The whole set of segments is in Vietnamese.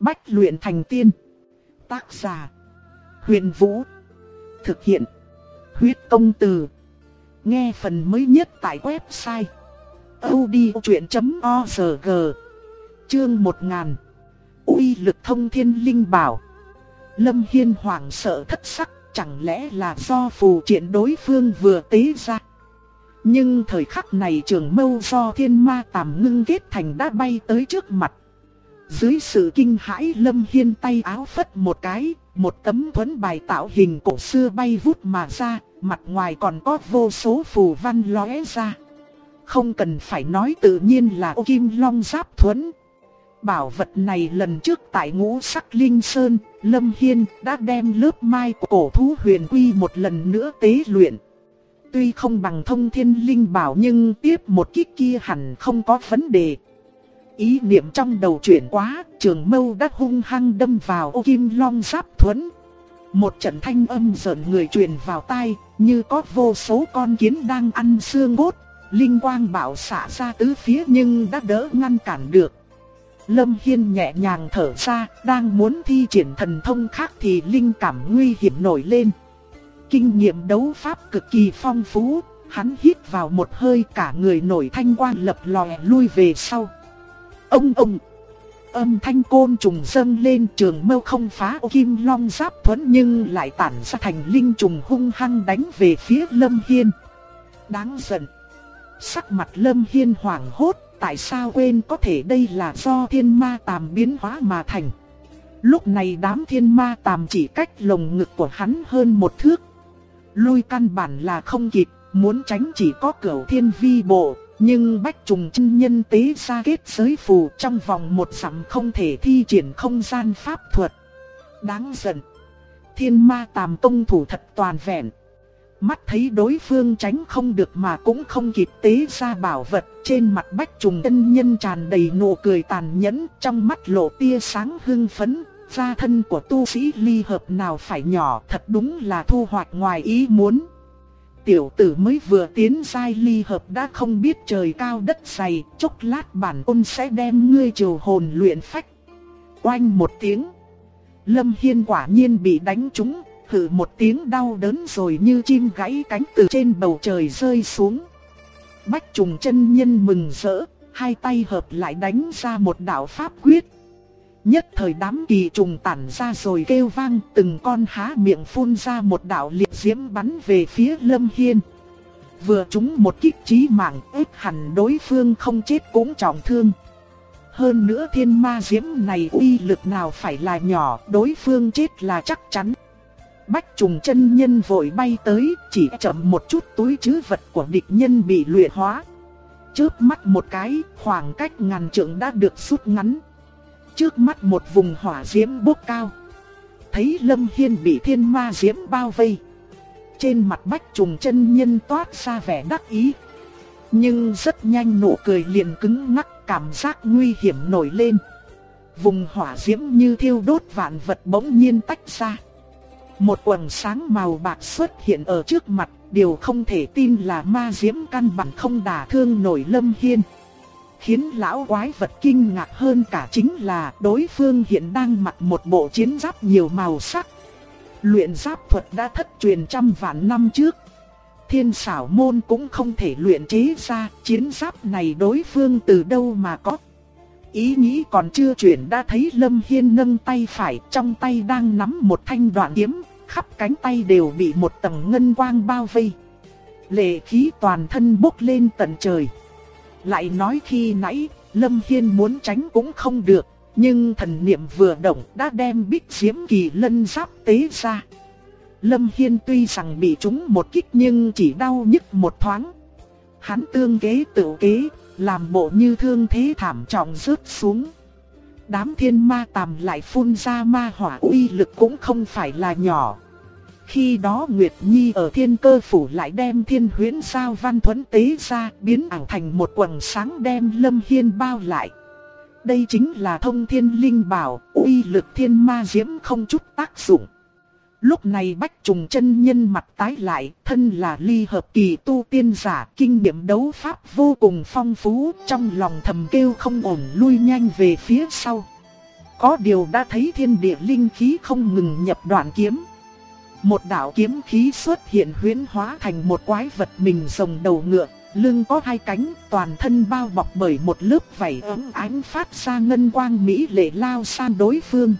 Bách luyện thành tiên. Tác giả: Huyền Vũ. Thực hiện: Huyết Công Từ. Nghe phần mới nhất tại website audiochuyen.org. Chương 1000. Uy lực thông thiên linh bảo. Lâm Hiên hoảng sợ thất sắc, chẳng lẽ là do phù triện đối phương vừa tế ra. Nhưng thời khắc này trường mâu do thiên ma tàm ngưng kết thành đã bay tới trước mặt. Dưới sự kinh hãi, Lâm Hiên tay áo phất một cái, một tấm thuẫn bài tạo hình cổ xưa bay vút mà ra, mặt ngoài còn có vô số phù văn lóe ra. Không cần phải nói, tự nhiên là ô kim long giáp thuẫn. Bảo vật này lần trước tại Ngũ Sắc Linh Sơn, Lâm Hiên đã đem lớp mai của cổ thú huyền quy một lần nữa tế luyện. Tuy không bằng thông thiên linh bảo nhưng tiếp một kích kia hẳn không có vấn đề. Ý niệm trong đầu chuyển quá, trường mâu đã hung hăng đâm vào ô kim long giáp thuẫn. Một trận thanh âm rợn người truyền vào tai, như có vô số con kiến đang ăn xương cốt. Linh quang bạo xạ ra tứ phía nhưng đã đỡ ngăn cản được. Lâm Hiên nhẹ nhàng thở ra, đang muốn thi triển thần thông khác thì linh cảm nguy hiểm nổi lên. Kinh nghiệm đấu pháp cực kỳ phong phú, hắn hít vào một hơi, cả người nổi thanh quang lập lòe lui về sau. Ông, âm thanh côn trùng dâng lên, trường mâu không phá ô kim long giáp thuẫn nhưng lại tản ra thành linh trùng hung hăng đánh về phía Lâm Hiên. Đáng giận. Sắc mặt Lâm Hiên hoảng hốt, tại sao quên có thể đây là do thiên ma tàm biến hóa mà thành. Lúc này đám thiên ma tàm chỉ cách lồng ngực của hắn hơn một thước. Lui căn bản là không kịp, muốn tránh chỉ có Cửu Thiên Vi Bộ. Nhưng Bách Trùng chân nhân tế ra kết giới phù, trong vòng một dặm không thể thi triển không gian pháp thuật. Đáng giận. Thiên ma tàm công thủ thật toàn vẹn. Mắt thấy đối phương tránh không được mà cũng không kịp tế ra bảo vật, trên mặt Bách Trùng chân nhân tràn đầy nụ cười tàn nhẫn, trong mắt lộ tia sáng hưng phấn. Gia thân của tu sĩ ly hợp nào phải nhỏ, thật đúng là thu hoạch ngoài ý muốn. Tiểu tử mới vừa tiến giai ly hợp đã không biết trời cao đất dày, chốc lát bản ôn sẽ đem ngươi trừ hồn luyện phách. Oanh một tiếng, Lâm Hiên quả nhiên bị đánh trúng, hừ một tiếng đau đớn rồi như chim gãy cánh từ trên bầu trời rơi xuống. Bách Trùng chân nhân mừng rỡ, hai tay hợp lại đánh ra một đạo pháp quyết. Nhất thời đám kỳ trùng tản ra rồi kêu vang, từng con há miệng phun ra một đạo liệt diễm bắn về phía Lâm Hiên. Vừa trúng một kích chí mạng, ép hẳn đối phương không chết cũng trọng thương. Hơn nữa thiên ma diễm này uy lực nào phải là nhỏ, đối phương chết là chắc chắn. Bách Trùng chân nhân vội bay tới, chỉ chậm một chút túi trữ vật của địch nhân bị luyện hóa. Chớp mắt một cái, khoảng cách ngàn trượng đã được rút ngắn. Trước mắt một vùng hỏa diễm bốc cao. Thấy Lâm Hiên bị thiên ma diễm bao vây, trên mặt Bách Trùng chân nhân toát ra vẻ đắc ý. Nhưng rất nhanh nụ cười liền cứng ngắc, cảm giác nguy hiểm nổi lên. Vùng hỏa diễm như thiêu đốt vạn vật bỗng nhiên tách ra. Một quầng sáng màu bạc xuất hiện ở trước mặt, điều không thể tin là ma diễm căn bản không đả thương nổi Lâm Hiên. Khiến lão quái vật kinh ngạc hơn cả chính là đối phương hiện đang mặc một bộ chiến giáp nhiều màu sắc. Luyện giáp thuật đã thất truyền trăm vạn năm trước. Thiên Xảo môn cũng không thể luyện chế ra, chiến giáp này đối phương từ đâu mà có. Ý nghĩ còn chưa chuyển đã thấy Lâm Hiên nâng tay phải, trong tay đang nắm một thanh đoạn kiếm, khắp cánh tay đều bị một tầng ngân quang bao vây. Lệ khí toàn thân bốc lên tận trời. Lại nói khi nãy, Lâm Hiên muốn tránh cũng không được, nhưng thần niệm vừa động đã đem Bích Diễm Kỳ Lân giáp tế ra. Lâm Hiên tuy rằng bị trúng một kích nhưng chỉ đau nhức một thoáng. Hắn tương kế tự kế, làm bộ như thương thế thảm trọng rớt xuống. Đám thiên ma tàm lại phun ra ma hỏa, uy lực cũng không phải là nhỏ. Khi đó Nguyệt Nhi ở Thiên Cơ Phủ lại đem Thiên Huyễn Sao Văn Thuẫn tế ra, biến ảo thành một quầng sáng đem Lâm Hiên bao lại. Đây chính là thông thiên linh bảo, uy lực thiên ma diễm không chút tác dụng. Lúc này Bách Trùng chân nhân mặt tái lại, thân là ly hợp kỳ tu tiên giả, kinh nghiệm đấu pháp vô cùng phong phú, trong lòng thầm kêu không ổn lui nhanh về phía sau. Có điều đã thấy thiên địa linh khí không ngừng nhập đoạn kiếm. Một đạo kiếm khí xuất hiện huyễn hóa thành một quái vật mình rồng đầu ngựa, lưng có hai cánh, toàn thân bao bọc bởi một lớp vảy óng ánh phát ra ngân quang mỹ lệ lao sang đối phương.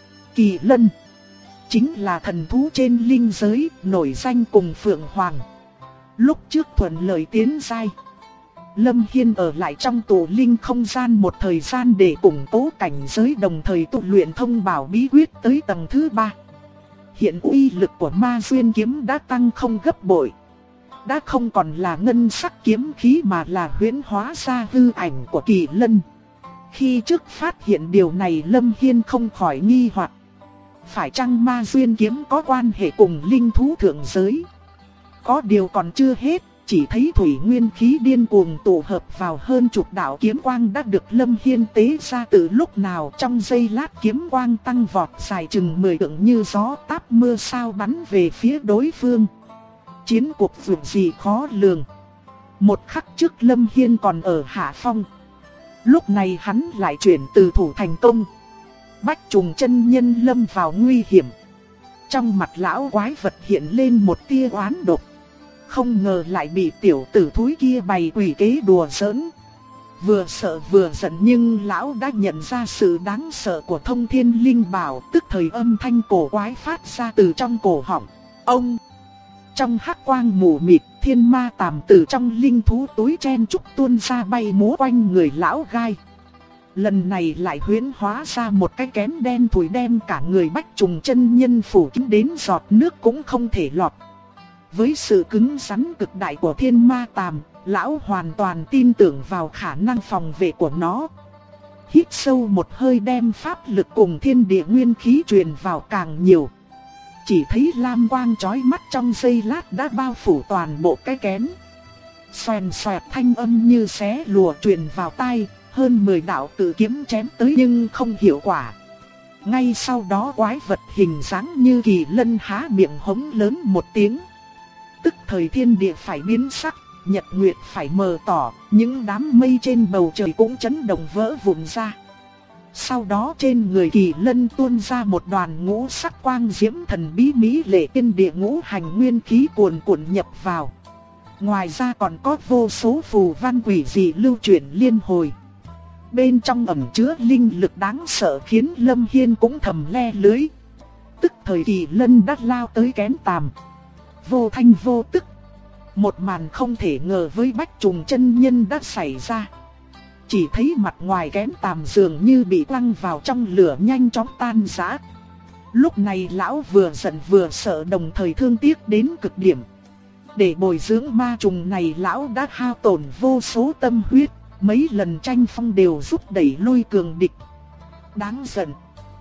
Kỳ lân chính là thần thú trên linh giới, nổi danh cùng Phượng Hoàng. Lúc trước thuận lợi tiến giai, Lâm Hiên ở lại trong tổ linh không gian một thời gian để củng cố cảnh giới, đồng thời tu luyện thông bảo bí quyết tới tầng thứ 3. Hiện uy lực của Ma Duyên kiếm đã tăng không gấp bội. Đã không còn là ngân sắc kiếm khí mà là huyễn hóa ra hư ảnh của Kỳ Lân. Khi trước phát hiện điều này, Lâm Hiên không khỏi nghi hoặc, phải chăng Ma Duyên kiếm có quan hệ cùng linh thú thượng giới? Có điều còn chưa hết, chỉ thấy thủy nguyên khí điên cuồng tụ hợp vào hơn chục đạo kiếm quang đã được Lâm Hiên tế ra từ lúc nào. Trong giây lát kiếm quang tăng vọt dài chừng 10 trượng, như gió táp mưa sao bắn về phía đối phương. Chiến cuộc dù gì khó lường. Một khắc trước Lâm Hiên còn ở hạ phong, lúc này hắn lại chuyển từ thủ thành công. Bách Trùng chân nhân lâm vào nguy hiểm. Trong mặt lão quái vật hiện lên một tia oán độc. Không ngờ lại bị tiểu tử thúi kia bày quỷ kế đùa giỡn. Vừa sợ vừa giận, nhưng lão đã nhận ra sự đáng sợ của Thông Thiên Linh Bảo, tức thời âm thanh cổ quái phát ra từ trong cổ họng. Ông! Trong hắc quang mù mịt, thiên ma tàm từ trong linh thú túi chen trúc tuôn ra bay múa quanh người lão gai. Lần này lại huyễn hóa ra một cái kén đen thủi đem cả người Bách Trùng chân nhân phủ kín đến giọt nước cũng không thể lọt. Với sự cứng rắn cực đại của thiên ma tàm, lão hoàn toàn tin tưởng vào khả năng phòng vệ của nó. Hít sâu một hơi, đem pháp lực cùng thiên địa nguyên khí truyền vào càng nhiều. Chỉ thấy lam quang chói mắt trong giây lát đã bao phủ toàn bộ cái kén. Xoèn xoẹt thanh âm như xé lùa truyền vào tai, hơn 10 đạo tự kiếm chém tới nhưng không hiệu quả. Ngay sau đó quái vật hình dáng như Kỳ Lân há miệng hống lớn một tiếng. Tức thời thiên địa phải biến sắc, nhật nguyệt phải mờ tỏ, những đám mây trên bầu trời cũng chấn động vỡ vụn ra. Sau đó trên người Kỳ Lân tuôn ra một đoàn ngũ sắc quang diễm thần bí mỹ lệ, tiên địa ngũ hành nguyên khí cuồn cuộn nhập vào. Ngoài ra còn có vô số phù văn quỷ dị lưu chuyển liên hồi. Bên trong ẩn chứa linh lực đáng sợ khiến Lâm Hiên cũng thầm le lưới. Tức thời Kỳ Lân đã lao tới kén tàm. Vô thanh vô tức, một màn không thể ngờ với Bách Trùng chân nhân đã xảy ra. Chỉ thấy mặt ngoài kén tàm dường như bị quăng vào trong lửa nhanh chóng tan rã. Lúc này lão vừa giận vừa sợ, đồng thời thương tiếc đến cực điểm. Để bồi dưỡng ma trùng này, lão đã hao tổn vô số tâm huyết, mấy lần tranh phong đều giúp đẩy lui cường địch. Đáng giận,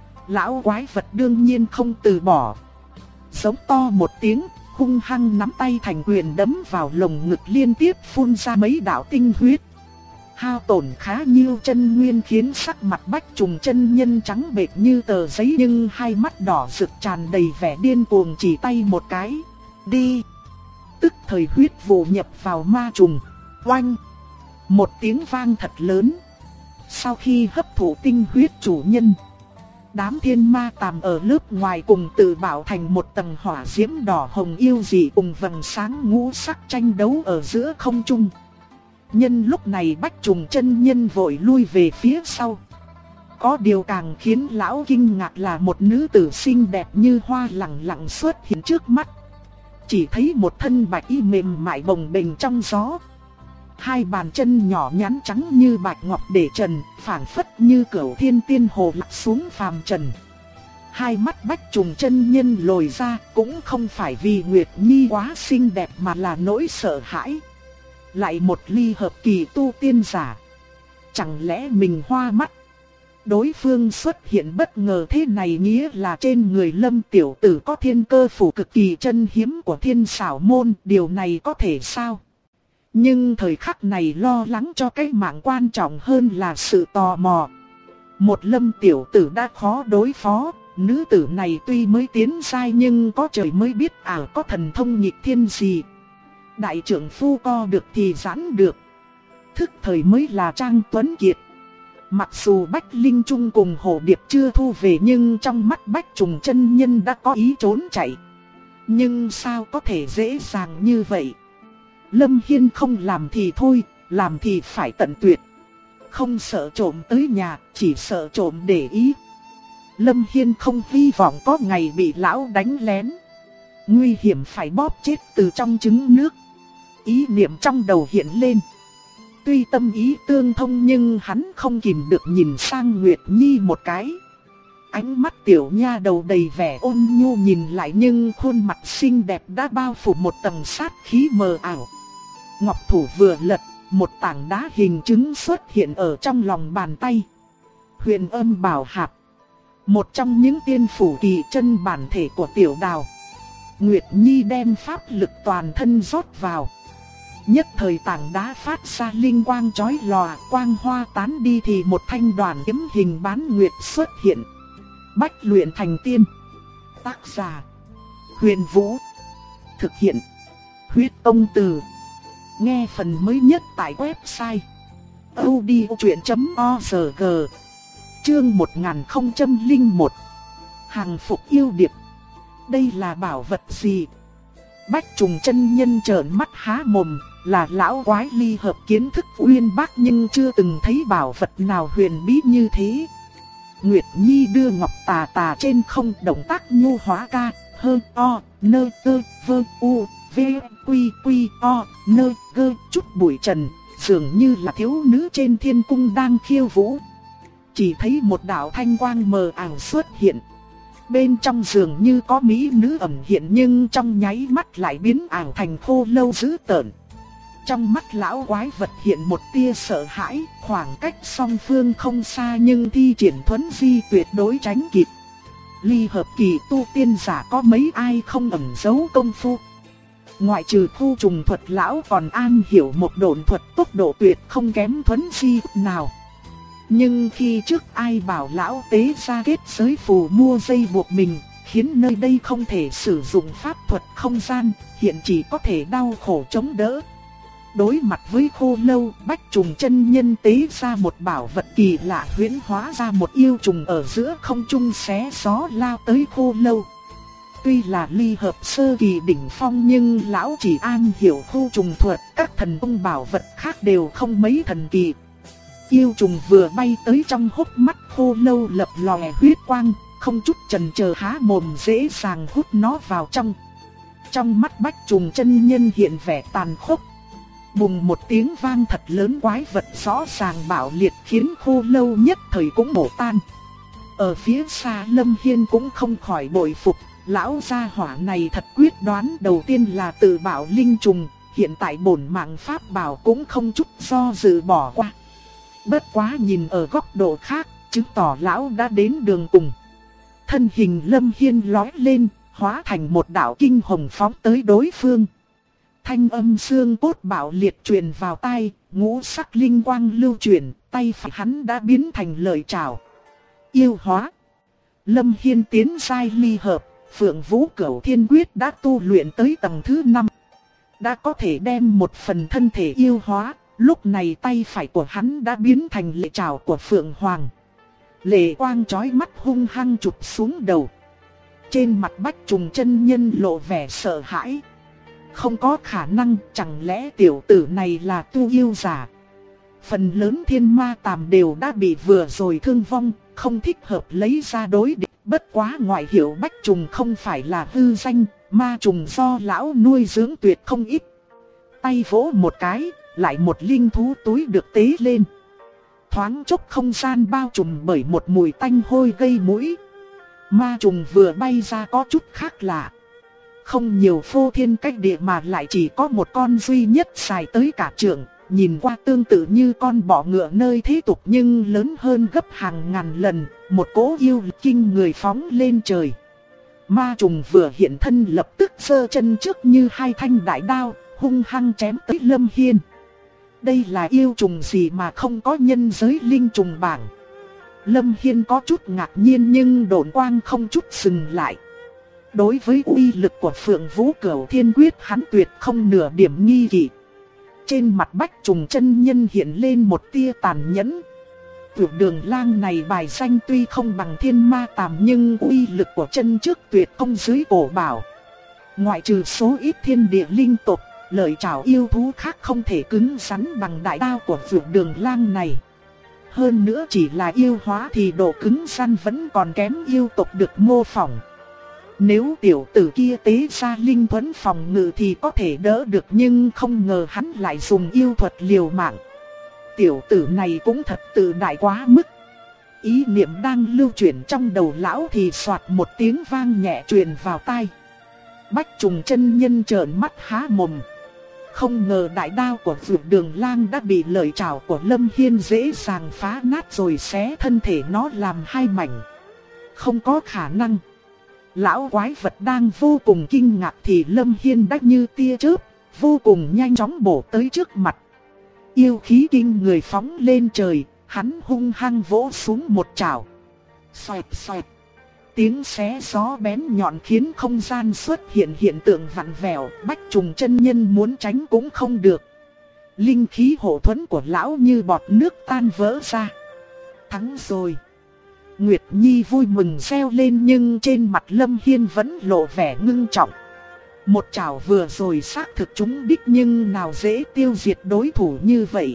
lão quái vật đương nhiên không từ bỏ. Giống to một tiếng, hung hăng nắm tay thành quyền đấm vào lồng ngực, liên tiếp phun ra mấy đạo tinh huyết. Hao tổn khá nhiều chân nguyên khiến sắc mặt Bách Trùng chân nhân trắng bệch như tờ giấy, nhưng hai mắt đỏ rực tràn đầy vẻ điên cuồng, chỉ tay một cái. Đi! Tức thời huyết vụ nhập vào ma trùng. Oanh! Một tiếng vang thật lớn. Sau khi hấp thụ tinh huyết chủ nhân, đám thiên ma tàm ở lớp ngoài cùng tự bảo thành một tầng hỏa diễm đỏ hồng yêu dị, cùng vầng sáng ngũ sắc tranh đấu ở giữa không trung. Nhân lúc này Bách Trùng chân nhân vội lui về phía sau. Có điều càng khiến lão kinh ngạc là một nữ tử xinh đẹp như hoa lẳng lặng xuất hiện trước mắt. Chỉ thấy một thân bạch y mềm mại bồng bềnh trong gió. Hai bàn chân nhỏ nhắn trắng như bạch ngọc để trần, phảng phất như cửu thiên tiên hồ lạc xuống phàm trần. Hai mắt Bách Trùng chân nhân lồi ra, cũng không phải vì Nguyệt Nhi quá xinh đẹp mà là nỗi sợ hãi. Lại một ly hợp kỳ tu tiên giả, chẳng lẽ mình hoa mắt? Đối phương xuất hiện bất ngờ thế này nghĩa là trên người Lâm tiểu tử có thiên cơ phủ cực kỳ chân hiếm của Thiên Xảo môn, điều này có thể sao? Nhưng thời khắc này lo lắng cho cái mạng quan trọng hơn là sự tò mò. Một Lâm tiểu tử đã khó đối phó, nữ tử này tuy mới tiến giai nhưng có trời mới biết có thần thông nghịch thiên gì. Đại trưởng phu co được thì giãn được, thức thời mới là Trang Tuấn Kiệt. Mặc dù Bách Linh Trung cùng Hồ Điệp chưa thu về nhưng trong mắt Bách Trùng chân nhân đã có ý trốn chạy. Nhưng sao có thể dễ dàng như vậy? Lâm Hiên không làm thì thôi, làm thì phải tận tuyệt. Không sợ trộm tới nhà, chỉ sợ trộm để ý. Lâm Hiên không hy vọng có ngày bị lão đánh lén. Nguy hiểm phải bóp chết từ trong trứng nước. Ý niệm trong đầu hiện lên. Tuy tâm ý tương thông nhưng hắn không kìm được nhìn sang Nguyệt Nhi một cái. Ánh mắt tiểu nha đầu đầy vẻ ôn nhu nhìn lại nhưng khuôn mặt xinh đẹp đã bao phủ một tầng sát khí mờ ảo. Ngọc thủ vừa lật, một tảng đá hình trứng xuất hiện ở trong lòng bàn tay. Huyền Âm Bảo Hạp, một trong những tiên phủ kỳ chân bản thể của tiểu đào. Nguyệt Nhi đem pháp lực toàn thân rót vào. Nhất thời tảng đá phát ra linh quang chói lòa, quang hoa tán đi thì một thanh đoàn kiếm hình bán nguyệt xuất hiện. Bách luyện thành tiên. Tác giả: Huyền Vũ. Thực hiện: Huyết Công Từ. Nghe phần mới nhất tại website audiochuyện.org. Chương 1001. Hàng phục yêu điệp. Đây là bảo vật gì? Bách Trùng chân nhân trợn mắt há mồm, là lão quái ly hợp kiến thức uyên bác nhưng chưa từng thấy bảo vật nào huyền bí như thế. Nguyệt Nhi đưa ngọc tà tà trên không, động tác nhu hóa ca, hơ o, nơ tơ, vơ u, v, quy quy o, nơ gơ, chút bụi trần, dường như là thiếu nữ trên thiên cung đang khiêu vũ. Chỉ thấy một đạo thanh quang mờ ảo xuất hiện. Bên trong dường như có mỹ nữ ẩn hiện nhưng trong nháy mắt lại biến ảo thành khô lâu dữ tợn. Trong mắt lão quái vật hiện một tia sợ hãi, khoảng cách song phương không xa nhưng thi triển thuấn di tuyệt đối tránh kịp. Ly hợp kỳ tu tiên giả có mấy ai không ẩn giấu công phu. Ngoại trừ khu trùng thuật, lão còn an hiểu một độn thuật tốc độ tuyệt không kém thuấn di nào. Nhưng khi trước ai bảo lão tế ra kết giới phù mua dây buộc mình, khiến nơi đây không thể sử dụng pháp thuật không gian, hiện chỉ có thể đau khổ chống đỡ. Đối mặt với khô lâu, Bách Trùng chân nhân tế ra một bảo vật kỳ lạ, huyễn hóa ra một yêu trùng ở giữa không trung xé gió lao tới khô lâu. Tuy là ly hợp sơ kỳ đỉnh phong nhưng lão chỉ an hiểu khu trùng thuật, các thần thông bảo vật khác đều không mấy thần kỳ. Yêu trùng vừa bay tới trong hốc mắt khô lâu lập lòe huyết quang, không chút chần chờ há mồm dễ dàng hút nó vào trong. Trong mắt Bách Trùng chân nhân hiện vẻ tàn khốc. Bùng một tiếng vang thật lớn, quái vật rõ ràng bạo liệt khiến khô lâu nhất thời cũng bổ tan. Ở phía xa Lâm Hiên cũng không khỏi bội phục, lão gia hỏa này thật quyết đoán, đầu tiên là tự bảo linh trùng, hiện tại bổn mạng pháp bảo cũng không chút do dự bỏ qua. Bất quá nhìn ở góc độ khác, chứng tỏ lão đã đến đường cùng. Thân hình Lâm Hiên lói lên, hóa thành một đạo kinh hồng phóng tới đối phương. Thanh âm xương cốt bạo liệt truyền vào tai, ngũ sắc linh quang lưu chuyển, tay phải hắn đã biến thành lợi trảo. Yêu hóa. Lâm Hiên tiến giai ly hợp, Phượng Vũ Cửu Thiên Quyết đã tu luyện tới tầng thứ 5. Đã có thể đem một phần thân thể yêu hóa, lúc này tay phải của hắn đã biến thành lệ trảo của Phượng Hoàng. Lệ quang chói mắt hung hăng chụp xuống đầu. Trên mặt Bách Trùng chân nhân lộ vẻ sợ hãi. Không có khả năng, chẳng lẽ tiểu tử này là tu yêu giả? Phần lớn thiên ma tàm đều đã bị vừa rồi thương vong, không thích hợp lấy ra đối địch. Bất quá ngoại hiệu Bách Trùng không phải là hư danh, ma trùng do lão nuôi dưỡng tuyệt không ít. Tay vỗ một cái, lại một linh thú túi được tế lên. Thoáng chốc không gian bao trùm bởi một mùi tanh hôi gây mũi. Ma trùng vừa bay ra có chút khác lạ. Không nhiều phô thiên cách địa mà lại chỉ có một con duy nhất dài tới cả trượng, nhìn qua tương tự như con bọ ngựa nơi thế tục nhưng lớn hơn gấp hàng ngàn lần, một cỗ yêu lực kinh người phóng lên trời. Ma trùng vừa hiện thân lập tức giơ chân trước như hai thanh đại đao, hung hăng chém tới Lâm Hiên. Đây là yêu trùng gì mà không có nhân giới linh trùng bảng? Lâm Hiên có chút ngạc nhiên nhưng độn quang không chút dừng lại. Đối với uy lực của Phượng Vũ Cửu Thiên Quyết hắn tuyệt không nửa điểm nghi kỵ. Trên mặt Bách Trùng chân nhân hiện lên một tia tàn nhẫn. Vượt Đường Lang này bài danh tuy không bằng Thiên Ma Tàm nhưng uy lực của chân trước tuyệt không dưới Cổ Bảo. Ngoại trừ số ít thiên địa linh tộc, lợi trảo yêu thú khác không thể cứng rắn bằng đại đao của Vượt Đường Lang này. Hơn nữa chỉ là yêu hóa thì độ cứng rắn vẫn còn kém yêu tộc được mô phỏng. Nếu tiểu tử kia tế ra linh thuẫn phòng ngự thì có thể đỡ được, nhưng không ngờ hắn lại dùng yêu thuật liều mạng. Tiểu tử này cũng thật tự đại quá mức. Ý niệm đang lưu chuyển trong đầu lão thì xoạt một tiếng vang nhẹ truyền vào tai. Bách Trùng chân nhân trợn mắt há mồm. Không ngờ đại đao của Vượt Đường Lang đã bị lợi trảo của Lâm Hiên dễ dàng phá nát rồi xé thân thể nó làm hai mảnh. Không có khả năng. Lão quái vật đang vô cùng kinh ngạc thì Lâm Hiên đã như tia chớp, vô cùng nhanh chóng bổ tới trước mặt. Yêu khí kinh người phóng lên trời, hắn hung hăng vỗ xuống một chảo. Xoẹt xoẹt. Tiếng xé gió bén nhọn khiến không gian xuất hiện hiện tượng vặn vẹo, Bách Trùng chân nhân muốn tránh cũng không được. Linh khí hộ thuẫn của lão như bọt nước tan vỡ ra. Thắng rồi. Nguyệt Nhi vui mừng reo lên nhưng trên mặt Lâm Hiên vẫn lộ vẻ ngưng trọng. Một chảo vừa rồi xác thực trúng đích nhưng nào dễ tiêu diệt đối thủ như vậy.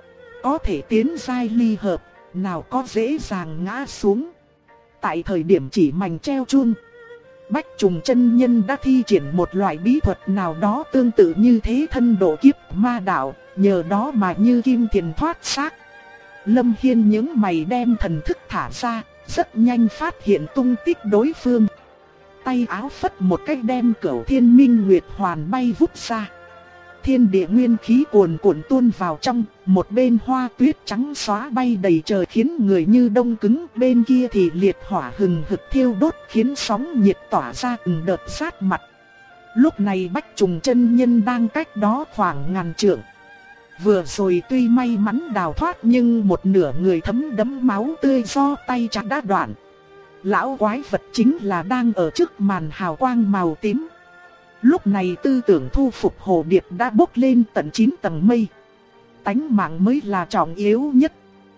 Có thể tiến giai ly hợp, nào có dễ dàng ngã xuống. Tại thời điểm chỉ mảnh treo chuông, Bách Trùng chân nhân đã thi triển một loại bí thuật nào đó tương tự như thế thân độ kiếp ma đạo, nhờ đó mà như kim tiền thoát xác. Lâm Hiên nhướng mày đem thần thức thả ra, rất nhanh phát hiện tung tích đối phương. Tay áo phất một cách đem Cửu Thiên Minh Nguyệt Hoàn bay vút ra. Thiên địa nguyên khí cuồn cuộn tuôn vào trong, một bên hoa tuyết trắng xóa bay đầy trời khiến người như đông cứng, bên kia thì liệt hỏa hừng hực thiêu đốt khiến sóng nhiệt tỏa ra từng đợt sát mặt. Lúc này Bách Trùng chân nhân đang cách đó khoảng ngàn trượng. Vừa rồi tuy may mắn đào thoát nhưng một nửa người thấm đẫm máu tươi do tay chặt đã đoạn. Lão quái vật chính là đang ở trước màn hào quang màu tím. Lúc này tư tưởng thu phục hồ điệp đã bốc lên tận 9 tầng mây. Tánh mạng mới là trọng yếu nhất.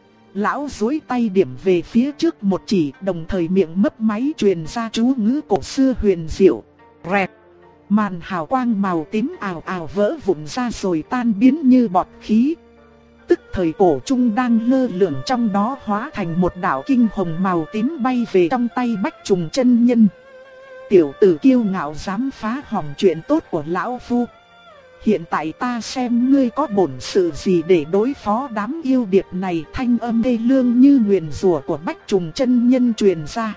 Lão duỗi tay điểm về phía trước một chỉ, đồng thời miệng mấp máy truyền ra chú ngữ cổ xưa huyền diệu. Rẹt. Màn hào quang màu tím ào ào vỡ vụn ra rồi tan biến như bọt khí. Tức thời cổ trung đang lơ lửng trong đó hóa thành một đạo kinh hồng màu tím bay về trong tay Bách Trùng chân nhân. Tiểu tử kiêu ngạo dám phá hỏng chuyện tốt của lão phu. Hiện tại ta xem ngươi có bổn sự gì để đối phó đám yêu điệp này. Thanh âm đê lương như nguyền rủa của Bách Trùng chân nhân truyền ra.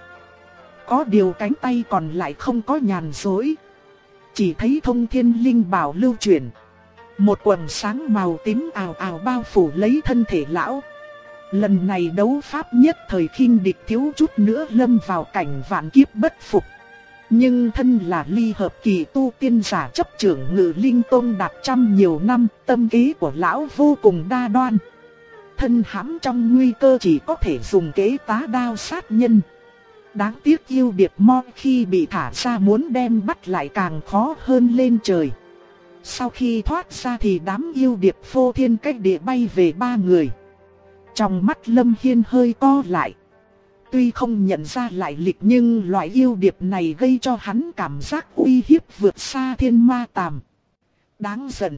Có điều cánh tay còn lại không có nhàn dối. Chỉ thấy thông thiên linh bảo lưu chuyển. Một quần sáng màu tím ào ào bao phủ lấy thân thể lão. Lần này đấu pháp nhất thời khinh địch thiếu chút nữa lâm vào cảnh vạn kiếp bất phục. Nhưng thân là ly hợp kỳ tu tiên giả chấp trưởng Ngự Linh Tông đạt trăm nhiều năm, tâm kế của lão vô cùng đa đoan. Thân hãm trong nguy cơ chỉ có thể dùng kế tá đao sát nhân. Đáng tiếc yêu điệp mo khi bị thả ra muốn đem bắt lại càng khó hơn lên trời. Sau khi thoát ra thì đám yêu điệp phô thiên cách địa bay về 3 người. Trong mắt Lâm Hiên hơi co lại. Tuy không nhận ra lại lịch nhưng loại yêu điệp này gây cho hắn cảm giác uy hiếp vượt xa Thiên Ma Tàm. Đáng giận.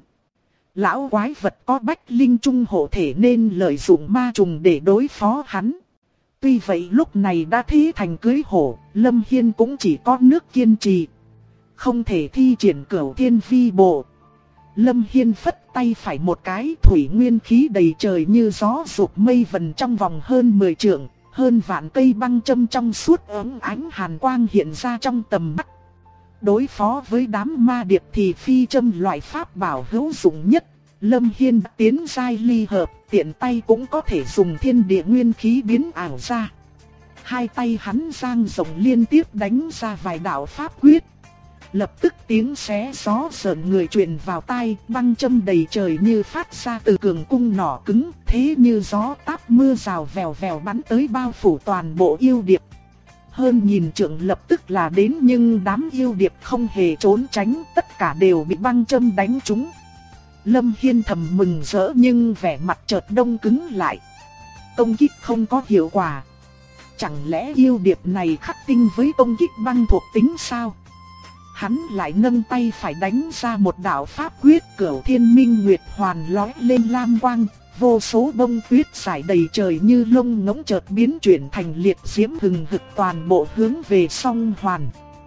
Lão quái vật có bách linh trung hộ thể nên lợi dụng ma trùng để đối phó hắn. Tuy vậy lúc này đã thế thành cưới hổ, Lâm Hiên cũng chỉ có nước kiên trì. Không thể thi triển Cửu Thiên Vi Bộ. Lâm Hiên phất tay phải một cái, thủy nguyên khí đầy trời như gió rục mây vần trong vòng hơn 10 trượng. Hơn vạn cây băng châm trong suốt ấm ánh hàn quang hiện ra trong tầm mắt. Đối phó với đám ma điệp thì phi châm loại pháp bảo hữu dụng nhất. Lâm Hiên tiến giai ly hợp, tiện tay cũng có thể dùng thiên địa nguyên khí biến ảo ra. Hai tay hắn dang rộng liên tiếp đánh ra vài đạo pháp quyết. Lập tức tiếng xé gió sợn người truyền vào tai, băng châm đầy trời như phát ra từ cường cung nỏ cứng, thế như gió táp mưa rào vèo vèo bắn tới bao phủ toàn bộ yêu điệp. Hơn nghìn trượng lập tức là đến nhưng đám yêu điệp không hề trốn tránh, tất cả đều bị băng châm đánh trúng. Lâm Hiên thầm mừng rỡ nhưng vẻ mặt chợt đông cứng lại. công kích không có hiệu quả. Chẳng lẽ yêu điệp này khắc tinh với công kích băng thuộc tính sao? Hắn lại nâng tay phải đánh ra một đạo pháp quyết, Cửu Thiên Minh Nguyệt Hoàn lóe lên lam quang, vô số bông tuyết rải đầy trời như lông ngỗng chợt biến chuyển thành liệt diễm hừng hực toàn bộ hướng về song hoàn.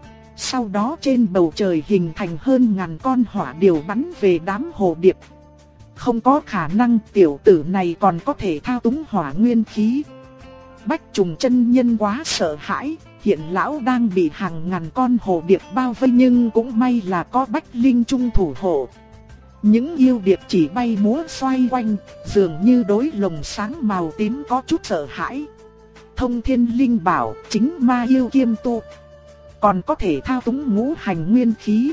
Sau đó trên bầu trời hình thành hơn ngàn con hỏa điểu bắn về đám hồ điệp. Không có khả năng tiểu tử này còn có thể thao túng hỏa nguyên khí. Bách Trùng chân nhân quá sợ hãi, hiện lão đang bị hàng ngàn con hồ điệp bao vây nhưng cũng may là có Bách Linh Trung thủ hộ. Những yêu điệp chỉ bay múa xoay quanh, dường như đối lồng sáng màu tím có chút sợ hãi. Thông Thiên Linh bảo chính ma yêu kiêm tu, còn có thể thao túng ngũ hành nguyên khí.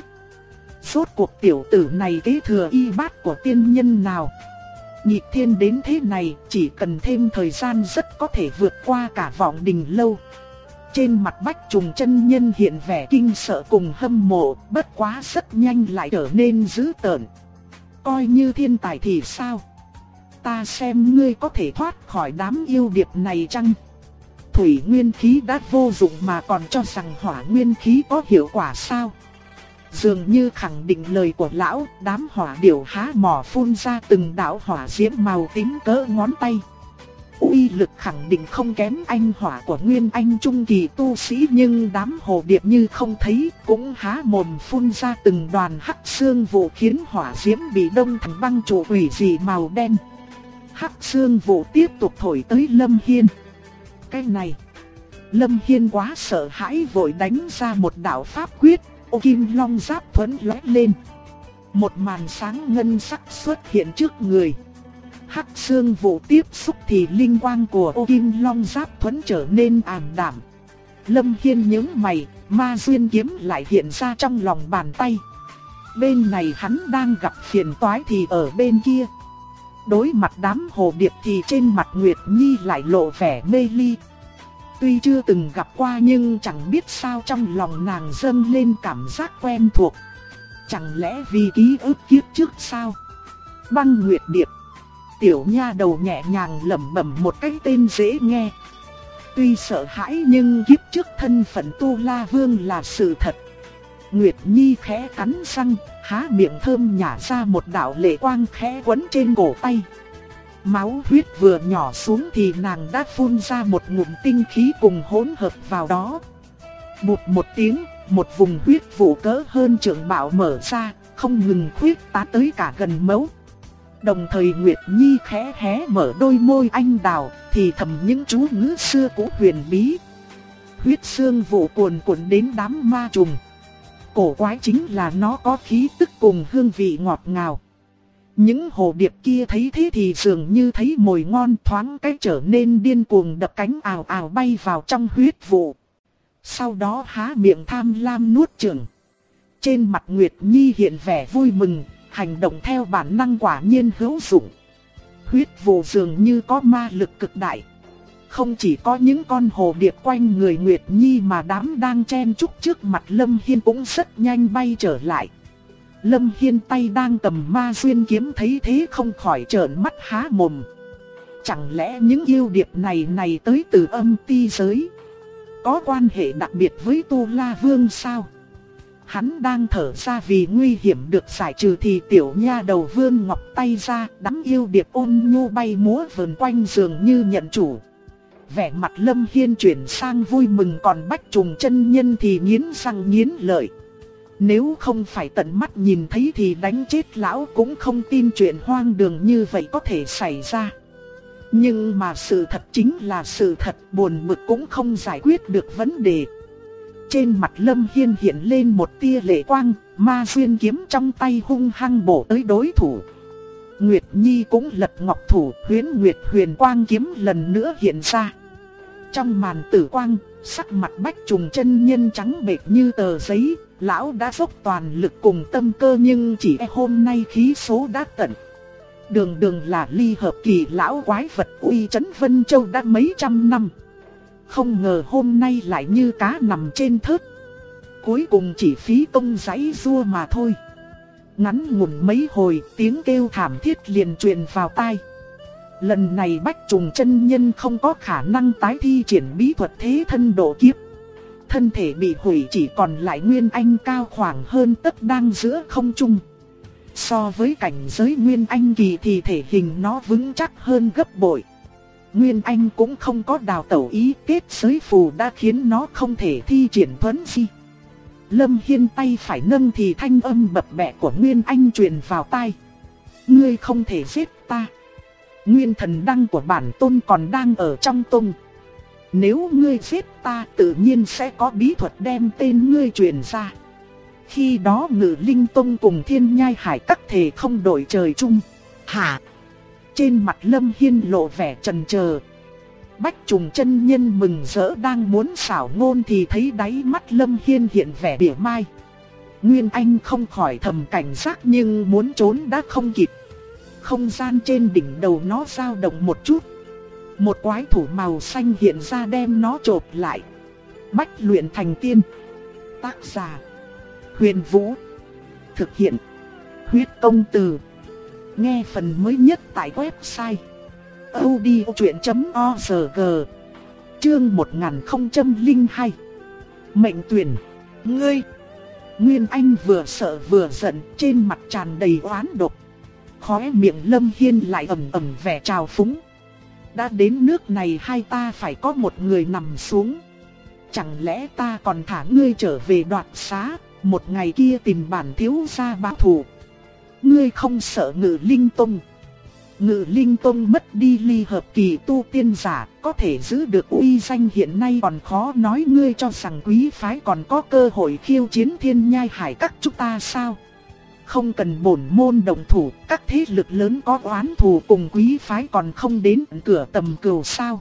Rốt cuộc tiểu tử này kế thừa y bát của tiên nhân nào? Nhịp thiên đến thế này, chỉ cần thêm thời gian rất có thể vượt qua cả Vọng Đình Lâu. Trên mặt Bách Trùng chân nhân hiện vẻ kinh sợ cùng hâm mộ, bất quá rất nhanh lại trở nên dữ tợn. Coi như thiên tài thì sao? Ta xem ngươi có thể thoát khỏi đám yêu điệp này chăng? Thủy nguyên khí đã vô dụng mà còn cho rằng hỏa nguyên khí có hiệu quả sao? Dường như khẳng định lời của lão, đám hỏa điểu há mỏ phun ra từng đạo hỏa diễm màu tím cỡ ngón tay. Uy lực khẳng định không kém anh hỏa của Nguyên Anh trung kỳ tu sĩ, nhưng đám hồ điệp như không thấy, cũng há mồm phun ra từng đoàn hắc xương vụ khiến hỏa diễm bị đông thành băng trụ quỷ dị màu đen. Hắc xương vụ tiếp tục thổi tới Lâm Hiên. Cái này, Lâm Hiên quá sợ hãi vội đánh ra một đạo pháp quyết, ô kim long giáp thuẫn lóe lên. Một màn sáng ngân sắc xuất hiện trước người. Hắc xương vụ tiếp xúc thì linh quang của ô kim long giáp thuẫn trở nên ảm đạm. Lâm Hiên nhướng mày, ma duyên kiếm lại hiện ra trong lòng bàn tay. Bên này hắn đang gặp phiền toái thì ở bên kia, đối mặt đám hồ điệp thì trên mặt Nguyệt Nhi lại lộ vẻ mê ly. Tuy chưa từng gặp qua nhưng chẳng biết sao trong lòng nàng dâng lên cảm giác quen thuộc. Chẳng lẽ vì ký ức kiếp trước sao? Băng Nguyệt Điệp. Tiểu nha đầu nhẹ nhàng lẩm bẩm một cái tên dễ nghe. Tuy sợ hãi nhưng kiếp trước thân phận Tu La Vương là sự thật. Nguyệt Nhi khẽ cắn răng, há miệng thơm nhả ra một đạo lệ quang khẽ quấn trên cổ tay. Máu huyết vừa nhỏ xuống thì nàng đã phun ra một ngụm tinh khí cùng hỗn hợp vào đó. Bụt một tiếng, một vùng huyết vụ cỡ hơn trượng bảo mở ra, không ngừng khuyết tán tới cả gần mấu. Đồng thời Nguyệt Nhi khẽ hé mở đôi môi anh đào, thì thầm những chú ngữ xưa cũ huyền bí. Huyết xương vụ cuồn cuộn đến đám ma trùng. Cổ quái chính là nó có khí tức cùng hương vị ngọt ngào. Những hồ điệp kia thấy thế thì dường như thấy mồi ngon, thoáng cái trở nên điên cuồng đập cánh ào ào bay vào trong huyết vụ. Sau đó há miệng tham lam nuốt chửng. Trên mặt Nguyệt Nhi hiện vẻ vui mừng, hành động theo bản năng quả nhiên hữu dụng. Huyết vụ dường như có ma lực cực đại. Không chỉ có những con hồ điệp quanh người Nguyệt Nhi mà đám đang chen chúc trước mặt Lâm Hiên cũng rất nhanh bay trở lại. Lâm Hiên tay đang cầm ma duyên kiếm thấy thế không khỏi trợn mắt há mồm. Chẳng lẽ những yêu điệp này tới từ âm ti giới, có quan hệ đặc biệt với Tu La Vương sao? Hắn đang thở ra vì nguy hiểm được giải trừ thì tiểu nha đầu vươn ngọc tay ra, đám yêu điệp ôn nhu bay múa vờn quanh dường như nhận chủ. Vẻ mặt Lâm Hiên chuyển sang vui mừng, còn Bách Trùng chân nhân thì nghiến răng nghiến lợi. Nếu không phải tận mắt nhìn thấy thì đánh chết lão cũng không tin chuyện hoang đường như vậy có thể xảy ra. Nhưng mà sự thật chính là sự thật, buồn bực cũng không giải quyết được vấn đề. Trên mặt Lâm Hiên hiện lên một tia lệ quang, ma duyên kiếm trong tay hung hăng bổ tới đối thủ. Nguyệt Nhi cũng lật ngọc thủ, Huyễn Nguyệt Huyền Quang kiếm lần nữa hiện ra. Trong màn tử quang, sắc mặt Bách Trùng chân nhân trắng bệch như tờ giấy. Lão đã dốc toàn lực cùng tâm cơ nhưng chỉ hôm nay khí số đã tận. Đường đường là ly hợp kỳ lão quái vật uy chấn Vân Châu đã mấy trăm năm. Không ngờ hôm nay lại như cá nằm trên thớt. Cuối cùng chỉ phí công giãy giụa mà thôi. Ngắn ngủn mấy hồi tiếng kêu thảm thiết liền truyền vào tai. Lần này Bách Trùng chân nhân không có khả năng tái thi triển bí thuật thế thân độ kiếp. Thân thể bị hủy, chỉ còn lại Nguyên Anh cao khoảng hơn tấc đang giữa không trung. So với cảnh giới Nguyên Anh kỳ thì thể hình nó vững chắc hơn gấp bội. Nguyên Anh cũng không có đào tẩu ý, kết giới phù đã khiến nó không thể thi triển thuấn di. Lâm Hiên tay phải nâng thì thanh âm bập bẹ của Nguyên Anh truyền vào tai. Ngươi không thể giết ta. Nguyên thần đăng của bản tôn còn đang ở trong tung. Nếu ngươi giết ta, tự nhiên sẽ có bí thuật đem tên ngươi truyền ra. Khi đó Ngự Linh Tông cùng Thiên Nhai Hải các thể không đổi trời chung. Hả? Trên mặt Lâm Hiên lộ vẻ chần chờ. Bách Trùng chân nhân mừng rỡ đang muốn xảo ngôn thì thấy đáy mắt Lâm Hiên hiện vẻ mỉa mai. Nguyên Anh không khỏi thầm cảnh giác nhưng muốn trốn đã không kịp. Không gian trên đỉnh đầu nó dao động một chút. Một quái thủ màu xanh hiện ra đem nó chộp lại. Bách luyện thành tiên. Tác giả: Huyền Vũ. Thực hiện: Huyết Công Từ. Nghe phần mới nhất tại website audiochuyện.org. Chương 1002. Mệnh tuyển. Ngươi. Nguyên Anh vừa sợ vừa giận, trên mặt tràn đầy oán độc. Khóe miệng Lâm Hiên lại ẩm ẩm vẻ trào phúng. Đã đến nước này hai ta phải có một người nằm xuống. Chẳng lẽ ta còn thả ngươi trở về Đoạt Xá, một ngày kia tìm bản thiếu gia báo thù. Ngươi không sợ Ngự Linh Tông? Ngự Linh Tông mất đi ly hợp kỳ tu tiên giả, có thể giữ được uy danh hiện nay còn khó nói. Ngươi cho rằng quý phái còn có cơ hội khiêu chiến Thiên Nhai Hải các chúng ta sao? Không cần bổn môn động thủ, các thế lực lớn có oán thù cùng quý phái còn không đến cửa tầm cừu sao?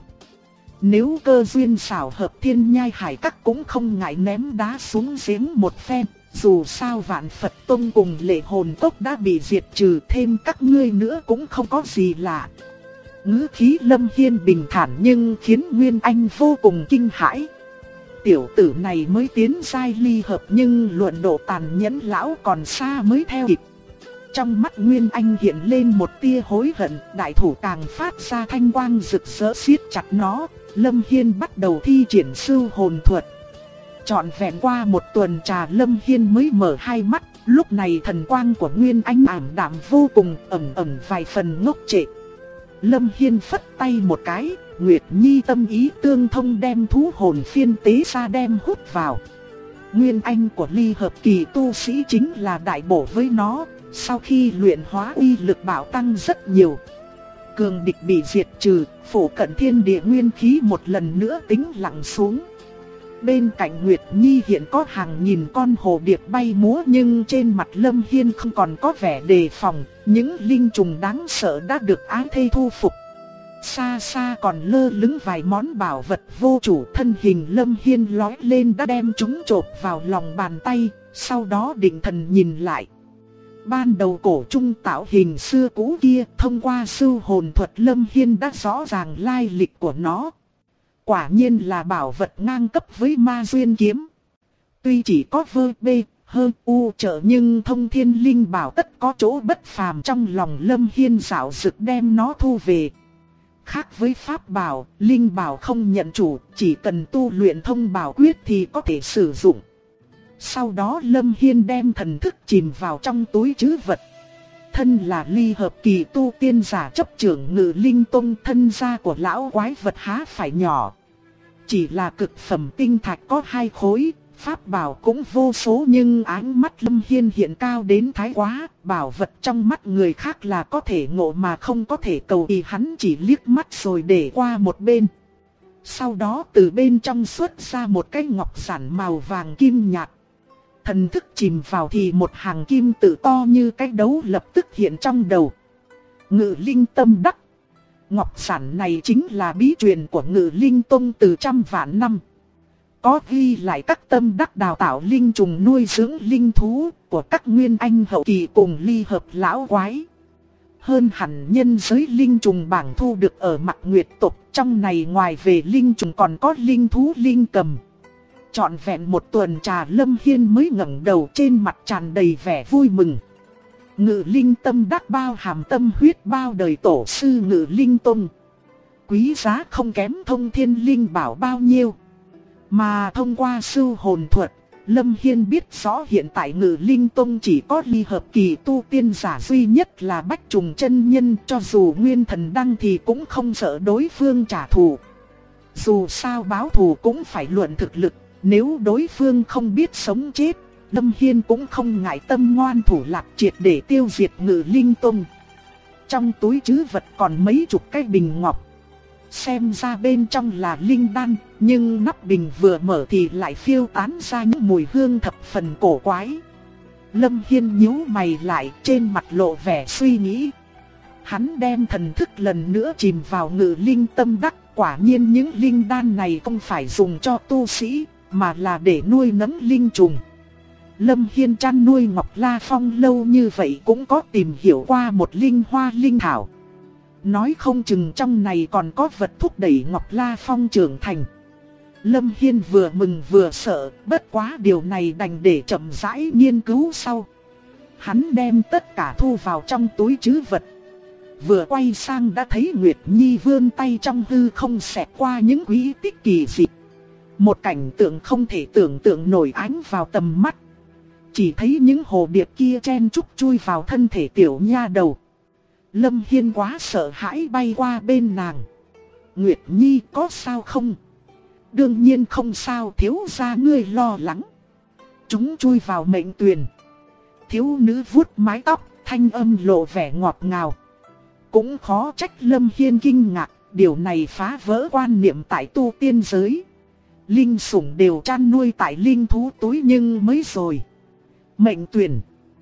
Nếu cơ duyên xảo hợp, Thiên Nhai Hải các cũng không ngại ném đá xuống giếng một phen. Dù sao Vạn Phật Tông cùng Lệ Hồn Cốc đã bị diệt trừ, thêm các ngươi nữa cũng không có gì lạ. Ngữ khí Lâm Hiên bình thản nhưng khiến Nguyên Anh vô cùng kinh hãi. Tiểu tử này mới tiến giai ly hợp nhưng luận độ tàn nhẫn lão còn xa mới theo kịp. Trong mắt Nguyên Anh hiện lên một tia hối hận, đại thủ càng phát ra thanh quang rực rỡ siết chặt nó. Lâm Hiên bắt đầu thi triển Sưu Hồn Thuật. Trọn vẹn qua một tuần trà, Lâm Hiên mới mở hai mắt. Lúc này thần quang của Nguyên Anh ảm đạm vô cùng, ẩn vài phần ngốc trệ. Lâm Hiên phất tay một cái, Nguyệt Nhi tâm ý tương thông đem thú hồn phiên tế ra đem hút vào. Nguyên Anh của ly hợp kỳ tu sĩ chính là đại bổ với nó, sau khi luyện hóa uy lực bạo tăng rất nhiều. Cường địch bị diệt trừ, phổ cận thiên địa nguyên khí một lần nữa tĩnh lặng xuống. Bên cạnh Nguyệt Nhi hiện có hàng nghìn con hồ điệp bay múa nhưng trên mặt Lâm Hiên không còn có vẻ đề phòng, những linh trùng đáng sợ đã được ái thê thu phục. Xa xa còn lơ lửng vài món bảo vật vô chủ, thân hình Lâm Hiên lói lên đã đem chúng chộp vào lòng bàn tay, sau đó định thần nhìn lại. Ban đầu cổ trung tạo hình xưa cũ kia, thông qua Sưu Hồn Thuật Lâm Hiên đã rõ ràng lai lịch của nó. Quả nhiên là bảo vật ngang cấp với Ma Duyên Kiếm. Tuy chỉ có vơ bê, hơ u trợ nhưng thông thiên linh bảo tất có chỗ bất phàm, trong lòng Lâm Hiên dạo dực đem nó thu về. Khác với pháp bảo, linh bảo không nhận chủ, chỉ cần tu luyện thông bảo quyết thì có thể sử dụng. Sau đó Lâm Hiên đem thần thức chìm vào trong túi trữ vật. Thân là ly hợp kỳ tu tiên giả chấp trưởng Ngự Linh Tông, thân gia của lão quái vật há phải nhỏ. Chỉ là cực phẩm tinh thạch có 2 khối, pháp bảo cũng vô số nhưng ánh mắt Lâm Hiên hiện cao đến thái quá. Bảo vật trong mắt người khác là có thể ngộ mà không có thể cầu, thì hắn chỉ liếc mắt rồi để qua một bên. Sau đó từ bên trong xuất ra một cái ngọc giản màu vàng kim nhạt. Thần thức chìm vào thì một hàng kim tự to như cái đấu lập tức hiện trong đầu. Ngự Linh Tâm Đắc. Ngọc giản này chính là bí truyền của Ngự Linh Tông từ trăm vạn năm. Có ghi lại các tâm đắc đào tạo linh trùng nuôi dưỡng linh thú của các nguyên anh hậu kỳ cùng ly hợp lão quái. Hơn hẳn nhân giới linh trùng bảng thu được ở Mạc Nguyệt tộc, trong này ngoài về linh trùng còn có linh thú linh cầm. Trọn vẹn một tuần trà Lâm Hiên mới ngẩng đầu, trên mặt tràn đầy vẻ vui mừng. Ngự linh tâm đắc bao hàm tâm huyết bao đời tổ sư Ngự Linh Tông. Quý giá không kém Thông Thiên Linh Bảo bao nhiêu. Mà thông qua sưu hồn thuật, Lâm Hiên biết rõ hiện tại Ngự Linh Tông chỉ có ly hợp kỳ tu tiên giả duy nhất là Bách Trùng chân nhân, cho dù nguyên thần đăng thì cũng không sợ đối phương trả thù. Dù sao báo thù cũng phải luận thực lực, nếu đối phương không biết sống chết, Lâm Hiên cũng không ngại tâm ngoan thủ lạc triệt để tiêu diệt Ngự Linh Tông. Trong túi trữ vật còn mấy chục cái bình ngọc. Xem ra bên trong là linh đan, nhưng nắp bình vừa mở thì lại phiêu tán ra những mùi hương thập phần cổ quái. Lâm Hiên nhíu mày lại, trên mặt lộ vẻ suy nghĩ. Hắn đem thần thức lần nữa chìm vào Ngự Linh Tâm đắc, quả nhiên những linh đan này không phải dùng cho tu sĩ, mà là để nuôi nấng linh trùng. Lâm Hiên chăn nuôi Ngọc La Phong lâu như vậy cũng có tìm hiểu qua một linh hoa linh thảo. Nói không chừng trong này còn có vật thúc đẩy Ngọc La Phong trưởng thành. Lâm Hiên vừa mừng vừa sợ, bất quá điều này đành để chậm rãi nghiên cứu sau. Hắn đem tất cả thu vào trong túi trữ vật. Vừa quay sang đã thấy Nguyệt Nhi vươn tay trong hư không xẹt qua những quỹ tích kỳ dị. Một cảnh tượng không thể tưởng tượng nổi ánh vào tầm mắt. Chỉ thấy những hồ điệp kia chen chúc chui vào thân thể tiểu nha đầu. Lâm Hiên quá sợ hãi bay qua bên nàng. Nguyệt Nhi có sao không? Đương nhiên không sao, thiếu gia ngươi lo lắng. Chúng chui vào mệnh tuyền. Thiếu nữ vuốt mái tóc, thanh âm lộ vẻ ngọt ngào. Cũng khó trách Lâm Hiên kinh ngạc, điều này phá vỡ quan niệm tại tu tiên giới. Linh sủng đều chăn nuôi tại linh thú túi nhưng mới rồi. Mệnh tuyền.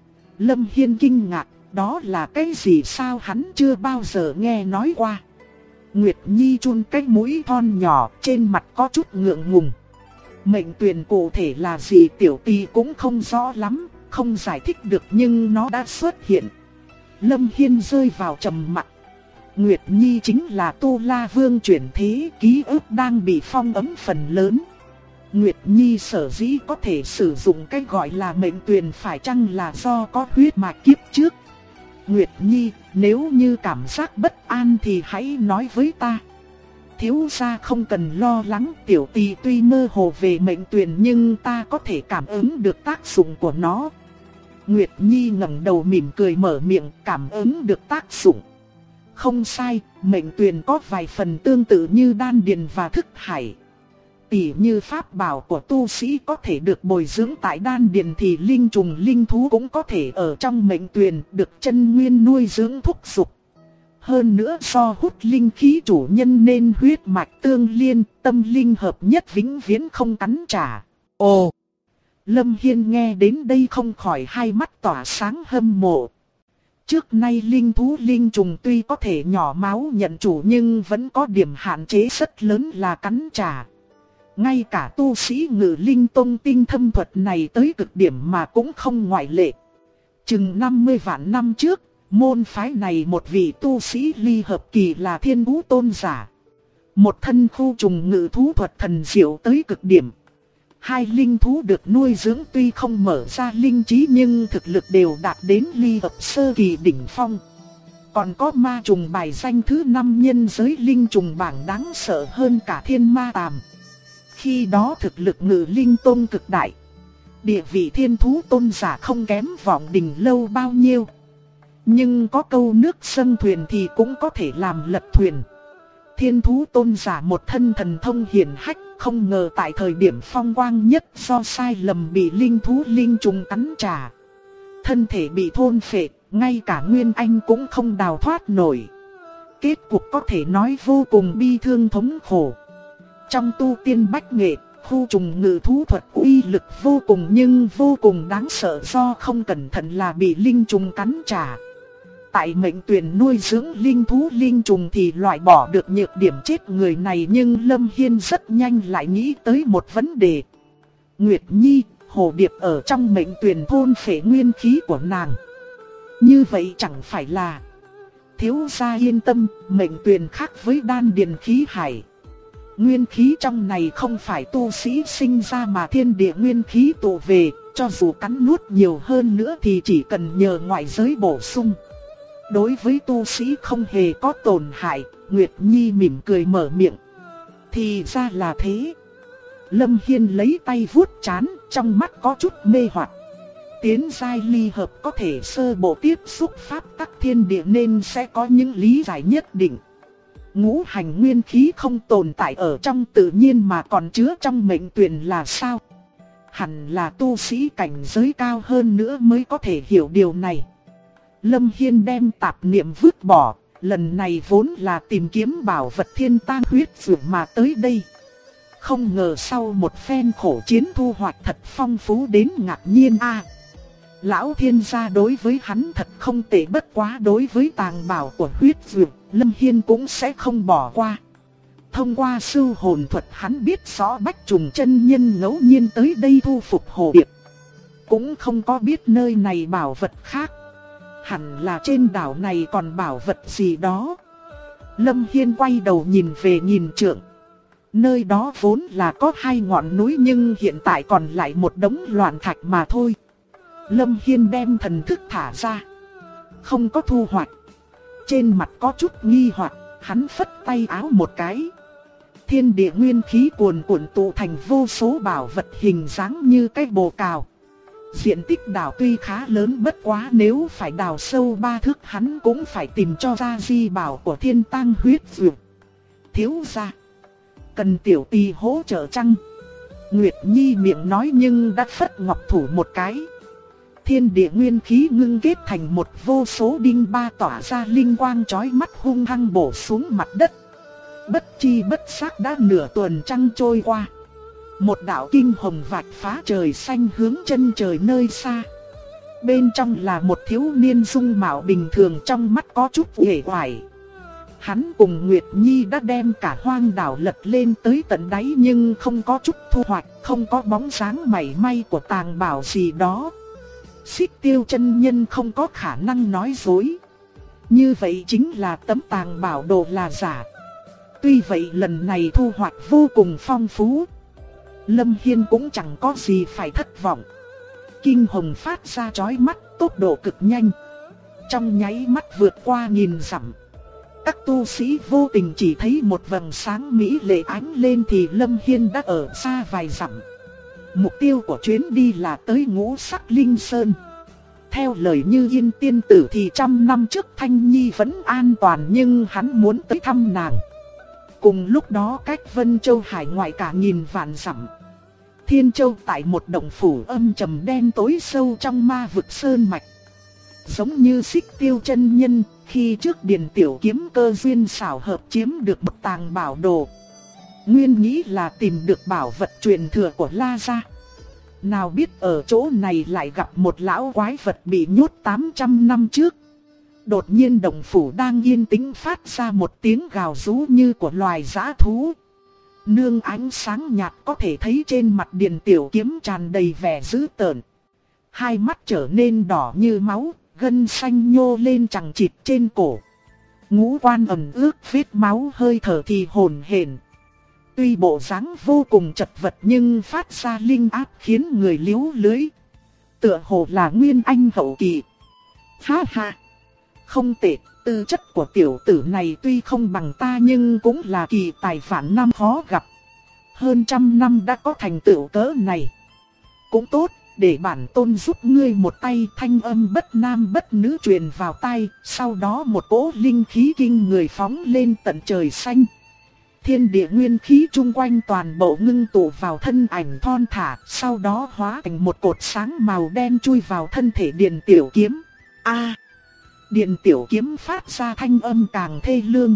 Lâm Hiên kinh ngạc, đó là cái gì sao hắn chưa bao giờ nghe nói qua. Nguyệt Nhi chun cái mũi thon nhỏ, trên mặt có chút ngượng ngùng. Mệnh tuyền cụ thể là gì tiểu tì cũng không rõ lắm, không giải thích được nhưng nó đã xuất hiện. Lâm Hiên rơi vào trầm mặc. Nguyệt Nhi chính là Tu La Vương chuyển thế, ký ức đang bị phong ấn phần lớn. Nguyệt Nhi sở dĩ có thể sử dụng cái gọi là mệnh tuyền phải chăng là do có huyết mạch kiếp trước. Nguyệt Nhi, nếu như cảm giác bất an thì hãy nói với ta. Thiếu gia không cần lo lắng, tiểu tỳ tuy mơ hồ về mệnh tuyền nhưng ta có thể cảm ứng được tác dụng của nó. Nguyệt Nhi ngẩng đầu mỉm cười mở miệng, cảm ứng được tác dụng. Không sai, mệnh tuyền có vài phần tương tự như đan điền và thức hải. Tỉ như pháp bảo của tu sĩ có thể được bồi dưỡng tại đan điền thì linh trùng linh thú cũng có thể ở trong mệnh tuyền được chân nguyên nuôi dưỡng thúc dục. Hơn nữa do hút linh khí chủ nhân nên huyết mạch tương liên, tâm linh hợp nhất vĩnh viễn không cắn trả. Ồ! Lâm Hiên nghe đến đây không khỏi hai mắt tỏa sáng hâm mộ. Trước nay linh thú linh trùng tuy có thể nhỏ máu nhận chủ nhưng vẫn có điểm hạn chế rất lớn là cắn trả. Ngay cả tu sĩ Ngự Linh Tông tinh thâm thuật này tới cực điểm mà cũng không ngoại lệ. Chừng 50 vạn năm trước, môn phái này một vị tu sĩ ly hợp kỳ là Thiên Vũ Tôn giả. Một thân khu trùng ngự thú thuật thần diệu tới cực điểm. Hai linh thú được nuôi dưỡng tuy không mở ra linh trí nhưng thực lực đều đạt đến ly hợp sơ kỳ đỉnh phong. Còn có ma trùng bài danh thứ 5 nhân giới linh trùng bảng đáng sợ hơn cả thiên ma tàm. Khi đó thực lực Ngự Linh Tông cực đại. Địa vị Thiên Thú Tôn giả không kém Vọng Đình Lâu bao nhiêu. Nhưng có câu nước dâng thuyền thì cũng có thể làm lật thuyền. Thiên Thú Tôn giả một thân thần thông hiển hách, không ngờ tại thời điểm phong quang nhất do sai lầm bị linh thú linh trùng cắn trả. Thân thể bị thôn phệ, ngay cả Nguyên Anh cũng không đào thoát nổi. Kết cục có thể nói vô cùng bi thương thống khổ. Trong tu tiên bách nghệ, khu trùng ngự thú thuật uy lực vô cùng nhưng vô cùng đáng sợ do không cẩn thận là bị linh trùng cắn trả. Tại mệnh tuyền nuôi dưỡng linh thú linh trùng thì loại bỏ được nhược điểm chết người này nhưng Lâm Hiên rất nhanh lại nghĩ tới một vấn đề. Nguyệt Nhi, hồ điệp ở trong mệnh tuyền thôn phệ nguyên khí của nàng. Như vậy chẳng phải là... Thiếu gia yên tâm, mệnh tuyền khác với đan điền khí hải. Nguyên khí trong này không phải tu sĩ sinh ra mà thiên địa nguyên khí tụ về, cho dù cắn nuốt nhiều hơn nữa thì chỉ cần nhờ ngoại giới bổ sung. Đối với tu sĩ không hề có tổn hại, Nguyệt Nhi mỉm cười mở miệng. Thì ra là thế. Lâm Hiên lấy tay vuốt trán, trong mắt có chút mê hoặc. Tiến giai ly hợp có thể sơ bộ tiếp xúc pháp tắc thiên địa nên sẽ có những lý giải nhất định. Ngũ hành nguyên khí không tồn tại ở trong tự nhiên mà còn chứa trong mệnh tuyển là sao? Hẳn là tu sĩ cảnh giới cao hơn nữa mới có thể hiểu điều này. Lâm Hiên đem tạp niệm vứt bỏ, lần này vốn là tìm kiếm bảo vật thiên tang huyết dược mà tới đây. Không ngờ sau một phen khổ chiến thu hoạch thật phong phú đến ngạc nhiên a. Lão thiên gia đối với hắn thật không tệ, bất quá đối với tàng bảo của huyết dược, Lâm Hiên cũng sẽ không bỏ qua. Thông qua sư hồn thuật hắn biết rõ Bách Trùng chân nhân ngẫu nhiên tới đây thu phục hồ điệp. Cũng không có biết nơi này bảo vật khác. Hẳn là trên đảo này còn bảo vật gì đó. Lâm Hiên quay đầu nhìn về nghìn trượng. Nơi đó vốn là có 2 ngọn núi nhưng hiện tại còn lại một đống loạn thạch mà thôi. Lâm Hiên đem thần thức thả ra. Không có thu hoạch. Trên mặt có chút nghi hoặc, hắn phất tay áo một cái. Thiên địa nguyên khí cuồn cuộn tụ thành vô số bảo vật hình dáng như cái bồ cào. Diện tích đảo tuy khá lớn, bất quá nếu phải đào sâu 3 thước hắn cũng phải tìm cho ra di bảo của thiên tang huyết dược. Thiếu gia, cần tiểu tỳ hỗ trợ chăng? Nguyệt Nhi miệng nói nhưng đã phất ngọc thủ một cái. Thiên địa nguyên khí ngưng kết thành một vô số đinh ba tỏa ra linh quang chói mắt hung hăng bổ xuống mặt đất. Bất chi bất giác đã nửa tuần trăng trôi qua. Một đạo kinh hồng vạch phá trời xanh hướng chân trời nơi xa. Bên trong là một thiếu niên dung mạo bình thường, trong mắt có chút uể oải. Hắn cùng Nguyệt Nhi đã đem cả hoang đảo lật lên tới tận đáy nhưng không có chút thu hoạch, không có bóng dáng mảy may của tàng bảo gì đó. Xích Tiêu chân nhân không có khả năng nói dối. Như vậy chính là tấm tàng bảo đồ là giả. Tuy vậy lần này thu hoạch vô cùng phong phú. Lâm Hiên cũng chẳng có gì phải thất vọng. Kinh hồng phát ra chói mắt, tốc độ cực nhanh. Trong nháy mắt vượt qua 1000 dặm. Các tu sĩ vô tình chỉ thấy một vầng sáng mỹ lệ ánh lên thì Lâm Hiên đã ở xa vài dặm. Mục tiêu của chuyến đi là tới Ngũ Sắc Linh Sơn. Theo lời Như Yên tiên tử thì 100 năm trước Thanh Nhi vẫn an toàn nhưng hắn muốn tới thăm nàng. Cùng lúc đó cách Vân Châu hải ngoại cả 1000 vạn dặm. Thiên Châu tại một động phủ âm trầm đen tối sâu trong ma vực sơn mạch. Giống như Xích Tiêu chân nhân, khi trước Điền Tiểu Kiếm cơ duyên xảo hợp chiếm được một tàng bảo đồ. Nguyên nghĩ là tìm được bảo vật truyền thừa của La gia. Nào biết ở chỗ này lại gặp một lão quái vật bị nhốt 800 năm trước. Đột nhiên động phủ đang yên tĩnh phát ra một tiếng gào rú như của loài dã thú. Nương ánh sáng nhạt có thể thấy trên mặt Điền Tiểu Kiếm tràn đầy vẻ dữ tợn. Hai mắt trở nên đỏ như máu, gân xanh nhô lên chằng chịt trên cổ. Ngũ quan ẩm ướt vết máu, hơi thở thì hổn hển. Tuy bộ dáng vô cùng chật vật nhưng phát ra linh áp khiến người liếu lưới. Tựa hồ là nguyên anh hậu kỳ. Ha ha! Không tệ, tư chất của tiểu tử này tuy không bằng ta nhưng cũng là kỳ tài vạn năm khó gặp. Hơn 100 năm đã có thành tựu cỡ này. Cũng tốt, để bản tôn giúp ngươi một tay. Thanh âm bất nam bất nữ truyền vào tai, sau đó một cỗ linh khí kinh người phóng lên tận trời xanh. Thiên địa nguyên khí chung quanh toàn bộ ngưng tụ vào thân ảnh thon thả, sau đó hóa thành một cột sáng màu đen chui vào thân thể Điền Tiểu Kiếm. A! Điền Tiểu Kiếm phát ra thanh âm càng thê lương.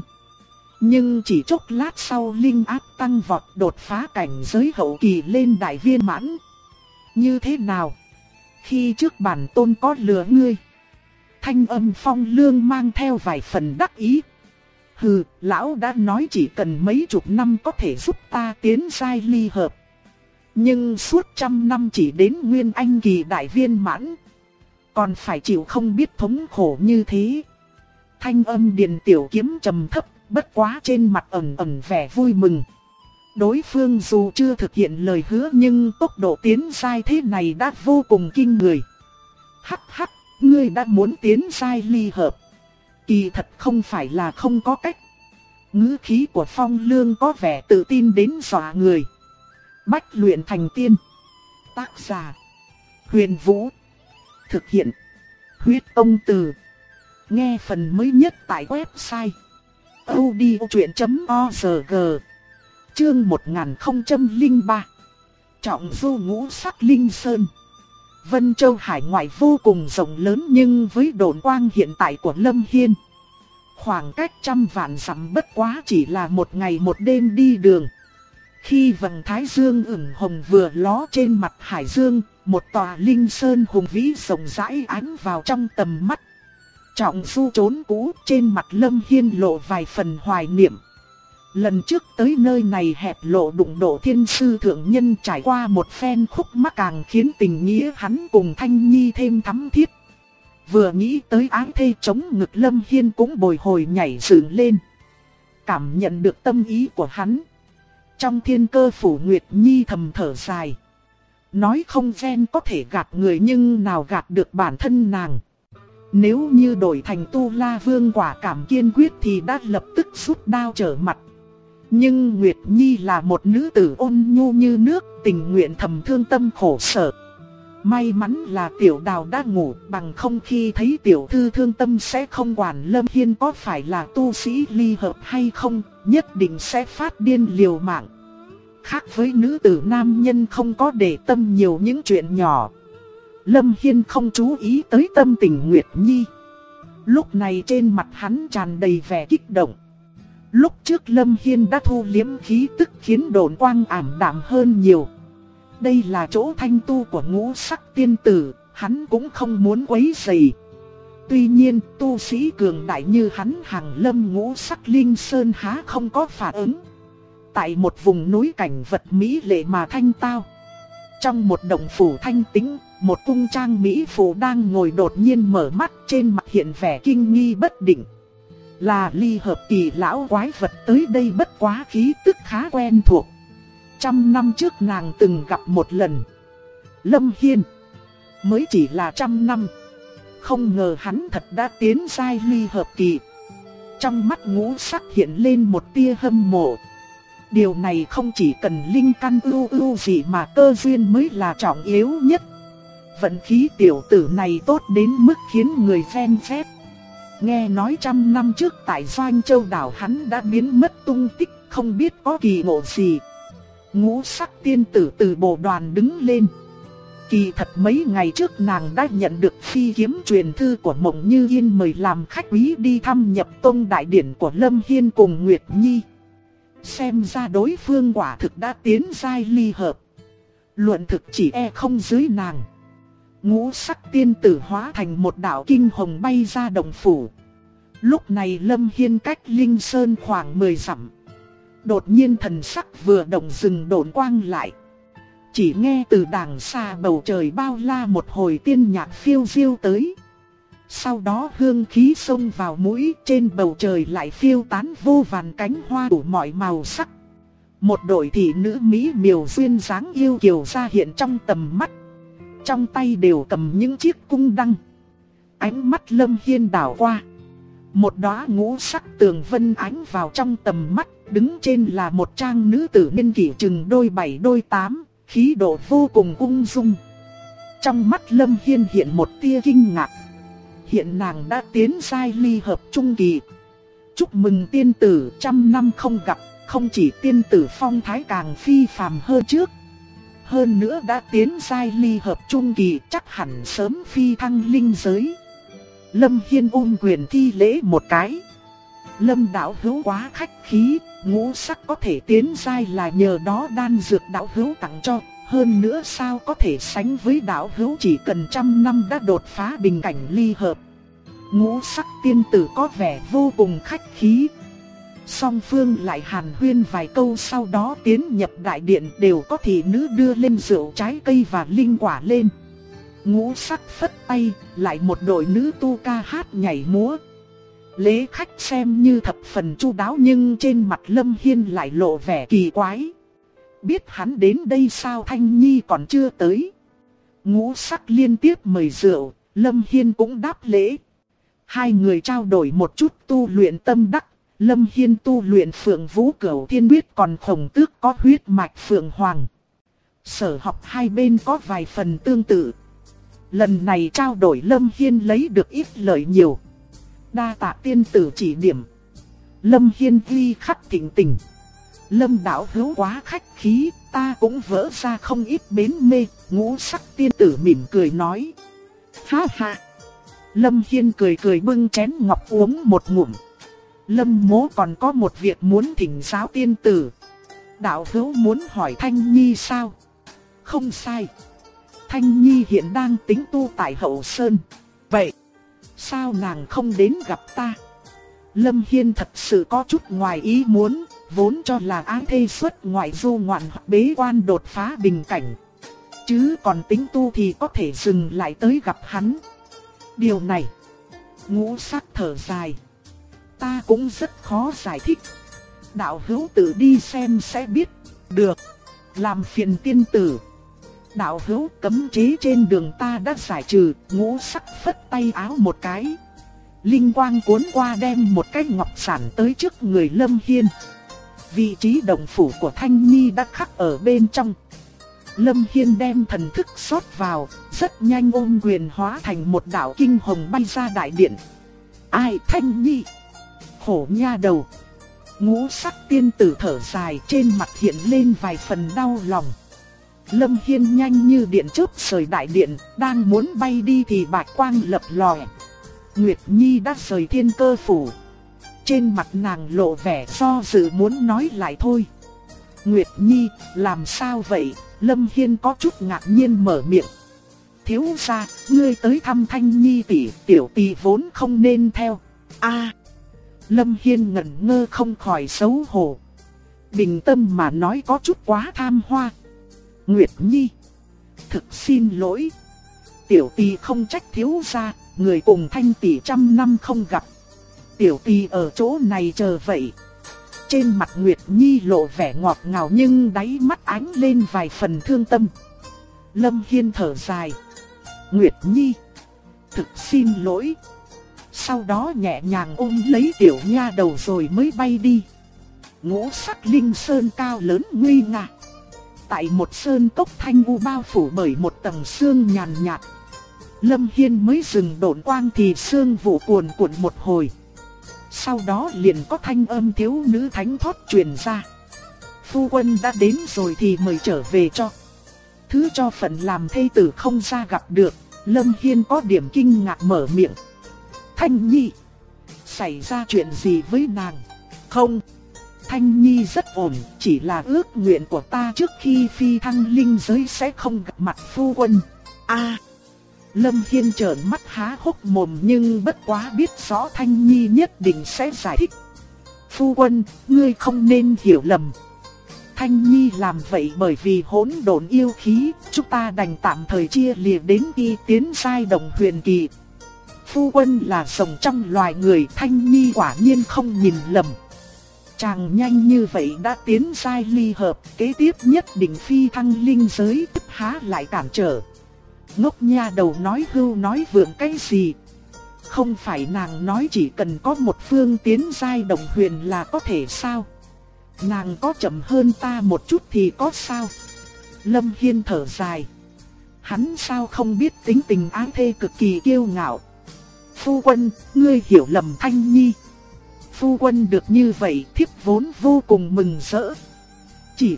Nhưng chỉ chốc lát sau linh áp tăng vọt, đột phá cảnh giới hậu kỳ lên đại viên mãn. Như thế nào? Khi trước bản tôn có lừa ngươi. Thanh âm phong lương mang theo vài phần đắc ý. Hừ, lão đã nói chỉ cần mấy chục năm có thể giúp ta tiến giai ly hợp. Nhưng suốt 100 năm chỉ đến nguyên anh kỳ đại viên mãn. Còn phải chịu không biết thống khổ như thế. Thanh âm Điền Tiểu Kiếm trầm thấp, bất quá trên mặt ẩn ẩn vẻ vui mừng. Đối phương dù chưa thực hiện lời hứa nhưng tốc độ tiến giai thế này đã vô cùng kinh người. Hắc hắc, ngươi đã muốn tiến giai ly hợp. Kỳ thật không phải là không có cách. Ngữ khí của Phong Lương có vẻ tự tin đến dọa người. Bách luyện thành tiên. Tác giả: Huyền Vũ. Thực hiện: Huyết Ông Từ. Nghe phần mới nhất tại website audiochuyện.org. Chương 1003. Trọng du ngũ sắc linh sơn. Vân Châu hải ngoại vô cùng rộng lớn, nhưng với độn quang hiện tại của Lâm Hiên, khoảng cách trăm vạn dặm bất quá chỉ là một ngày một đêm đi đường. Khi vầng thái dương ửng hồng vừa ló trên mặt hải dương, một tòa linh sơn hùng vĩ rộng rãi ánh vào trong tầm mắt. Trọng du trốn cũ, trên mặt Lâm Hiên lộ vài phần hoài niệm. Lần trước tới nơi này hẹp lộ đụng độ thiên sư thượng nhân, trải qua một phen khúc mắc càng khiến tình nghĩa hắn cùng Thanh Nhi thêm thắm thiết. Vừa nghĩ tới ái thê chống ngực, Lâm Hiên cũng bồi hồi nhảy dựng lên. Cảm nhận được tâm ý của hắn, trong thiên cơ phủ Nguyệt Nhi thầm thở dài. Nói không ghen có thể gạt người, nhưng nào gạt được bản thân nàng. Nếu như đổi thành Tu La Vương quả cảm kiên quyết thì đã lập tức rút đao trở mặt. Nhưng Nguyệt Nhi là một nữ tử ôn nhu như nước, tình nguyện thầm thương tâm khổ sở. May mắn là Tiểu Đào đã ngủ, bằng không khi thấy tiểu thư thương tâm sẽ không quản Lâm Hiên có phải là tu sĩ ly hợp hay không, nhất định sẽ phát điên liều mạng. Khác với nữ tử, nam nhân không có để tâm nhiều những chuyện nhỏ. Lâm Hiên không chú ý tới tâm tình Nguyệt Nhi. Lúc này trên mặt hắn tràn đầy vẻ kích động. Lúc trước Lâm Hiên đã thu liếm khí tức khiến độn quang ảm đạm hơn nhiều. Đây là chỗ thanh tu của ngũ sắc tiên tử, hắn cũng không muốn quấy rầy. Tuy nhiên, tu sĩ cường đại như hắn hàng lâm ngũ sắc linh sơn há không có phản ứng. Tại một vùng núi cảnh vật mỹ lệ mà thanh tao, trong một động phủ thanh tĩnh, một cung trang mỹ phụ đang ngồi đột nhiên mở mắt, trên mặt hiện vẻ kinh nghi bất định. Là ly hợp kỳ lão quái vật tới đây, bất quá khí tức khá quen thuộc. 100 năm trước nàng từng gặp một lần. Lâm Hiên mới chỉ là 100 năm, không ngờ hắn thật đã tiến giai ly hợp kỳ. Trong mắt ngũ sắc hiện lên một tia hâm mộ. Điều này không chỉ cần linh căn ưu gì mà cơ duyên mới là trọng yếu nhất. Vận khí tiểu tử này tốt đến mức khiến người phen phép. Nghe nói 100 năm trước tại Doanh Châu đảo hắn đã biến mất tung tích, không biết có kỳ ngộ gì. Ngũ sắc tiên tử từ bộ đoàn đứng lên. Kỳ thật mấy ngày trước nàng đã nhận được phi kiếm truyền thư của Mộng Như Yên mời làm khách quý đi thăm nhập tông đại điển của Lâm Hiên cùng Nguyệt Nhi. Xem ra đối phương quả thực đã tiến giai ly hợp. Luận thực chỉ không dưới nàng. Ngũ sắc tiên tử hóa thành một đạo kinh hồng bay ra động phủ. Lúc này Lâm Hiên cách Linh Sơn khoảng 10 dặm. Đột nhiên thần sắc vừa động dừng độn quang lại. Chỉ nghe từ đàng xa bầu trời bao la một hồi tiên nhạc phiêu diêu tới. Sau đó hương khí xông vào mũi, trên bầu trời lại phiêu tán vô vàn cánh hoa đủ mọi màu sắc. Một đội thị nữ mỹ miều duyên dáng yêu kiều ra hiện trong tầm mắt. Trong tay đều cầm những chiếc cung đăng. Ánh mắt Lâm Hiên đảo qua. Một đóa ngũ sắc tường vân ánh vào trong tầm mắt, đứng trên là một trang nữ tử niên kỷ chừng đôi 7 đôi 8, khí độ vô cùng ung dung. Trong mắt Lâm Hiên hiện một tia kinh ngạc. Hiện nàng đã tiến giai ly hợp trung kỳ. Chúc mừng tiên tử, 100 năm không gặp, không chỉ tiên tử phong thái càng phi phàm hơn trước. Hơn nữa đã tiến giai ly hợp trung kỳ, chắc hẳn sớm phi thăng linh giới. Lâm Hiên ôm quyền thi lễ một cái. Lâm đạo hữu quá khách khí, ngũ sắc có thể tiến giai là nhờ đó đan dược đạo hữu tặng cho. Hơn nữa sao có thể sánh với đạo hữu chỉ cần 100 năm đã đột phá bình cảnh ly hợp. Ngũ sắc tiên tử có vẻ vô cùng khách khí. Song phương lại hàn huyên vài câu, sau đó tiến nhập đại điện, đều có thị nữ đưa lên rượu trái cây và linh quả lên. Ngũ sắc phất tay, lại một đội nữ tu ca hát nhảy múa. Lễ khách xem như thập phần chu đáo, nhưng trên mặt Lâm Hiên lại lộ vẻ kỳ quái. Biết hắn đến đây sao Thanh Nhi còn chưa tới. Ngũ Sắc liên tiếp mời rượu, Lâm Hiên cũng đáp lễ. Hai người trao đổi một chút tu luyện tâm đắc. Lâm Hiên tu luyện Phượng Vũ Cửu Thiên Quyết, còn Khổng Tước có huyết mạch Phượng Hoàng. Sở học hai bên có vài phần tương tự. Lần này trao đổi Lâm Hiên lấy được ít lợi nhiều. Đa tạ tiên tử chỉ điểm. Lâm Hiên ghi khắc thỉnh tình. Lâm đạo hữu quá khách khí, ta cũng vỡ ra không ít bến mê. Ngũ Sắc tiên tử mỉm cười nói. Ha ha. Lâm Hiên cười cười bưng chén ngọc uống một ngụm. Lâm mỗ còn có một việc muốn thỉnh giáo tiên tử. Đạo hữu muốn hỏi Thanh Nhi sao? Không sai. Thanh Nhi hiện đang tính tu tại Hậu Sơn. Vậy, sao nàng không đến gặp ta? Lâm Hiên thật sự có chút ngoài ý muốn, vốn cho là ái thê xuất ngoại du ngoạn hoặc bế quan đột phá bình cảnh. Chứ còn tính tu thì có thể dừng lại tới gặp hắn. Điều này, Ngũ Sắc thở dài. Ta cũng rất khó giải thích. Đạo hữu tự đi xem sẽ biết. Được, làm phiền tiên tử. Đạo hữu cấm chế trên đường ta đã giải trừ. Ngũ Sắc phất tay áo một cái. Linh quang cuốn qua đem một cái ngọc sản tới trước người Lâm Hiên. Vị trí động phủ của Thanh Nhi đã khắc ở bên trong. Lâm Hiên đem thần thức xót vào, rất nhanh ôm quyền hóa thành một đạo kinh hồng bay ra đại điện. Ai Thanh Nhi? Khổ nha đầu. Ngũ Sắc tiên tử thở dài, trên mặt hiện lên vài phần đau lòng. Lâm Hiên nhanh như điện chớp rời đại điện, đang muốn bay đi thì bạch quang lập lòe. Nguyệt Nhi đã rời Thiên Cơ phủ. Trên mặt nàng lộ vẻ do dự muốn nói lại thôi. Nguyệt Nhi, làm sao vậy? Lâm Hiên có chút ngạc nhiên mở miệng. Thiếu gia, ngươi tới thăm Thanh Nhi tỷ, tiểu tỷ vốn không nên theo. Lâm Hiên ngẩn ngơ không khỏi xấu hổ. Bình tâm mà nói có chút quá tham hoa. Nguyệt Nhi, thực xin lỗi. Tiểu tỷ không trách thiếu gia, người cùng Thanh tỷ trăm năm không gặp. Tiểu tỷ ở chỗ này chờ vậy. Trên mặt Nguyệt Nhi lộ vẻ ngọt ngào nhưng đáy mắt ánh lên vài phần thương tâm. Lâm Hiên thở dài. Nguyệt Nhi, thực xin lỗi. Sau đó nhẹ nhàng ôm lấy tiểu nha đầu rồi mới bay đi. Ngũ Sắc linh sơn cao lớn nguy nga. Tại một sơn cốc thanh u bao phủ bởi một tầng sương nhàn nhạt. Lâm Hiên mới dừng độn quang thì sương vụ cuồn cuộn một hồi. Sau đó liền có thanh âm thiếu nữ thánh thoát truyền ra. Phu quân đã đến rồi thì mời trở về cho. Thứ cho phận làm thê tử không ra gặp được. Lâm Hiên có điểm kinh ngạc mở miệng. Thanh Nhi, xảy ra chuyện gì với nàng? Không, Thanh Nhi rất ổn, chỉ là ước nguyện của ta trước khi phi thăng linh giới sẽ không gặp mặt phu quân. Lâm Hiên trợn mắt há hốc mồm nhưng bất quá biết rõ Thanh Nhi nhất định sẽ giải thích. Phu quân, ngươi không nên hiểu lầm. Thanh Nhi làm vậy bởi vì hỗn độn yêu khí, chúng ta đành tạm thời chia lìa đến khi tiến giai đồng huyền kỳ. Phu quân là rồng trong loài người, Thanh Nhi quả nhiên không nhìn lầm. Chàng nhanh như vậy đã tiến giai ly hợp, kế tiếp nhất định phi thăng linh giới, há lại cản trở. Ngốc nha đầu nói hưu nói vượng cái gì? Không phải nàng nói chỉ cần có một phương tiến giai đồng huyền là có thể sao? Nàng có chậm hơn ta một chút thì có sao? Lâm Hiên thở dài. Hắn sao không biết tính tình ái thê cực kỳ kiêu ngạo. Phu quân, ngươi hiểu lầm Thanh Nhi. Phu quân được như vậy thiếp vốn vô cùng mừng rỡ. Chỉ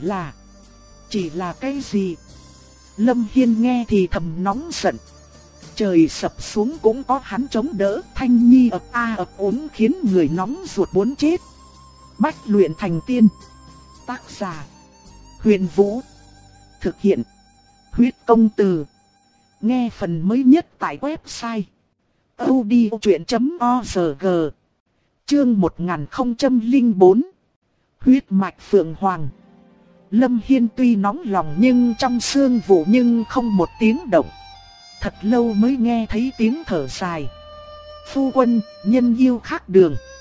là cái gì? Lâm Hiên nghe thì thầm nóng giận. Trời sập xuống cũng có hắn chống đỡ. Thanh Nhi ập úng khiến người nóng ruột muốn chết. Bách luyện thành tiên. Tác giả Huyền Vũ. Thực hiện Huyết Công Từ. Nghe phần mới nhất tại website audiochuyện.org. Chương 1004. Huyết mạch Phượng Hoàng. Lâm Hiên tuy nóng lòng nhưng trong sương vụ nhưng không một tiếng động. Thật lâu mới nghe thấy tiếng thở dài. Phu quân, nhân yêu khác đường.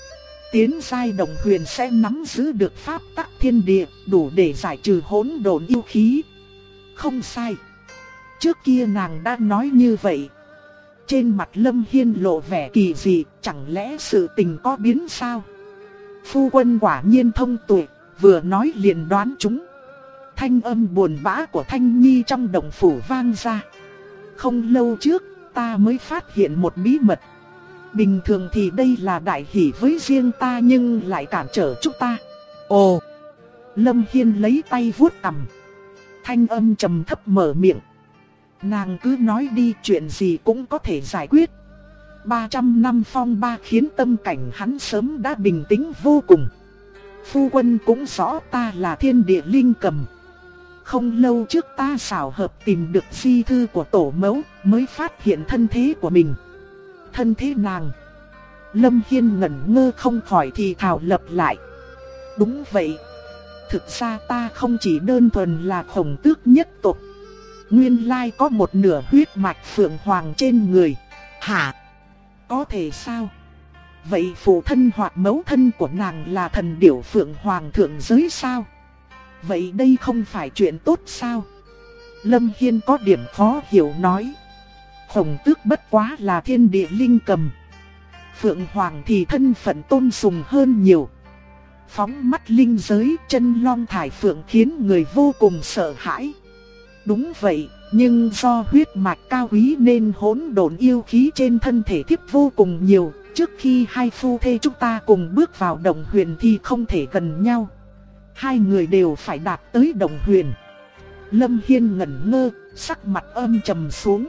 tiến giai đồng huyền sẽ nắm giữ được pháp tắc thiên địa, đủ để giải trừ hỗn độn yêu khí. Không sai. Trước kia nàng đã nói như vậy. Trên mặt Lâm Hiên lộ vẻ kỳ dị, chẳng lẽ sự tình có biến sao? Phu quân quả nhiên thông tuệ, vừa nói liền đoán chúng. Thanh âm buồn bã của Thanh Nhi trong động phủ vang ra. Không lâu trước, ta mới phát hiện một bí mật. Bình thường thì đây là đại hỷ với riêng ta nhưng lại cản trở chúng ta. Ồ! Lâm Hiên lấy tay vuốt cằm. Thanh âm trầm thấp mở miệng. Nàng cứ nói đi, chuyện gì cũng có thể giải quyết. 300 năm phong ba khiến tâm cảnh hắn sớm đã bình tĩnh vô cùng. Phu quân cũng rõ ta là thiên địa linh cầm. Không lâu trước ta xảo hợp tìm được di thư của tổ mẫu, mới phát hiện thân thế của mình. Thân thế nàng? Lâm Hiên ngẩn ngơ không khỏi thì thào lặp lại. Đúng vậy. Thực ra ta không chỉ đơn thuần là Khổng Tước nhất tộc. Nguyên lai có một nửa huyết mạch Phượng Hoàng trên người. Hả? Có thể sao? Vậy phụ thân hoặc mẫu thân của nàng là thần điểu Phượng Hoàng thượng giới sao? Vậy đây không phải chuyện tốt sao? Lâm Hiên có điểm khó hiểu nói. Khổng Tước bất quá là thiên địa linh cầm. Phượng Hoàng thì thân phận tôn sùng hơn nhiều. Phóng mắt linh giới, chân long thải phượng khiến người vô cùng sợ hãi. Đúng vậy, nhưng do huyết mạch cao quý nên hỗn độn yêu khí trên thân thể thiếp vô cùng nhiều. Trước khi hai phu thê chúng ta cùng bước vào động huyền thì không thể gần nhau. Hai người đều phải đạt tới động huyền. Lâm Hiên ngẩn ngơ, sắc mặt âm trầm xuống.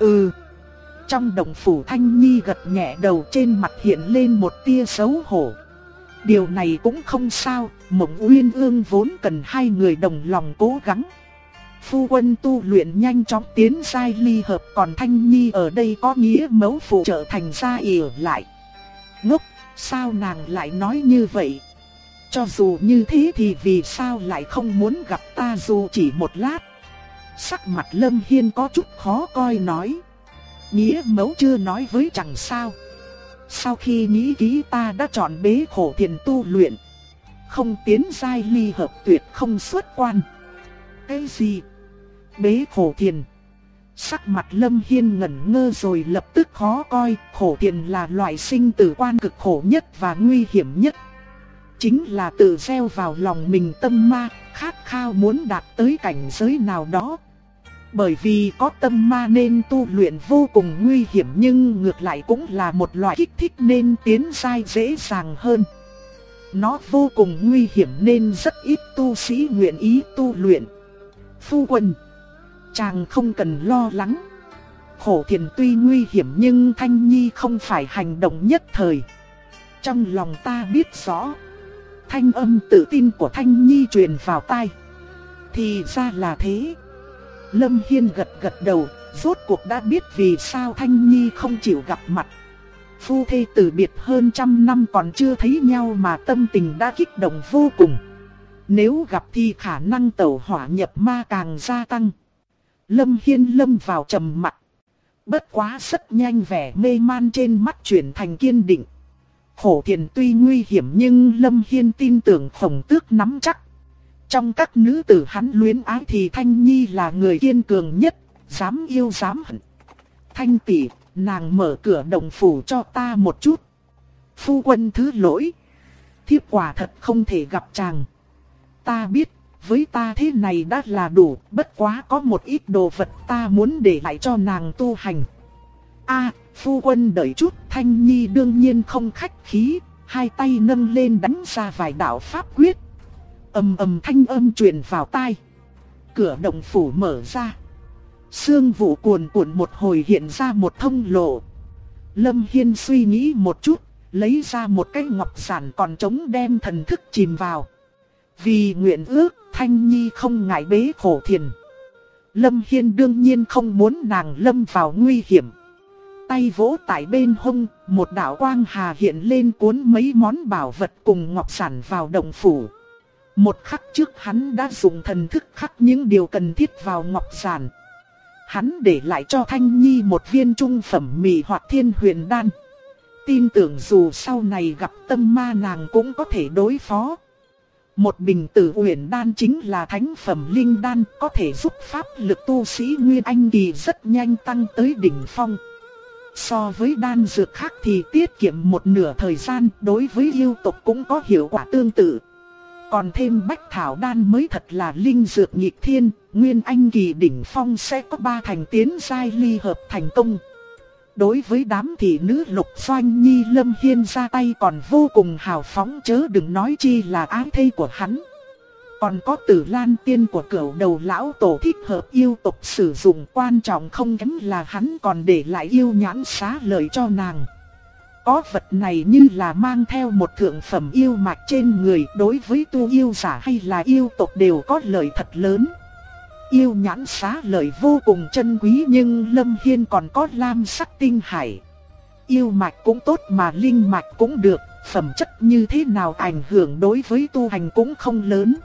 Trong động phủ Thanh Nhi gật nhẹ đầu, trên mặt hiện lên một tia xấu hổ. Điều này cũng không sao, Mộng Uyên Ương vốn cần hai người đồng lòng cố gắng. Phu quân tu luyện nhanh chóng tiến giai ly hợp, còn Thanh Nhi ở đây có nghĩa mẫu phụ trợ thành gia ỉa lại. Ngốc, sao nàng lại nói như vậy? Cho dù như thế thì vì sao lại không muốn gặp ta dù chỉ một lát? Sắc mặt Lâm Hiên có chút khó coi nói. Nghĩa mẫu chưa nói với chẳng sao. Sau khi nghĩ kỹ ta đã chọn bế khổ thiền tu luyện. Không tiến giai ly hợp tuyệt không xuất quan. Cái gì? Bế khổ thiền? Sắc mặt Lâm Hiên ngẩn ngơ rồi lập tức khó coi. Khổ thiền là loại sinh tử quan cực khổ nhất và nguy hiểm nhất. Chính là tự gieo vào lòng mình tâm ma, khát khao muốn đạt tới cảnh giới nào đó. Bởi vì có tâm ma nên tu luyện vô cùng nguy hiểm, nhưng ngược lại cũng là một loại kích thích nên tiến giai dễ dàng hơn. Nó vô cùng nguy hiểm nên rất ít tu sĩ nguyện ý tu luyện. Phu quân, chàng không cần lo lắng. Khổ thiền tuy nguy hiểm nhưng Thanh Nhi không phải hành động nhất thời. Trong lòng ta biết rõ. Thanh âm tự tin của Thanh Nhi truyền vào tai. Thì ra là thế. Lâm Hiên gật gật đầu, rốt cuộc đã biết vì sao Thanh Nhi không chịu gặp mặt. Phu thê từ biệt hơn 100 năm còn chưa thấy nhau mà tâm tình đã kích động vô cùng. Nếu gặp thì khả năng tẩu hỏa nhập ma càng gia tăng. Lâm Hiên lâm vào trầm mặc. Bất quá rất nhanh vẻ mê man trên mắt chuyển thành kiên định. Khổ thiền tuy nguy hiểm nhưng Lâm Hiên tin tưởng Khổng Tước nắm chắc. Trong các nữ tử hắn luyến ái thì Thanh Nhi là người kiên cường nhất, dám yêu dám hận. Thanh tỷ, nàng mở cửa động phủ cho ta một chút. Phu quân thứ lỗi. Thiếp quả thật không thể gặp chàng. Ta biết, với ta thế này đã là đủ, bất quá có một ít đồ vật ta muốn để lại cho nàng tu hành. Phu quân đợi chút. Thanh Nhi đương nhiên không khách khí, hai tay nâng lên đánh ra vài đạo pháp quyết. Ầm ầm thanh âm truyền vào tai. Cửa động phủ mở ra. Sương vụ cuồn cuộn một hồi hiện ra một thông lộ. Lâm Hiên suy nghĩ một chút, lấy ra một cái ngọc giản còn trống đem thần thức chìm vào. Vì nguyện ước, Thanh Nhi không ngại bế khổ thiền. Lâm Hiên đương nhiên không muốn nàng lâm vào nguy hiểm. Tay vỗ tại bên hông, một đạo quang hà hiện lên cuốn mấy món bảo vật cùng ngọc giản vào động phủ. Một khắc trước hắn đã dùng thần thức khắc những điều cần thiết vào ngọc giản. Hắn để lại cho Thanh Nhi một viên trung phẩm mị hoặc thiên huyền đan. tin tưởng dù sau này gặp tâm ma nàng cũng có thể đối phó. Một bình tử uyển đan chính là thánh phẩm linh đan, có thể giúp pháp lực tu sĩ Nguyên Anh kỳ rất nhanh tăng tới đỉnh phong. So với đan dược khác thì tiết kiệm một nửa thời gian, đối với yêu tộc cũng có hiệu quả tương tự. Còn thêm bách thảo đan mới thật là linh dược nghịch thiên, Nguyên Anh kỳ đỉnh phong sẽ có 3 thành tiến giai ly hợp thành công. Đối với đám thị nữ Lục Doanh Nhi, Lâm Hiên ra tay còn vô cùng hào phóng, chớ đừng nói chi là ái thê của hắn. Còn có Tử Lan tiên của Cửu Đầu lão tổ thích hợp yêu tộc sử dụng, quan trọng không kém là hắn còn để lại yêu nhãn xá lợi cho nàng. Có vật này như là mang theo một thượng phẩm yêu mạch trên người, đối với tu yêu giả hay là yêu tộc đều có lợi thật lớn. Yêu nhãn xá lợi vô cùng chân quý, nhưng Lâm Hiên còn có lam sắc tinh hải. Yêu mạch cũng tốt mà linh mạch cũng được, phẩm chất như thế nào ảnh hưởng đối với tu hành cũng không lớn.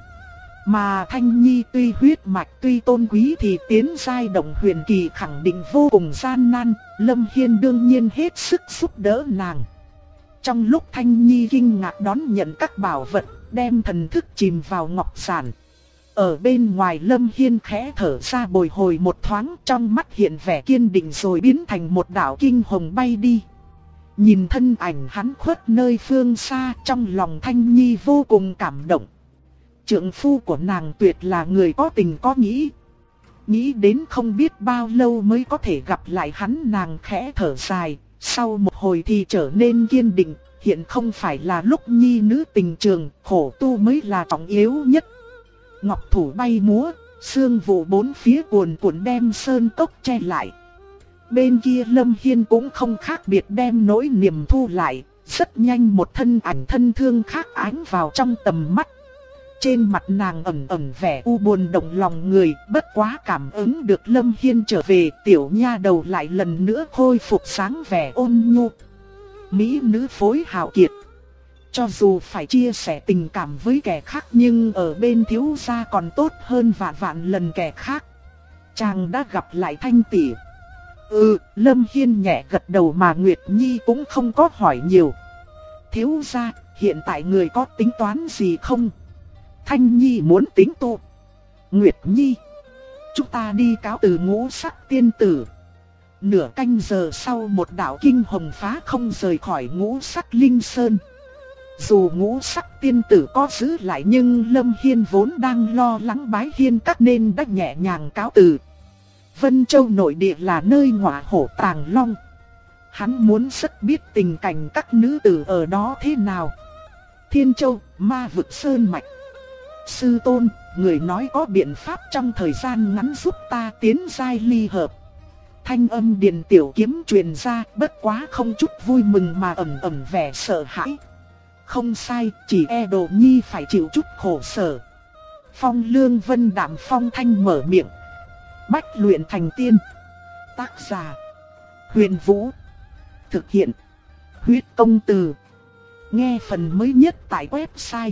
Mà Thanh Nhi tuy huyết mạch tuy tôn quý thì tiến giai động huyền kỳ khẳng định vô cùng gian nan, Lâm Hiên đương nhiên hết sức giúp đỡ nàng. Trong lúc Thanh Nhi kinh ngạc đón nhận các bảo vật, đem thần thức chìm vào ngọc giản. Ở bên ngoài Lâm Hiên khẽ thở ra bồi hồi một thoáng, trong mắt hiện vẻ kiên định rồi biến thành một đạo kinh hồng bay đi. Nhìn thân ảnh hắn khuất nơi phương xa, trong lòng Thanh Nhi vô cùng cảm động. Trượng phu của nàng tuyệt là người có tình có nghĩa. Nghĩ đến không biết bao lâu mới có thể gặp lại hắn, nàng khẽ thở dài, sau một hồi thì trở nên kiên định, hiện không phải là lúc nhi nữ tình trường, khổ tu mới là trọng yếu nhất. Ngọc thủ bay múa, sương vụ bốn phía cuồn cuộn đem sơn cốc che lại. Bên kia Lâm Hiên cũng không khác biệt đem nỗi niềm thu lại, rất nhanh một thân ảnh thân thương khác ánh vào trong tầm mắt. Trên mặt nàng ẩn ẩn vẻ u buồn động lòng người, bất quá cảm ứng được Lâm Hiên trở về, tiểu nha đầu lại lần nữa khôi phục sáng vẻ ôn nhu. Mỹ nữ phối hào kiệt. Cho dù phải chia sẻ tình cảm với kẻ khác nhưng ở bên thiếu gia còn tốt hơn vạn vạn lần kẻ khác. Chàng đã gặp lại Thanh tỷ. Lâm Hiên nhẹ gật đầu mà Nguyệt Nhi cũng không có hỏi nhiều. Thiếu gia, hiện tại người có tính toán gì không? Thanh Nhi muốn tính tu. Nguyệt Nhi, chúng ta đi cáo từ Ngũ Sắc tiên tử. Nửa canh giờ sau một đạo kinh hồng phá không rời khỏi Ngũ Sắc Linh Sơn. Dù Ngũ Sắc tiên tử có giữ lại nhưng Lâm Hiên vốn đang lo lắng bái hiên các nên đã nhẹ nhàng cáo từ. Vân Châu nội địa là nơi ngọa hổ tàng long. Hắn muốn rất biết tình cảnh các nữ tử ở đó thế nào. Thiên Châu, ma vực sơn mạch. Sư tôn, người nói có biện pháp trong thời gian ngắn giúp ta tiến giai ly hợp. Thanh âm Điền Tiểu Kiếm truyền ra, bất quá không chút vui mừng mà ẩn ẩn vẻ sợ hãi. Không sai, chỉ e Đồ Nhi phải chịu chút khổ sở. Phong Lương Vân Đạm Phong Thanh mở miệng. Bách luyện thành tiên. Tác giả: Huyền Vũ. Thực hiện: Huyết Công Từ. Nghe phần mới nhất tại website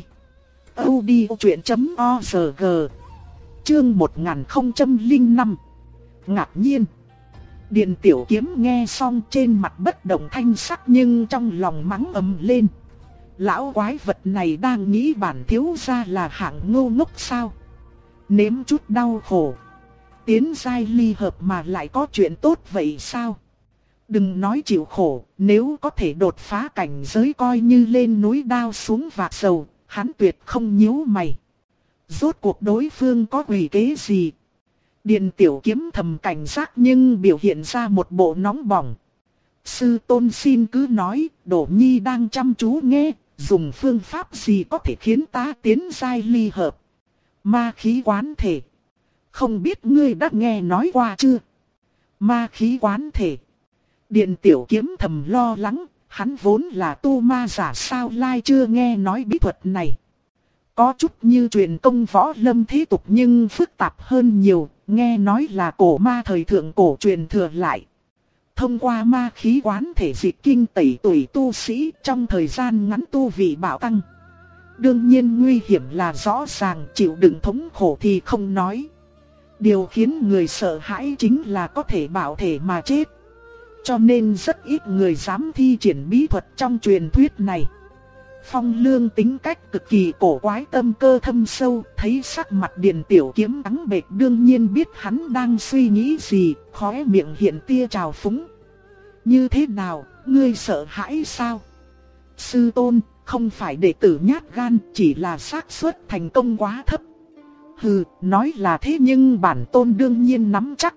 audiochuyện.org. Chương 1005. Ngạc nhiên. Điền Tiểu Kiếm nghe xong trên mặt bất động thanh sắc nhưng trong lòng mắng ầm lên. Lão quái vật này đang nghĩ bản thiếu gia là hạng ngu ngốc sao? Nếm chút đau khổ, tiến giai ly hợp mà lại có chuyện tốt vậy sao? Đừng nói chịu khổ, nếu có thể đột phá cảnh giới coi như lên núi đao xuống vạc sầu, hắn tuyệt không nhíu mày. Rốt cuộc đối phương có quỷ kế gì? Điền Tiểu Kiếm thầm cảnh giác nhưng biểu hiện ra một bộ nóng bỏng. Sư tôn xin cứ nói, Đỗ Nhi đang chăm chú nghe, dùng phương pháp gì có thể khiến ta tiến giai ly hợp? Ma khí quán thể. Không biết ngươi đã nghe nói qua chưa? Ma khí quán thể. Điền Tiểu Kiếm thầm lo lắng, hắn vốn là tu ma giả sao lai chưa nghe nói bí thuật này. Có chút như truyền công võ lâm thế tục nhưng phức tạp hơn nhiều, nghe nói là cổ ma thời thượng cổ truyền thừa lại. Thông qua ma khí quán thể dịch kinh tẩy tuổi tu sĩ trong thời gian ngắn tu vị bạo tăng. Đương nhiên nguy hiểm là rõ ràng, chịu đựng thống khổ thì không nói. Điều khiến người sợ hãi chính là có thể bạo thể mà chết. cho nên rất ít người dám thi triển bí thuật trong truyền thuyết này. Phong Lương tính cách cực kỳ cổ quái, tâm cơ thâm sâu, thấy sắc mặt Điền Tiểu Kiếm trắng bệch đương nhiên biết hắn đang suy nghĩ gì, khóe miệng hiện tia trào phúng. Như thế nào, ngươi sợ hãi sao? Sư tôn, không phải đệ tử nhát gan, chỉ là xác suất thành công quá thấp. Hừ, nói là thế nhưng bản tôn đương nhiên nắm chắc.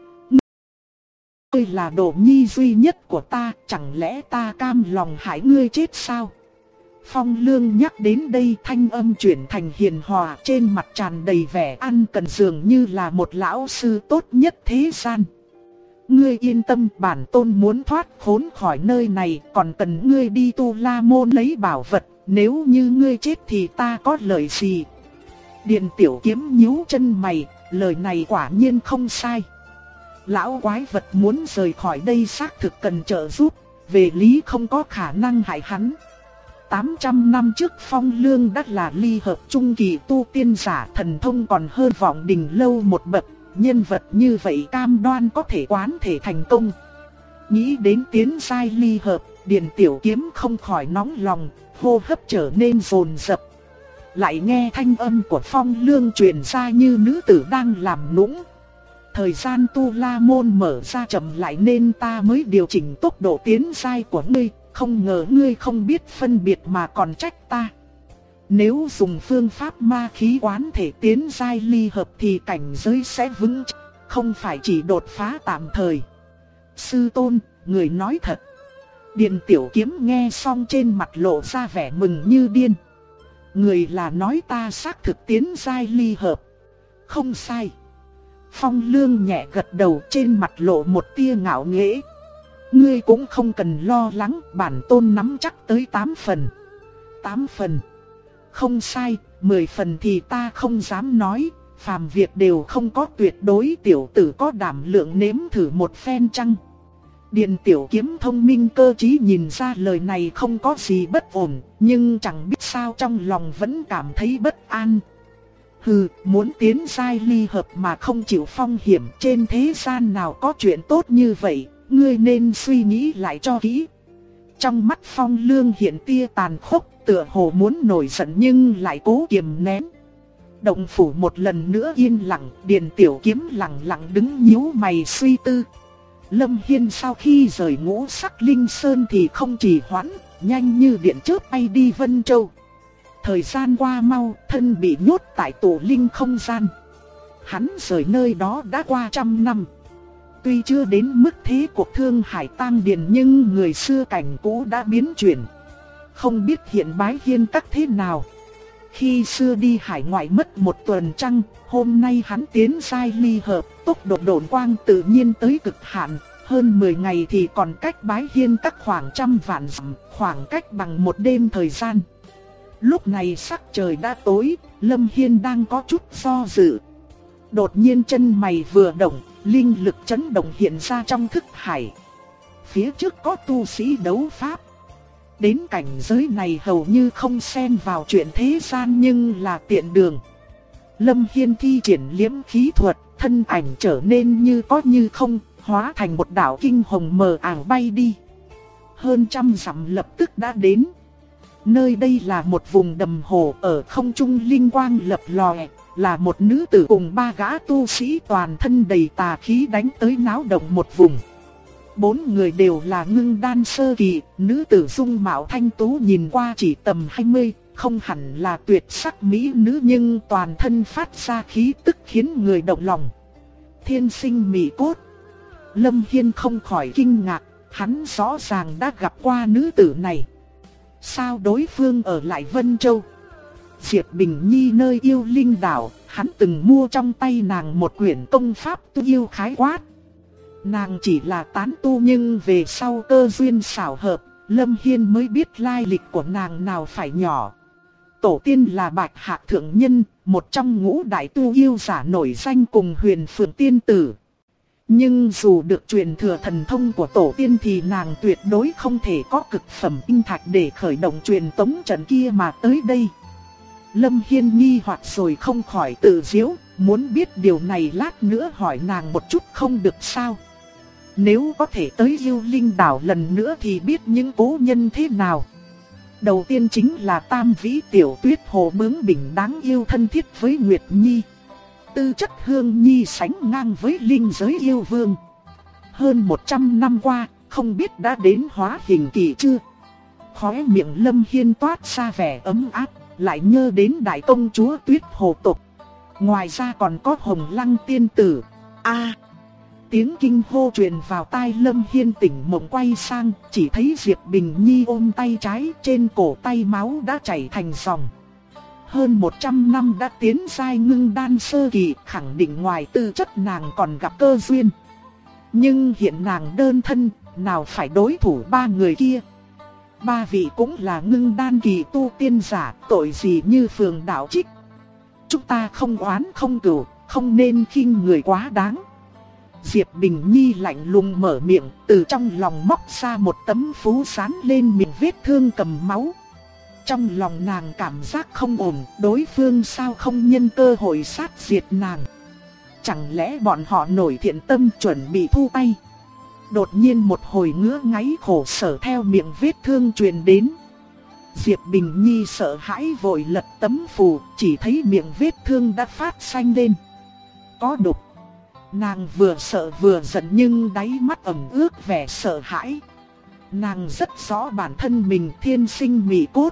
Ngươi là đồ nhi duy nhất của ta, chẳng lẽ ta cam lòng hại ngươi chết sao? Phong Lương nhắc đến đây, thanh âm chuyển thành hiền hòa, trên mặt tràn đầy vẻ ăn cần, dường như là một lão sư tốt nhất thế gian. Ngươi yên tâm, bản tôn muốn thoát khốn khỏi nơi này, còn cần ngươi đi Tu La Môn lấy bảo vật, nếu như ngươi chết thì ta có lợi gì? Điền Tiểu Kiếm nhíu chân mày, lời này quả nhiên không sai. Lão quái vật muốn rời khỏi đây xác thực cần trợ giúp, về lý không có khả năng hại hắn. 800 năm trước Phong Lương đã là ly hợp trung kỳ tu tiên giả, thần thông còn hơn Vọng Đình Lâu một bậc, nhân vật như vậy cam đoan có thể quán thể thành công. Nghĩ đến tiến giai ly hợp, Điền Tiểu Kiếm không khỏi nóng lòng, hô hấp trở nên dồn dập. Lại nghe thanh âm của Phong Lương truyền ra như nữ tử đang làm nũng. Thời gian Tu La Môn mở ra chậm lại nên ta mới điều chỉnh tốc độ tiến giai của ngươi, không ngờ ngươi không biết phân biệt mà còn trách ta. Nếu dùng phương pháp ma khí quán thể tiến giai ly hợp thì cảnh giới sẽ vững chắc, không phải chỉ đột phá tạm thời. Sư tôn, người nói thật. Điền Tiểu Kiếm nghe xong trên mặt lộ ra vẻ mừng như điên. Người là nói ta xác thực tiến giai ly hợp. Không sai. Phong Lương nhẹ gật đầu, trên mặt lộ một tia ngạo nghễ. Ngươi cũng không cần lo lắng, bản tôn nắm chắc tới 8 phần. 8 phần. Không sai, 10 phần thì ta không dám nói, phàm việc đều không có tuyệt đối, tiểu tử có đảm lượng nếm thử một phen chăng? Điền Tiểu Kiếm thông minh cơ trí nhìn ra lời này không có gì bất ổn, nhưng chẳng biết sao trong lòng vẫn cảm thấy bất an. Hừ, muốn tiến giai ly hợp mà không chịu phong hiểm, trên thế gian nào có chuyện tốt như vậy, ngươi nên suy nghĩ lại cho kỹ. Trong mắt Phong Lương hiện tia tàn khốc, tựa hồ muốn nổi giận nhưng lại cố kiềm nén. Động phủ một lần nữa yên lặng, Điền Tiểu Kiếm lặng lặng đứng nhíu mày suy tư. Lâm Hiên sau khi rời Ngũ Sắc Linh Sơn thì không trì hoãn, nhanh như điện chớp bay đi Vân Châu. Thời gian qua mau, thân bị nhốt tại tổ linh không gian. Hắn rời nơi đó đã qua 100 năm. Tuy chưa đến mức thế cuộc Thương Hải tang điền nhưng người xưa cảnh cũ đã biến chuyển. Không biết hiện Bái Hiên các thế nào. Khi xưa đi hải ngoại mất một tuần trăng, hôm nay hắn tiến giai ly hợp, tốc độ độn quang tự nhiên tới cực hạn. Hơn 10 ngày thì còn cách Bái Hiên các khoảng 100 vạn dặm, khoảng cách bằng một đêm thời gian. Lúc này sắc trời đã tối, Lâm Hiên đang có chút do dự. Đột nhiên chân mày vừa động, linh lực chấn động hiện ra trong thức hải. Phía trước có tu sĩ đấu pháp. Đến cảnh giới này hầu như không xen vào chuyện thế gian nhưng là tiện đường. Lâm Hiên thi triển liễm khí thuật, thân ảnh trở nên như có như không, hóa thành một đạo kinh hồng mờ ảo bay đi. Hơn 100 dặm lập tức đã đến. Nơi đây là một vùng đầm hồ, ở không trung linh quang lập lòe, là một nữ tử cùng 3 gã tu sĩ toàn thân đầy tà khí đánh tới náo động một vùng. 4 người đều là ngưng đan sơ kỳ, nữ tử dung mạo thanh tú nhìn qua chỉ tầm 20, không hẳn là tuyệt sắc mỹ nữ nhưng toàn thân phát ra khí tức khiến người động lòng. Thiên sinh mỹ cốt. Lâm Hiên không khỏi kinh ngạc, hắn rõ ràng đã gặp qua nữ tử này. Sao đối phương ở lại Vân Châu? Diệp Bình Nhi nơi yêu linh đảo, hắn từng mua trong tay nàng một quyển công pháp tu yêu khái quát. Nàng chỉ là tán tu nhưng về sau cơ duyên xảo hợp, Lâm Hiên mới biết lai lịch của nàng nào phải nhỏ. Tổ tiên là Bạch Hạc Thượng Nhân, một trong ngũ đại tu yêu giả nổi danh cùng Huyền Phượng Tiên Tử. Nhưng dù được truyền thừa thần thông của tổ tiên thì nàng tuyệt đối không thể có cực phẩm tinh thạch để khởi động truyền tống trận kia mà tới đây. Lâm Hiên nghi hoặc rồi không khỏi tự giễu, muốn biết điều này lát nữa hỏi nàng một chút không được sao. Nếu có thể tới Yêu Linh đảo lần nữa thì biết những cố nhân thế nào. Đầu tiên chính là Tam Vĩ Tiểu Tuyết Hồ bướng bỉnh đáng yêu thân thiết với Nguyệt Nhi. Tư chất Hương Nhi sánh ngang với linh giới yêu vương. Hơn 100 năm qua, không biết đã đến hóa hình kỳ chưa? Khóe miệng Lâm Hiên toát ra vẻ ấm áp, lại nhớ đến đại công chúa Tuyết Hồ tộc. Ngoài ra còn có Hồng Lăng tiên tử. Tiếng kinh hô truyền vào tai Lâm Hiên, tỉnh mộng quay sang, chỉ thấy Diệp Bình Nhi ôm tay trái, trên cổ tay máu đã chảy thành dòng. Hơn 100 năm đã tiến giai ngưng đan sơ kỳ, khẳng định ngoài tư chất nàng còn gặp cơ duyên. Nhưng hiện nàng đơn thân, nào phải đối thủ ba người kia. Ba vị cũng là ngưng đan kỳ tu tiên giả, tội gì như Phường Đạo Trích. Chúng ta không oán không cừu, không nên khinh người quá đáng. Diệp Bình Nhi lạnh lùng mở miệng, từ trong lòng móc ra một tấm phú dán lên miệng vết thương cầm máu. Trong lòng nàng cảm giác không ổn, đối phương sao không nhân cơ hội sát diệt nàng. Chẳng lẽ bọn họ nổi thiện tâm chuẩn bị thu tay. Đột nhiên một hồi ngứa ngáy khổ sở theo miệng vết thương truyền đến. Diệp Bình Nhi sợ hãi vội lật tấm phù, chỉ thấy miệng vết thương đã phát xanh lên. Có độc. Nàng vừa sợ vừa giận nhưng đáy mắt ẩm ướt vẻ sợ hãi. Nàng rất rõ bản thân mình thiên sinh mị cốt.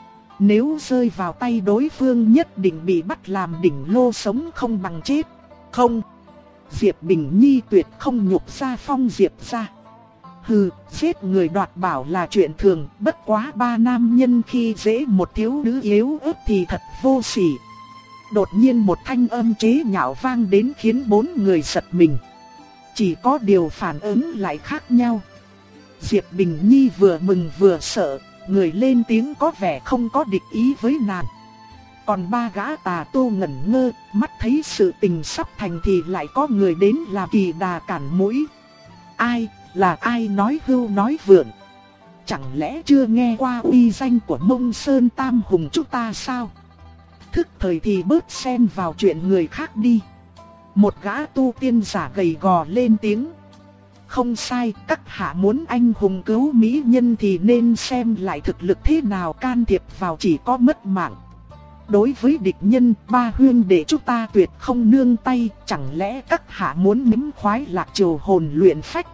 Nếu rơi vào tay đối phương nhất định bị bắt làm đỉnh lô sống không bằng chết. Không, Diệp Bình Nhi tuyệt không nhục ra Phong Diệp ra. Hừ, giết người đoạt bảo là chuyện thường, bất quá ba nam nhân khi dễ một thiếu nữ yếu ớt thì thật vô sỉ. Đột nhiên một thanh âm chế nhạo vang đến khiến bốn người giật mình. Chỉ có điều phản ứng lại khác nhau. Diệp Bình Nhi vừa mừng vừa sợ, người lên tiếng có vẻ không có địch ý với nàng. Còn ba gã tà tu ngẩn ngơ, mắt thấy sự tình sắp thành thì lại có người đến làm kỳ đà cản mũi. Ai, là ai nói hưu nói vượn? Chẳng lẽ chưa nghe qua uy danh của Mông Sơn Tam Hùng chúng ta sao? Thức thời thì bớt xen vào chuyện người khác đi. Một gã tu tiên giả gầy gò lên tiếng. Không sai, các hạ muốn anh hùng cứu mỹ nhân thì nên xem lại thực lực thế nào, can thiệp vào chỉ có mất mạng. Đối với địch nhân, ba huyên đệ chúng ta tuyệt không nương tay, chẳng lẽ các hạ muốn nếm khoái lạc triều hồn luyện phách?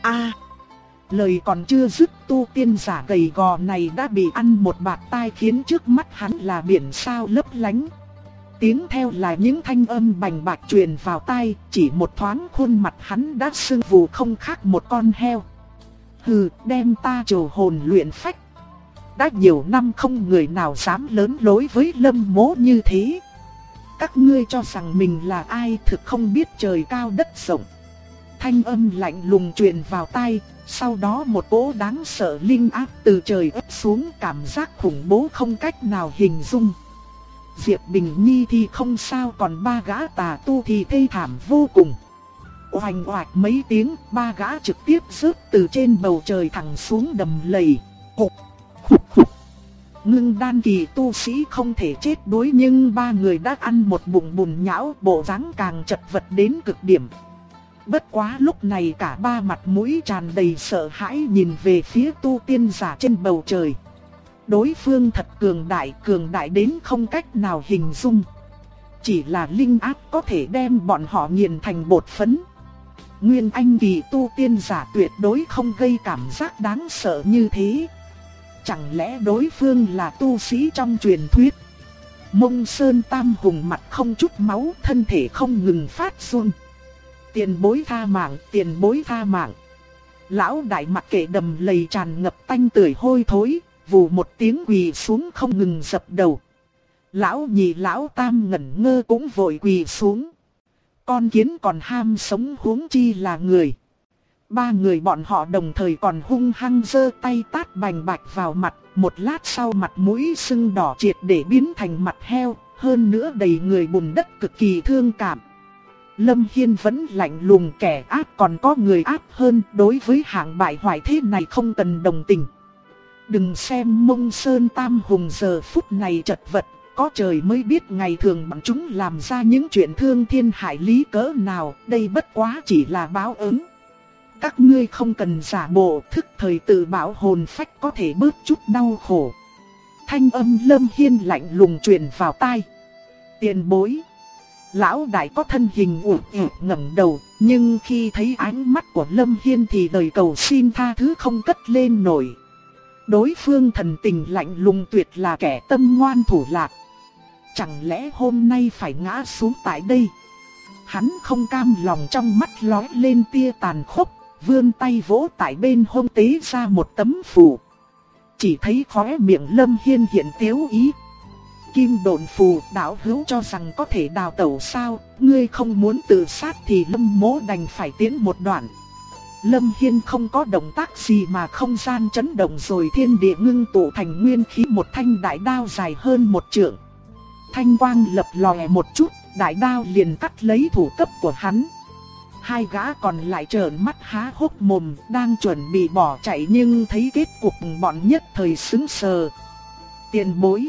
Lời còn chưa dứt, tu tiên giả gầy gò này đã bị ăn một bạt tai khiến trước mắt hắn là biển sao lấp lánh. Tiếng theo là những thanh âm bành bạch truyền vào tai, chỉ một thoáng khuôn mặt hắn đã sưng vù không khác một con heo. Hừ, đem ta triều hồn luyện phách. Đã nhiều năm không người nào dám lớn lối với Lâm Mỗ như thế. Các ngươi cho rằng mình là ai, thực không biết trời cao đất rộng. Thanh âm lạnh lùng truyền vào tai, sau đó một cỗ đáng sợ linh áp từ trời ấp xuống, cảm giác khủng bố không cách nào hình dung. Diệp Bình Nhi thì không sao, còn ba gã tà tu thì thê thảm vô cùng. Oanh oạch mấy tiếng, ba gã trực tiếp rớt từ trên bầu trời thẳng xuống đầm lầy. Hụt, hụt, hụt. Ngưng đan kỳ tu sĩ không thể chết đuối, nhưng ba người đã ăn một bụng bùn nhão, bộ dáng càng chật vật đến cực điểm. Bất quá lúc này cả ba mặt mũi tràn đầy sợ hãi nhìn về phía tu tiên giả trên bầu trời. Đối phương thật cường đại đến không cách nào hình dung. Chỉ là linh áp có thể đem bọn họ nghiền thành bột phấn. Nguyên anh kỳ tu tiên giả tuyệt đối không gây cảm giác đáng sợ như thế. Chẳng lẽ đối phương là tu sĩ trong truyền thuyết? Mông Sơn Tam Hùng mặt không chút máu, thân thể không ngừng phát run. Tiền bối tha mạng, tiền bối tha mạng. Lão đại mặc kệ đầm lầy tràn ngập tanh tưởi hôi thối, vù một tiếng quỳ xuống không ngừng dập đầu. Lão nhị lão tam ngẩn ngơ cũng vội quỳ xuống. Con kiến còn ham sống huống chi là người. Ba người bọn họ đồng thời còn hung hăng giơ tay tát bành bạch vào mặt. Một lát sau mặt mũi sưng đỏ triệt để biến thành mặt heo, hơn nữa đầy người bùn đất cực kỳ thương cảm. Lâm Hiên vẫn lạnh lùng, kẻ ác còn có người ác hơn, đối với hạng bại hoại thế này không cần đồng tình. Đừng xem Mông Sơn Tam Hùng giờ phút này chật vật, có trời mới biết ngày thường bọn chúng làm ra những chuyện thương thiên hại lý cỡ nào, đây bất quá chỉ là báo ứng. Các ngươi không cần giả bộ, thức thời tự bảo hồn phách có thể bớt chút đau khổ. Thanh âm Lâm Hiên lạnh lùng truyền vào tai. Tiền bối. Lão đại có thân hình uể oải ngẩng đầu, nhưng khi thấy ánh mắt của Lâm Hiên thì lời cầu xin tha thứ không cất lên nổi. Đối phương thần tình lạnh lùng tuyệt là kẻ tâm ngoan thủ lạt. Chẳng lẽ hôm nay phải ngã xuống tại đây? Hắn không cam lòng, trong mắt lóe lên tia tàn khốc, vươn tay vỗ tại bên hông tế ra một tấm phù. Chỉ thấy khóe miệng Lâm Hiên hiện tiếu ý. Kim độn phù, đạo hữu cho rằng có thể đào tẩu sao? Ngươi không muốn tự sát thì Lâm mỗ đành phải tiến một đoạn. Lâm Hiên không có động tác gì mà không gian chấn động rồi thiên địa ngưng tụ thành nguyên khí, một thanh đại đao dài hơn một trượng. Thanh quang lập lòe một chút, đại đao liền cắt lấy thủ cấp của hắn. Hai gã còn lại trợn mắt há hốc mồm, đang chuẩn bị bỏ chạy nhưng thấy kết cục bọn nhất thời sững sờ. Tiền bối,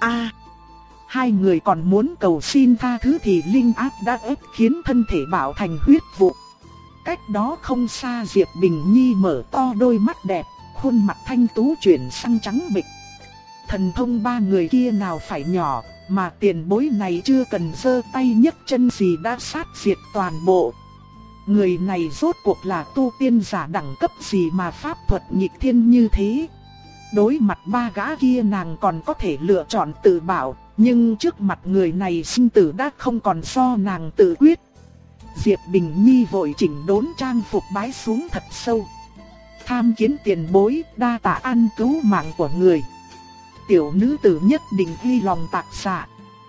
hai người còn muốn cầu xin tha thứ thì linh áp đã ép khiến thân thể bạo thành huyết vụ. Cách đó không xa Diệp Bình Nhi mở to đôi mắt đẹp, khuôn mặt thanh tú chuyển sang trắng bệch. Thần thông ba người kia nào phải nhỏ, mà tiền bối này chưa cần giơ tay nhấc chân gì đã sát diệt toàn bộ. Người này rốt cuộc là tu tiên giả đẳng cấp gì mà pháp thuật nghịch thiên như thế? Đối mặt ba gã kia nàng còn có thể lựa chọn tự bảo, nhưng trước mặt người này sinh tử đã không còn do nàng tự quyết. Diệp Bình Nhi vội chỉnh đốn trang phục bái xuống thật sâu. Tham kiến tiền bối, đa tạ ân cứu mạng của người. Tiểu nữ tử nhất định ghi lòng tạc dạ.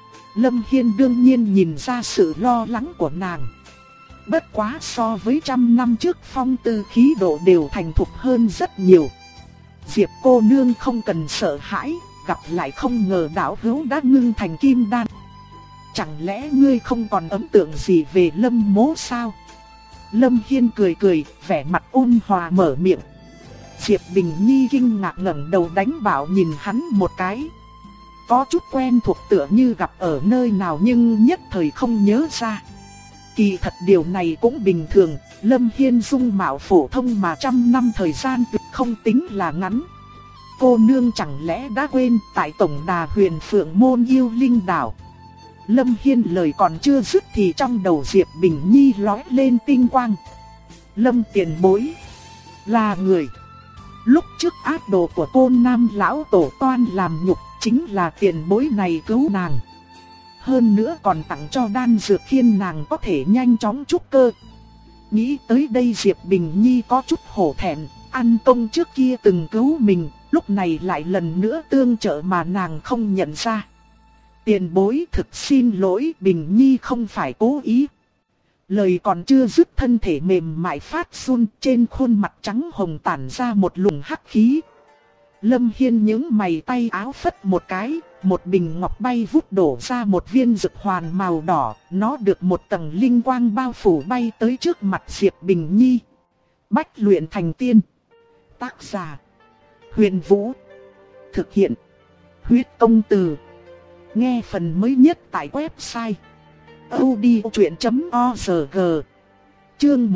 Lâm Hiên đương nhiên nhìn ra sự lo lắng của nàng. Bất quá so với trăm năm trước phong tư khí độ đều thành thục hơn rất nhiều. Diệp cô nương không cần sợ hãi, gặp lại không ngờ đạo hữu đã ngưng thành kim đan. Chẳng lẽ ngươi không còn ấn tượng gì về Lâm mỗ sao? Lâm Hiên cười cười, vẻ mặt ôn hòa mở miệng. Diệp Bình Nhi kinh ngạc ngẩng đầu đánh bảo nhìn hắn một cái. Có chút quen thuộc tựa như gặp ở nơi nào nhưng nhất thời không nhớ ra. Kỳ thật điều này cũng bình thường, Lâm Hiên dung mạo phổ thông mà trăm năm thời gian tuyệt không tính là ngắn. Cô nương chẳng lẽ đã quên tại tổng đà Huyền Phượng Môn Yêu Linh Đảo? Lâm Hiên lời còn chưa dứt thì trong đầu Diệp Bình Nhi lóe lên tinh quang. Lâm tiền bối là người. Lúc trước ác đồ của Côn Nam lão tổ toan làm nhục, chính là tiền bối này cứu nàng. Hơn nữa còn tặng cho đan dược khiến nàng có thể nhanh chóng trúc cơ. Nghĩ tới đây Diệp Bình Nhi có chút hổ thẹn, ăn công trước kia từng cứu mình, lúc này lại lần nữa tương trợ mà nàng không nhận ra. Tiền bối thực xin lỗi, Bình Nhi không phải cố ý. Lời còn chưa dứt thân thể mềm mại phát run, trên khuôn mặt trắng hồng tản ra một luồng hắc khí. Lâm Hiên nhướng mày, tay áo phất một cái, một bình ngọc bay vút đổ ra một viên dược hoàn màu đỏ, nó được một tầng linh quang bao phủ bay tới trước mặt Diệp Bình Nhi. Bách luyện thành tiên. Tác giả Huyền Vũ. Thực hiện Huyết Công Từ. Nghe phần mới nhất tại website audiochuyện.org. Chương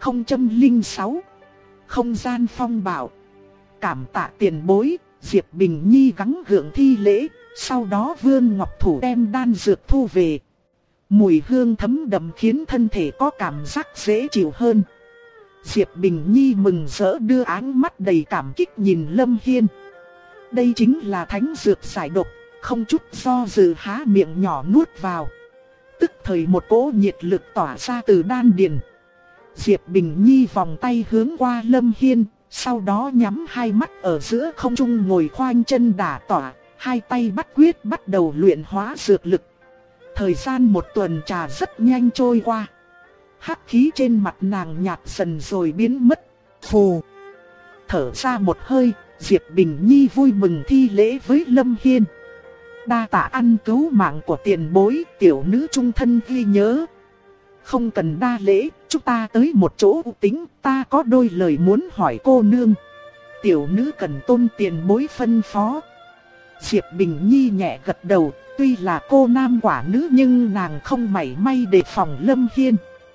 1006. Không gian phong bạo. Cảm tạ tiền bối. Diệp Bình Nhi gắng gượng thi lễ, sau đó vươn ngọc thủ đem đan dược thu về. Mùi hương thấm đậm khiến thân thể có cảm giác dễ chịu hơn. Diệp Bình Nhi mừng rỡ đưa ánh mắt đầy cảm kích nhìn Lâm Hiên. Đây chính là thánh dược giải độc, không chút do dự há miệng nhỏ nuốt vào. Tức thời một cỗ nhiệt lực tỏa ra từ đan điền. Diệp Bình Nhi vòng tay hướng qua Lâm Hiên, sau đó nhắm hai mắt ở giữa không trung ngồi khoanh chân đả tọa, hai tay bắt quyết bắt đầu luyện hóa dược lực. Thời gian một tuần trà rất nhanh trôi qua. Hắc khí trên mặt nàng nhạt dần rồi biến mất. Phù. Thở ra một hơi, Diệp Bình Nhi vui mừng thi lễ với Lâm Hiên. Đa tạ ân cứu mạng của tiền bối, tiểu nữ trung thân ghi nhớ. Không cần đa lễ, chúng ta tới một chỗ tính, ta có đôi lời muốn hỏi cô nương. Tiểu nữ cần tôn tiền bối phân phó. Diệp Bình Nhi nhẹ gật đầu, tuy là cô nam quả nữ nhưng nàng không mảy may đề phòng Lâm Hiên.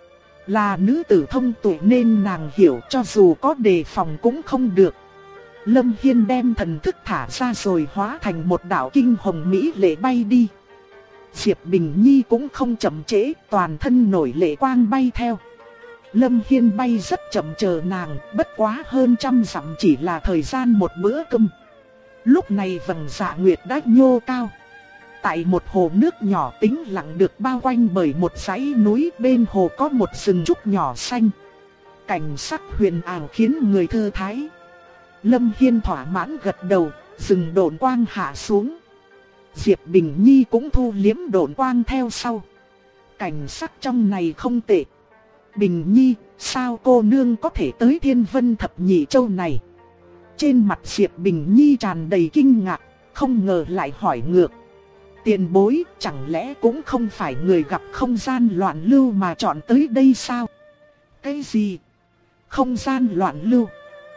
Là nữ tử thông tuệ nên nàng hiểu cho dù có đề phòng cũng không được. Lâm Hiên đem thần thức thả ra rồi hóa thành một đạo kinh hồng mỹ lệ bay đi. Diệp Bình Nhi cũng không chậm trễ, toàn thân nổi lệ quang bay theo. Lâm Hiên bay rất chậm chờ nàng, bất quá hơn 100 dặm chỉ là thời gian một bữa cơm. Lúc này vầng dạ nguyệt đã nhô cao. Tại một hồ nước nhỏ tĩnh lặng được bao quanh bởi một dãy núi, bên hồ có một rừng trúc nhỏ xanh. Cảnh sắc huyền ảo khiến người thư thái. Lâm Hiên thỏa mãn gật đầu, rừng độn quang hạ xuống. Diệp Bình Nhi cũng thu liếm độn quang theo sau. Cảnh sắc trong này không tệ. Bình Nhi, sao cô nương có thể tới Thiên Vân Thập Nhị Châu này? Trên mặt Diệp Bình Nhi tràn đầy kinh ngạc, không ngờ lại hỏi ngược. Tiền bối, chẳng lẽ cũng không phải người gặp không gian loạn lưu mà chọn tới đây sao? Cái gì? Không gian loạn lưu?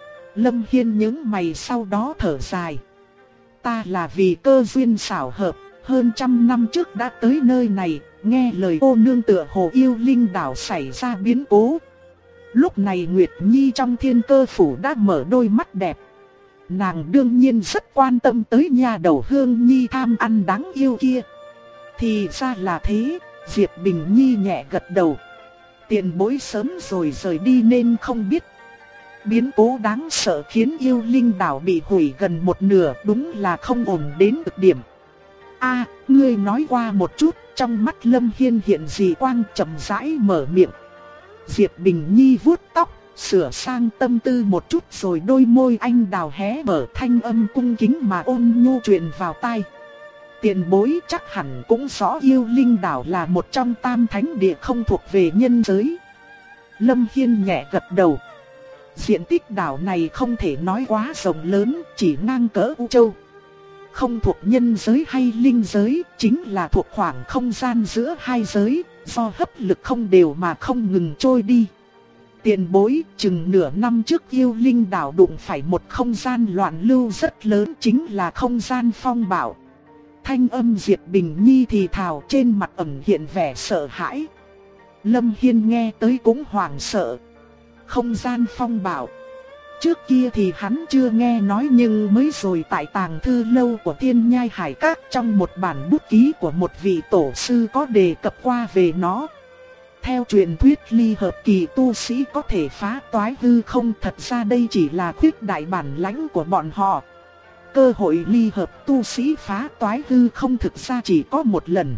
Lâm Hiên nhướng mày sau đó thở dài. Ta là vì cơ duyên xảo hợp, hơn 100 năm trước đã tới nơi này, nghe lời cô nương tựa hồ yêu linh đảo xảy ra biến cố. Lúc này Nguyệt Nhi trong Thiên Cơ Phủ đã mở đôi mắt đẹp. Nàng đương nhiên rất quan tâm tới nhà đầu Hương Nhi tham ăn đáng yêu kia. Thì ra là thế, Diệp Bình Nhi nhẹ gật đầu. Tiền bối sớm rồi rời đi nên không biết. Biến cố đáng sợ khiến yêu linh đảo bị hủy gần một nửa, đúng là không ổn đến cực điểm. A, ngươi nói qua một chút. Trong mắt Lâm Hiên hiện dị quang, chậm rãi mở miệng. Diệp Bình Nhi vuốt tóc, sửa sang tâm tư một chút rồi đôi môi anh đào hé mở, thanh âm cung kính mà ôn nhu truyền vào tai. Tiền bối chắc hẳn cũng rõ yêu linh đảo là một trong tam thánh địa không thuộc về nhân giới. Lâm Hiên nhẹ gật đầu. Diện tích đảo này không thể nói quá rộng lớn, chỉ ngang cỡ U Châu. Không thuộc nhân giới hay linh giới, chính là thuộc khoảng không gian giữa hai giới, do hấp lực không đều mà không ngừng trôi đi. Tiền bối, chừng nửa năm trước yêu linh đảo đụng phải một không gian loạn lưu rất lớn, chính là không gian phong bạo. Thanh âm Diệp Bình Nhi thì thào, trên mặt ẩn hiện vẻ sợ hãi. Lâm Hiên nghe tới cũng hoảng sợ. Không gian phong bạo. Trước kia thì hắn chưa nghe nói, nhưng mới rồi tại tàng thư lâu của Thiên Nhai Hải Các, trong một bản bút ký của một vị tổ sư có đề cập qua về nó. Theo truyền thuyết ly hợp kỳ tu sĩ có thể phá toái hư không, thật ra đây chỉ là khuyết đại bản lãnh của bọn họ. Cơ hội ly hợp tu sĩ phá toái hư không thực ra chỉ có một lần.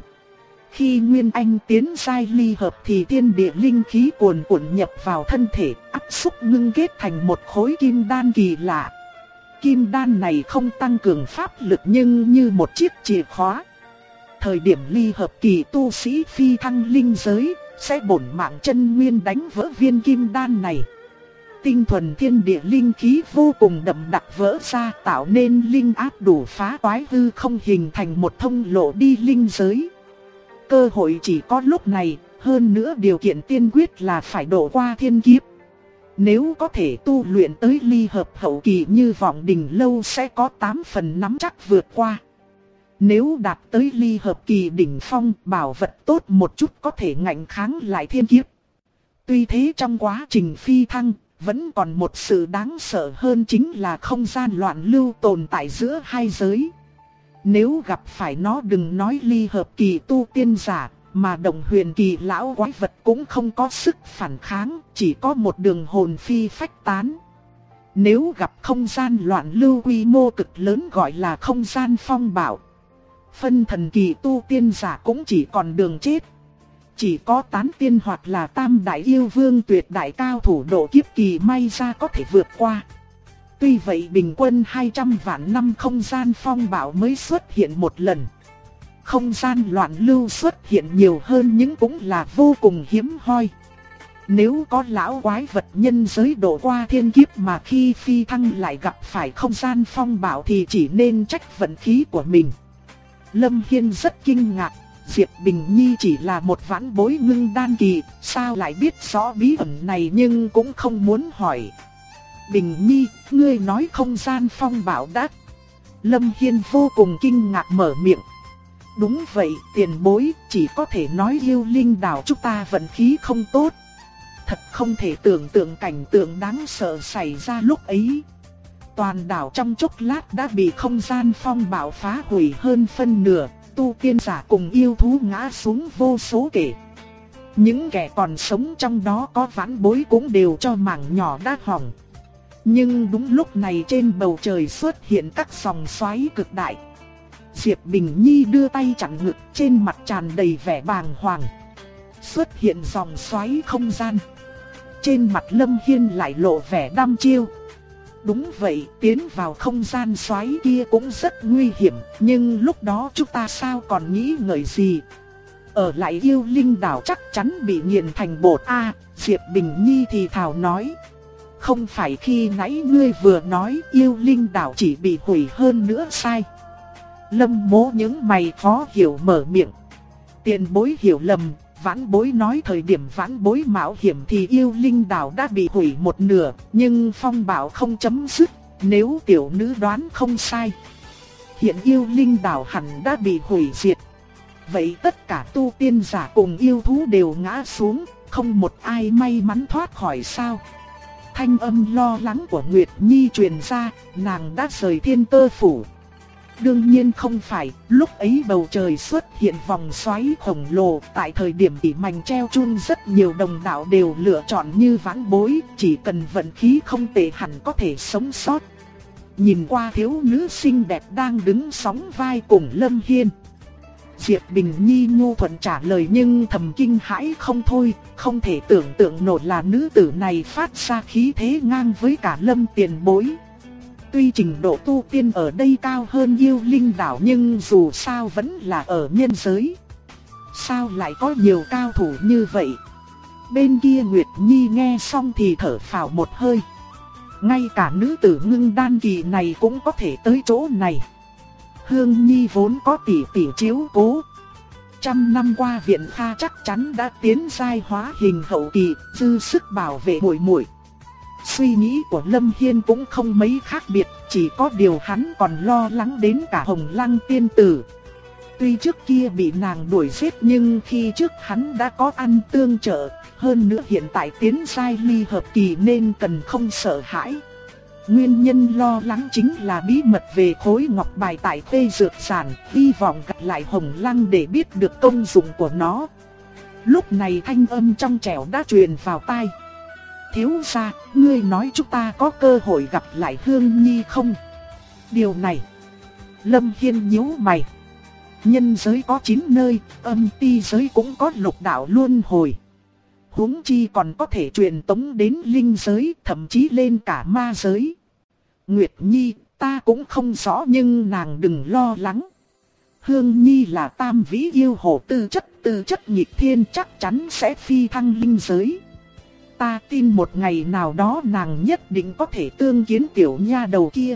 Khi Nguyên Anh tiến giai ly hợp thì thiên địa linh khí cuồn cuộn nhập vào thân thể, áp xúc ngưng kết thành một khối kim đan kỳ lạ. Kim đan này không tăng cường pháp lực nhưng như một chiếc chìa khóa. Thời điểm ly hợp kỳ tu sĩ phi thăng linh giới, sẽ bổn mạng chân nguyên đánh vỡ viên kim đan này. Tinh thuần thiên địa linh khí vô cùng đậm đặc vỡ ra, tạo nên linh áp đủ phá toái hư không, hình thành một thông lộ đi linh giới. Cơ hội chỉ có lúc này, hơn nữa điều kiện tiên quyết là phải độ qua thiên kiếp. Nếu có thể tu luyện tới ly hợp hậu kỳ như Vọng Đình Lâu sẽ có 8 phần nắm chắc vượt qua. Nếu đạt tới ly hợp kỳ đỉnh phong, bảo vật tốt một chút có thể ngạnh kháng lại thiên kiếp. Tuy thế trong quá trình phi thăng, vẫn còn một sự đáng sợ hơn, chính là không gian loạn lưu tồn tại giữa hai giới. Nếu gặp phải nó, đừng nói ly hợp kỳ tu tiên giả, mà động huyền kỳ lão quái vật cũng không có sức phản kháng, chỉ có một đường hồn phi phách tán. Nếu gặp không gian loạn lưu quy mô cực lớn gọi là không gian phong bạo, phân thần kỳ tu tiên giả cũng chỉ còn đường chết. Chỉ có tán tiên hoặc là tam đại yêu vương tuyệt đại cao thủ độ kiếp kỳ may ra có thể vượt qua. Tuy vậy bình quân 200 vạn năm không gian phong bạo mới xuất hiện một lần. Không gian loạn lưu xuất hiện nhiều hơn nhưng cũng là vô cùng hiếm hoi. Nếu có lão quái vật nhân giới độ qua thiên kiếp mà khi phi thăng lại gặp phải không gian phong bạo thì chỉ nên trách vận khí của mình. Lâm Hiên rất kinh ngạc, Diệp Bình Nhi chỉ là một vãn bối ngưng đan kỳ, sao lại biết rõ bí ẩn này, nhưng cũng không muốn hỏi. Bình Nhi, ngươi nói không gian phong bạo đã. Lâm Hiên vô cùng kinh ngạc mở miệng. Đúng vậy tiền bối, chỉ có thể nói yêu linh đảo chúng ta vận khí không tốt. thật không thể tưởng tượng cảnh tượng đáng sợ xảy ra lúc ấy. Toàn đảo trong chốc lát đã bị không gian phong bạo phá hủy hơn phân nửa, tu tiên giả cùng yêu thú ngã xuống vô số kể. Những kẻ còn sống trong đó có vãn bối cũng đều cho mảng nhỏ đã hỏng. Nhưng đúng lúc này trên bầu trời xuất hiện các dòng xoáy cực đại. Diệp Bình Nhi đưa tay chặn ngực, trên mặt tràn đầy vẻ bàng hoàng. Xuất hiện dòng xoáy không gian. Trên mặt Lâm Hiên lại lộ vẻ đăm chiêu. Đúng vậy, tiến vào không gian xoáy kia cũng rất nguy hiểm, nhưng lúc đó chúng ta sao còn nghĩ ngợi gì. Ở lại yêu linh đảo chắc chắn bị nghiền thành bột a. Diệp Bình Nhi thì thào nói. Không phải khi nãy ngươi vừa nói yêu linh đảo chỉ bị hủy hơn nữa sai. Lâm Mỗ những mày khó hiểu mở miệng. Tiền bối hiểu lầm, vãn bối nói thời điểm vãn bối mạo hiểm thì yêu linh đảo đã bị hủy một nửa, nhưng phong bạo không chấm dứt, nếu tiểu nữ đoán không sai. Hiện yêu linh đảo hẳn đã bị hủy diệt. Vậy tất cả tu tiên giả cùng yêu thú đều ngã xuống, không một ai may mắn thoát khỏi sao? Thanh âm lo lắng của Nguyệt Nhi truyền ra, nàng đã rời Thiên Cơ phủ. Đương nhiên không phải, lúc ấy bầu trời xuất hiện vòng xoáy khổng lồ, tại thời điểm tỉ mảnh treo chun rất nhiều đồng đạo đều lựa chọn như vãn bối, chỉ cần vận khí không tệ hẳn có thể sống sót. Nhìn qua thiếu nữ xinh đẹp đang đứng sóng vai cùng Lâm Hiên, Diệp Bình Nhi nhu thuận trả lời nhưng thầm kinh hãi không thôi, không thể tưởng tượng nổi là nữ tử này phát ra khí thế ngang với cả Lâm tiền bối. Tuy trình độ tu tiên ở đây cao hơn yêu linh đảo nhưng dù sao vẫn là ở nhân giới. Sao lại có nhiều cao thủ như vậy? Bên kia Nguyệt Nhi nghe xong thì thở phào một hơi. Ngay cả nữ tử ngưng đan kỳ này cũng có thể tới chỗ này. Hương Nhi vốn có tỷ tỷ chiếu cố. Trăm năm qua viện Kha chắc chắn đã tiến giai hóa hình hậu kỳ, dư sức bảo vệ muội muội. Suy nghĩ của Lâm Hiên cũng không mấy khác biệt, chỉ có điều hắn còn lo lắng đến cả Hồng Lăng tiên tử. Tuy trước kia bị nàng đuổi giết nhưng khi trước hắn đã có ăn tương trợ, hơn nữa hiện tại tiến giai ly hợp kỳ nên cần không sợ hãi. Nguyên nhân lo lắng chính là bí mật về khối ngọc bài tại Tê Dược Sản, hy vọng gặp lại Hồng Lăng để biết được công dụng của nó. Lúc này thanh âm trong trẻo đã truyền vào tai. Thiếu gia, ngươi nói chúng ta có cơ hội gặp lại Hương Nhi không? Điều này, Lâm Hiên nhíu mày. Nhân giới có 9 nơi, âm ti giới cũng có lục đạo luân hồi. Huống chi còn có thể truyền tống đến linh giới, thậm chí lên cả ma giới. Nguyệt Nhi, ta cũng không rõ nhưng nàng đừng lo lắng. Hương Nhi là tam vĩ yêu hồ tư chất nghịch thiên chắc chắn sẽ phi thăng linh giới. Ta tin một ngày nào đó nàng nhất định có thể tương kiến tiểu nha đầu kia.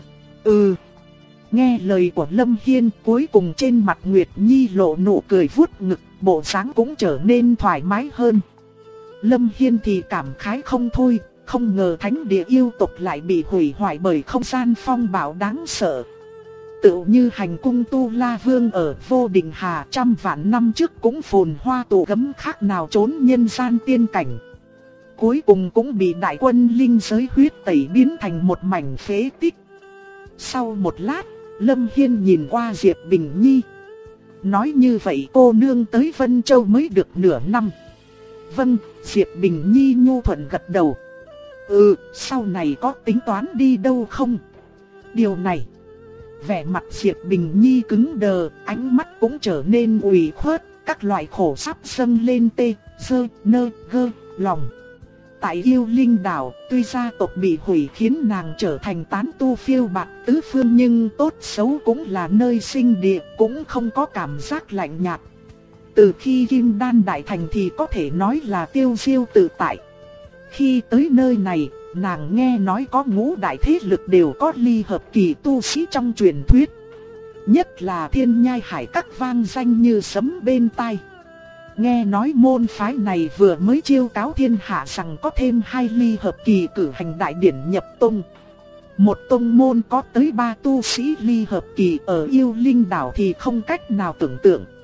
Nghe lời của Lâm Hiên, cuối cùng trên mặt Nguyệt Nhi lộ nụ cười vuốt ngực, bộ dáng cũng trở nên thoải mái hơn. Lâm Hiên thì cảm khái không thôi, không ngờ thánh địa yêu tộc lại bị hủy hoại bởi không gian phong bạo đáng sợ. Tựu như hành cung Tu La Vương ở Vô Định Hà trăm vạn năm trước cũng phồn hoa tụ gấm khác nào trốn nhân gian tiên cảnh. Cuối cùng cũng bị đại quân linh giới huyết tẩy biến thành một mảnh phế tích. Sau một lát, Lâm Hiên nhìn qua Diệp Bình Nhi. Nói như vậy cô nương tới Vân Châu mới được nửa năm. Vâng, Diệp Bình Nhi nhu thuận gật đầu. Sau này có tính toán đi đâu không? Điều này, vẻ mặt Diệp Bình Nhi cứng đờ, ánh mắt cũng trở nên ủy khuất, các loại khổ sắp dâng lên tê, dơ, nơ, gơ, lòng. Tại yêu linh đảo, tuy gia tộc bị hủy khiến nàng trở thành tán tu phiêu bạt tứ phương nhưng tốt xấu cũng là nơi sinh địa, cũng không có cảm giác lạnh nhạt. Từ khi Kim Đan đại thành thì có thể nói là tiêu diêu tự tại. Khi tới nơi này, nàng nghe nói có ngũ đại thế lực đều có ly hợp kỳ tu sĩ trong truyền thuyết. Nhất là Thiên Nhai Hải các vang danh như sấm bên tai. Nghe nói môn phái này vừa mới chiêu cáo thiên hạ rằng có thêm 2 ly hợp kỳ cử hành đại điển nhập tông. Một tông môn có tới 3 tu sĩ ly hợp kỳ ở yêu linh đảo thì không cách nào tưởng tượng.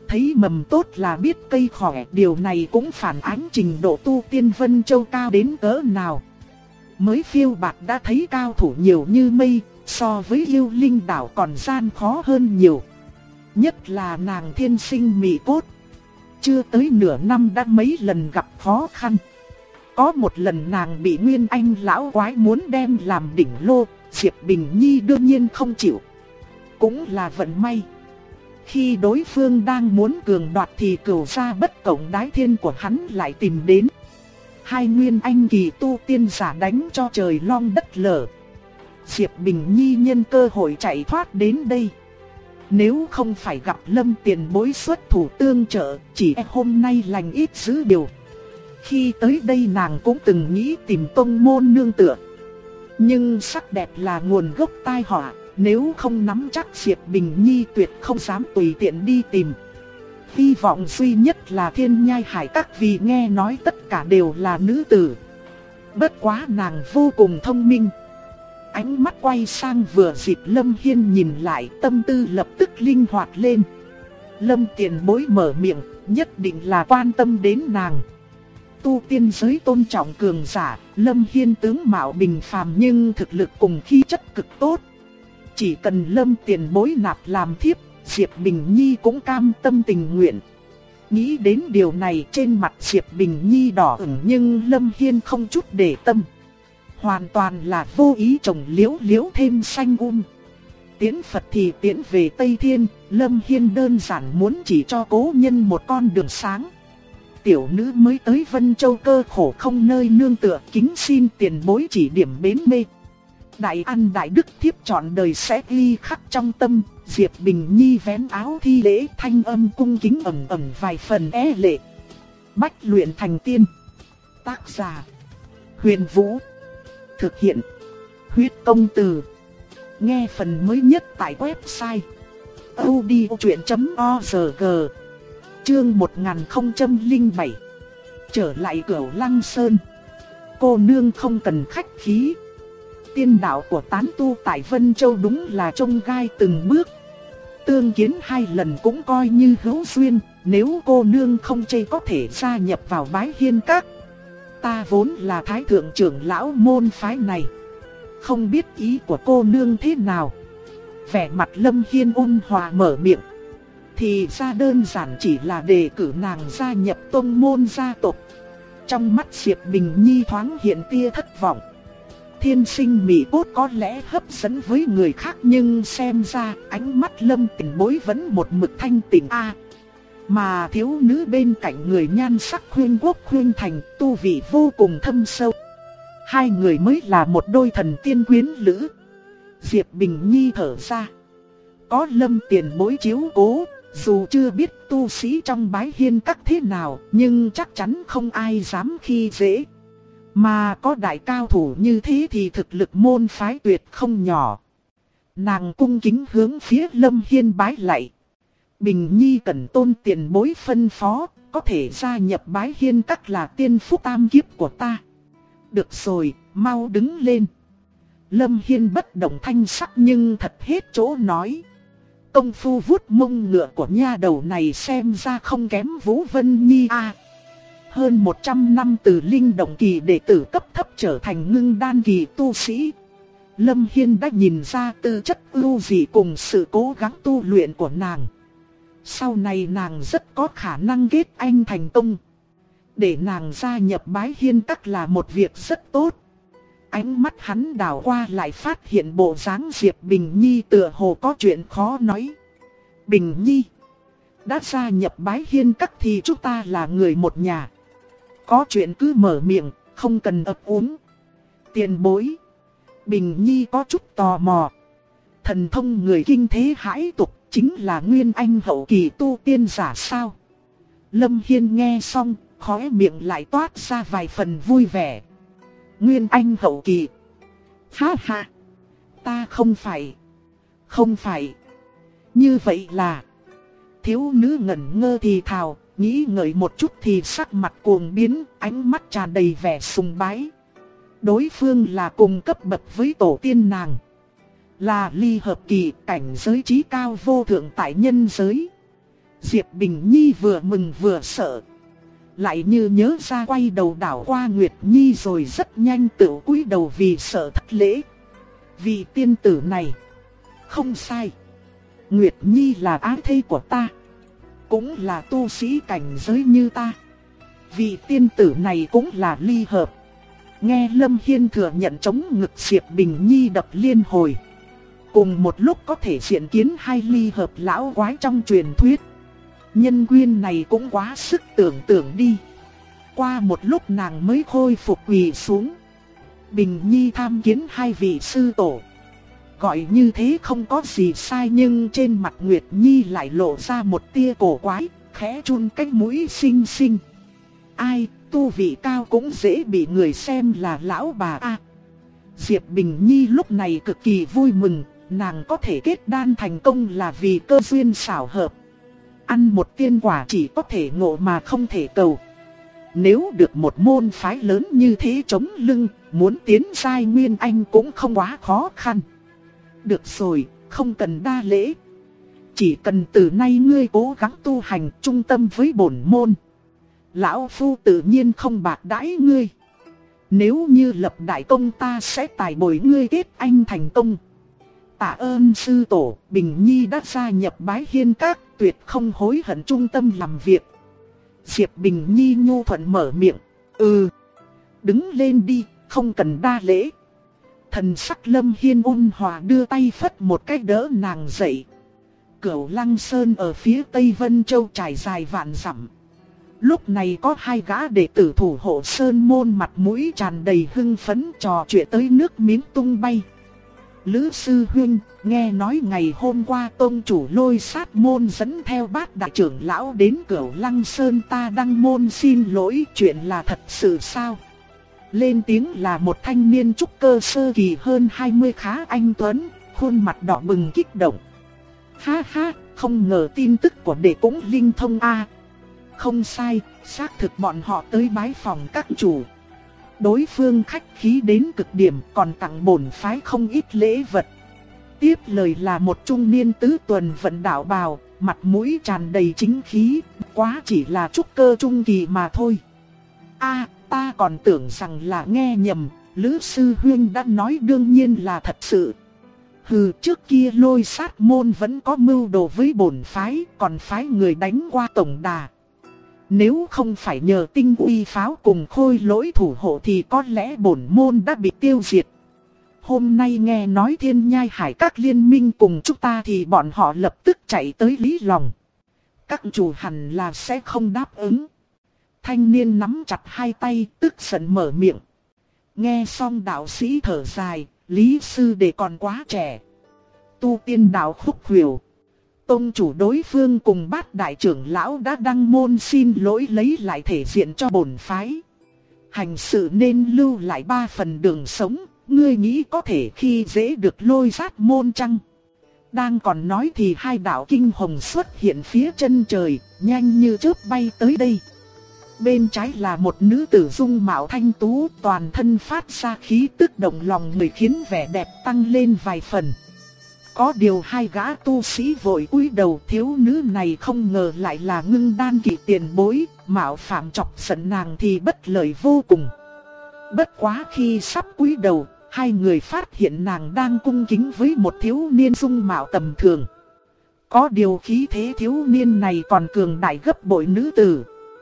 Thấy mầm tốt là biết cây khỏe, điều này cũng phản ánh trình độ tu tiên Vân Châu cao đến cỡ nào. Mới phiêu bạt đã thấy cao thủ nhiều như mây, so với yêu linh đảo còn gian khó hơn nhiều. Nhất là nàng thiên sinh mị cốt. Chưa tới nửa năm đã mấy lần gặp khó khăn. Có một lần nàng bị Nguyên Anh lão quái muốn đem làm đỉnh lô, Diệp Bình Nhi đương nhiên không chịu. Cũng là vận may. Khi đối phương đang muốn cường đoạt thì cửu gia bất cộng đái thiên của hắn lại tìm đến. Hai Nguyên Anh kỳ tu tiên giả đánh cho trời long đất lở. Diệp Bình Nhi nhân cơ hội chạy thoát đến đây. Nếu không phải gặp Lâm Tiền Bối xuất thủ tương trợ, chỉ hôm nay lành ít dữ điều. Khi tới đây nàng cũng từng nghĩ tìm tông môn nương tựa. Nhưng sắc đẹp là nguồn gốc tai họa, nếu không nắm chắc Diệp Bình Nhi tuyệt không dám tùy tiện đi tìm. Hy vọng duy nhất là Thiên Nhai Hải Các, vì nghe nói tất cả đều là nữ tử. Bất quá nàng vô cùng thông minh. Ánh mắt quay sang vừa dịp Lâm Hiên nhìn lại, tâm tư lập tức linh hoạt lên. Lâm Tiền Bối mở miệng, nhất định là quan tâm đến nàng. Tu tiên giới tôn trọng cường giả, Lâm Hiên tướng mạo bình phàm nhưng thực lực cùng khí chất cực tốt. Chỉ cần Lâm Tiền Bối nạp làm thiếp, Diệp Bình Nhi cũng cam tâm tình nguyện. Nghĩ đến điều này, trên mặt Diệp Bình Nhi đỏ ửng nhưng Lâm Hiên không chút để tâm. Hoàn toàn là vô ý trồng liễu liễu thêm xanh Tiễn Phật thì tiễn về Tây Thiên, Lâm Hiên đơn giản muốn chỉ cho cố nhân một con đường sáng. Tiểu nữ mới tới Vân Châu cơ khổ không nơi nương tựa, kính xin tiền bối chỉ điểm bến mê. Đại ăn đại đức thiếp trọn đời sẽ ghi khắc trong tâm. Diệp Bình Nhi vén áo thi lễ, thanh âm cung kính ẩn ẩn vài phần é lệ. Bách luyện thành tiên. Tác giả: Huyền Vũ. Thực hiện: Huyết Công Từ. Nghe phần mới nhất tại website audiochuyện.org. Chương 1007. Trở lại Cửu Lăng Sơn. Cô nương không cần khách khí. Tiên đạo của tán tu tại Vân Châu đúng là trông gai từng bước. Tương kiến hai lần cũng coi như hữu duyên. Nếu cô nương không chê có thể gia nhập vào Bái Hiên Các. Ta vốn là thái thượng trưởng lão môn phái này, không biết ý của cô nương thế nào. Vẻ mặt Lâm Hiên ôn hòa mở miệng. Thì ra đơn giản chỉ là đề cử nàng gia nhập tông môn gia tộc. Trong mắt Diệp Bình Nhi thoáng hiện tia thất vọng. Thiên sinh mỹ cốt có lẽ hấp dẫn với người khác, nhưng xem ra ánh mắt Lâm Tiền Bối vẫn một mực thanh tịnh a. Mà thiếu nữ bên cạnh người nhan sắc khuyên quốc khuyên thành, tu vị vô cùng thâm sâu. Hai người mới là một đôi thần tiên quyến lữ. Diệp Bình Nhi thở ra. Có Lâm Tiền Bối chiếu cố, dù chưa biết tu sĩ trong Bái Hiên Các thế nào, nhưng chắc chắn không ai dám khi dễ. Mà có đại cao thủ như thế thì thực lực môn phái tuyệt không nhỏ. Nàng cung kính hướng phía Lâm Hiên bái lạy. Bình Nhi cần tôn tiền bối phân phó, có thể gia nhập Bái Hiên Các là tiên phúc tam kiếp của ta. Được rồi, mau đứng lên. Lâm Hiên bất động thanh sắc nhưng thật hết chỗ nói. Công phu vuốt mông ngựa của nha đầu này xem ra không kém Vũ Vân Nhi a. Hơn 100 năm từ linh động kỳ đệ tử cấp thấp trở thành ngưng đan kỳ tu sĩ. Lâm Hiên đã nhìn ra tư chất ưu dị cùng sự cố gắng tu luyện của nàng. Sau này nàng rất có khả năng kết anh thành công. Để nàng gia nhập Bái Hiên Các là một việc rất tốt. Ánh mắt hắn đảo qua lại phát hiện bộ dáng Diệp Bình Nhi tựa hồ có chuyện khó nói. Bình Nhi, đã gia nhập Bái Hiên Các thì chúng ta là người một nhà. Có chuyện cứ mở miệng, không cần ấp úng. Tiền bối. Bình Nhi có chút tò mò. Thần thông người kinh thế hãi tục chính là Nguyên Anh hậu kỳ tu tiên giả sao? Lâm Hiên nghe xong, khóe miệng lại toát ra vài phần vui vẻ. Nguyên Anh hậu kỳ. Ha ha. Ta không phải. Không phải. Như vậy là. Thiếu nữ ngẩn ngơ thì thào, nghĩ ngợi một chút thì sắc mặt cuồng biến, ánh mắt tràn đầy vẻ sùng bái. Đối phương là cùng cấp bậc với tổ tiên nàng. Là ly hợp kỳ, cảnh giới trí cao vô thượng tại nhân giới. Diệp Bình Nhi vừa mừng vừa sợ. Lại như nhớ ra quay đầu đảo qua Nguyệt Nhi rồi rất nhanh tự cúi đầu vì sợ thất lễ. Vị tiên tử này, không sai. Nguyệt Nhi là ái thê của ta, cũng là tu sĩ cảnh giới như ta. Vị tiên tử này cũng là ly hợp. Nghe Lâm Hiên thừa nhận chống ngực Diệp Bình Nhi đập liên hồi. Cùng một lúc có thể diện kiến hai ly hợp lão quái trong truyền thuyết. Nhân quyên này cũng quá sức tưởng tượng đi. Qua một lúc nàng mới khôi phục quỳ xuống. Bình Nhi tham kiến hai vị sư tổ. Gọi như thế không có gì sai, nhưng trên mặt Nguyệt Nhi lại lộ ra một tia cổ quái, khẽ chun cái mũi xinh xinh. Ai, tu vị cao cũng dễ bị người xem là lão bà a. Diệp Bình Nhi lúc này cực kỳ vui mừng, nàng có thể kết đan thành công là vì cơ duyên xảo hợp. Ăn một tiên quả chỉ có thể ngộ mà không thể cầu. Nếu được một môn phái lớn như thế chống lưng, muốn tiến giai nguyên anh cũng không quá khó khăn. Được rồi, không cần đa lễ. Chỉ cần từ nay ngươi cố gắng tu hành trung tâm với bổn môn. Lão Phu tự nhiên không bạc đãi ngươi. Nếu như lập đại công ta sẽ tài bồi ngươi kết anh thành công. Tạ ơn sư tổ, Bình Nhi đã gia nhập Bái Hiên Các, tuyệt không hối hận trung tâm làm việc. Diệp Bình Nhi nhu thuận mở miệng. Đứng lên đi, không cần đa lễ. Thần sắc Lâm Hiên ôn hòa đưa tay phất một cái đỡ nàng dậy. Cửu Lăng Sơn ở phía Tây Vân Châu trải dài vạn dặm. Lúc này có hai gã đệ tử thủ hộ Sơn môn mặt mũi tràn đầy hưng phấn trò chuyện tới nước miếng tung bay. Lữ sư huynh, nghe nói ngày hôm qua tông chủ Lôi Sát môn dẫn theo Bát đại trưởng lão đến Cửu Lăng Sơn ta đăng môn xin lỗi, chuyện là thật sự sao? Lên tiếng là một thanh niên trúc cơ sơ kỳ hơn 20 khá anh tuấn, khuôn mặt đỏ bừng kích động. Ha ha, không ngờ tin tức của đệ cũng linh thông a. Không sai, xác thực bọn họ tới bái phòng các chủ. Đối phương khách khí đến cực điểm, còn tặng bổn phái không ít lễ vật. Tiếp lời là một trung niên tứ tuần vận đạo bào, mặt mũi tràn đầy chính khí, quá chỉ là trúc cơ trung kỳ mà thôi. Ta còn tưởng rằng là nghe nhầm, Lữ sư huynh đã nói đương nhiên là thật sự. Hừ, trước kia Lôi Sát môn vẫn có mưu đồ với bổn phái, còn phái người đánh qua tổng đà. Nếu không phải nhờ tinh uy pháo cùng khôi lỗi thủ hộ thì có lẽ bổn môn đã bị tiêu diệt. Hôm nay nghe nói Thiên Nhai Hải các liên minh cùng chúng ta thì bọn họ lập tức chạy tới Lý Lòng. Các chủ hẳn là sẽ không đáp ứng. Thanh niên nắm chặt hai tay tức giận mở miệng. Nghe xong đạo sĩ thở dài, Lý sư đệ còn quá trẻ. Tu tiên đạo khúc khuỷu. Tông chủ đối phương cùng Bát đại trưởng lão đã đăng môn xin lỗi lấy lại thể diện cho bổn phái. Hành sự nên lưu lại 3 phần đường sống, ngươi nghĩ có thể khi dễ được Lôi Sát môn chăng? Đang còn nói thì hai đạo kinh hồng xuất hiện phía chân trời, nhanh như chớp bay tới đây. Bên trái là một nữ tử dung mạo thanh tú, toàn thân phát ra khí tức động lòng người khiến vẻ đẹp tăng lên vài phần. Có điều hai gã tu sĩ vội cúi đầu, thiếu nữ này không ngờ lại là Ngưng Đan kỳ tiền bối, mạo phạm chọc giận nàng thì bất lợi vô cùng. Bất quá khi sắp cúi đầu, hai người phát hiện nàng đang cung kính với một thiếu niên dung mạo tầm thường. Có điều khí thế thiếu niên này còn cường đại gấp bội nữ tử.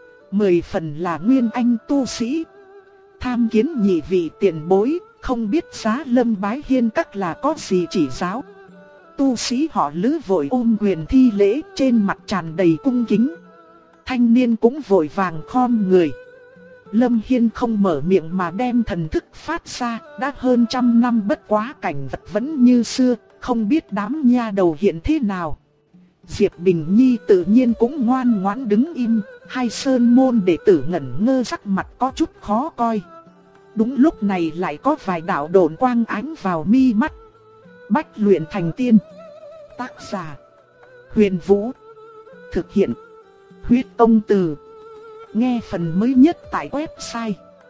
10 phần là nguyên anh tu sĩ. Tham kiến nhị vị tiền bối, không biết Giá Lâm Bái Hiên Các là có gì chỉ giáo. Tu sĩ họ Lữ vội ôm quyền thi lễ, trên mặt tràn đầy cung kính. Thanh niên cũng vội vàng khom người. Lâm Hiên không mở miệng mà đem thần thức phát ra, đã hơn 100 năm bất quá cảnh vật vẫn như xưa, không biết đám nha đầu hiện thế nào. Diệp Bình Nhi tự nhiên cũng ngoan ngoãn đứng im, hai sơn môn đệ tử ngẩn ngơ sắc mặt có chút khó coi. Đúng lúc này lại có vài đạo độn quang ánh vào mi mắt. Bách luyện thành tiên. Tác giả: Huyền Vũ. Thực hiện: Huyết Công Từ. Nghe phần mới nhất tại website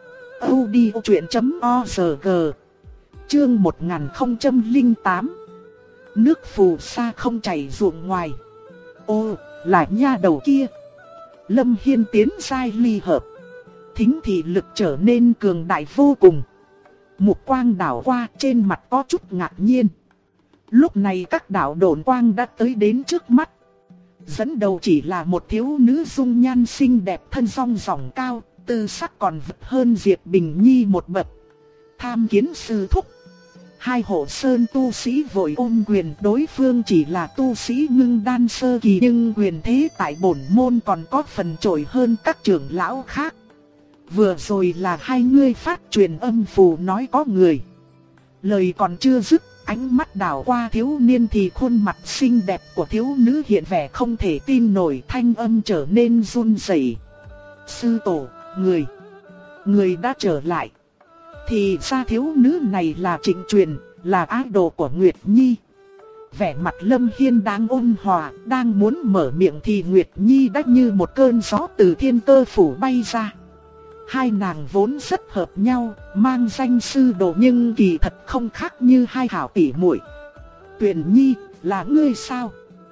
audiochuyện.org. Chương 1008. Nước phù sa không chảy ruộng ngoài. Ô, Lại nha đầu kia. Lâm Hiên tiến giai ly hợp. Thính thị lực trở nên cường đại vô cùng. Mục quang đảo qua, trên mặt có chút ngạc nhiên. Lúc này các đạo độn quang đã tới đến trước mắt. Dẫn đầu chỉ là một thiếu nữ dung nhan xinh đẹp, thân song dòng cao, tư sắc còn vượt hơn Diệp Bình Nhi một bậc. Tham kiến sư thúc. Hai hộ sơn tu sĩ vội ôm quyền, đối phương chỉ là tu sĩ ngưng đan sơ kỳ, nhưng quyền thế tại bổn môn còn có phần trội hơn các trưởng lão khác. Vừa rồi là hai ngươi phát truyền âm phù nói có người. Lời còn chưa dứt, ánh mắt đảo qua thiếu niên thì khuôn mặt xinh đẹp của thiếu nữ hiện vẻ không thể tin nổi, thanh âm trở nên run rẩy. Sư tổ, người đã trở lại. Thì ra thiếu nữ này là Trịnh Truyền, là idol của Nguyệt Nhi. Vẻ mặt Lâm Hiên đang ôn hòa, đang muốn mở miệng thì Nguyệt Nhi đã như một cơn gió từ thiên cơ phủ bay ra. Hai nàng vốn rất hợp nhau, mang danh sư đồ nhưng kỳ thật không khác như hai hảo tỷ muội. Tuyền Nhi, là ngươi sao?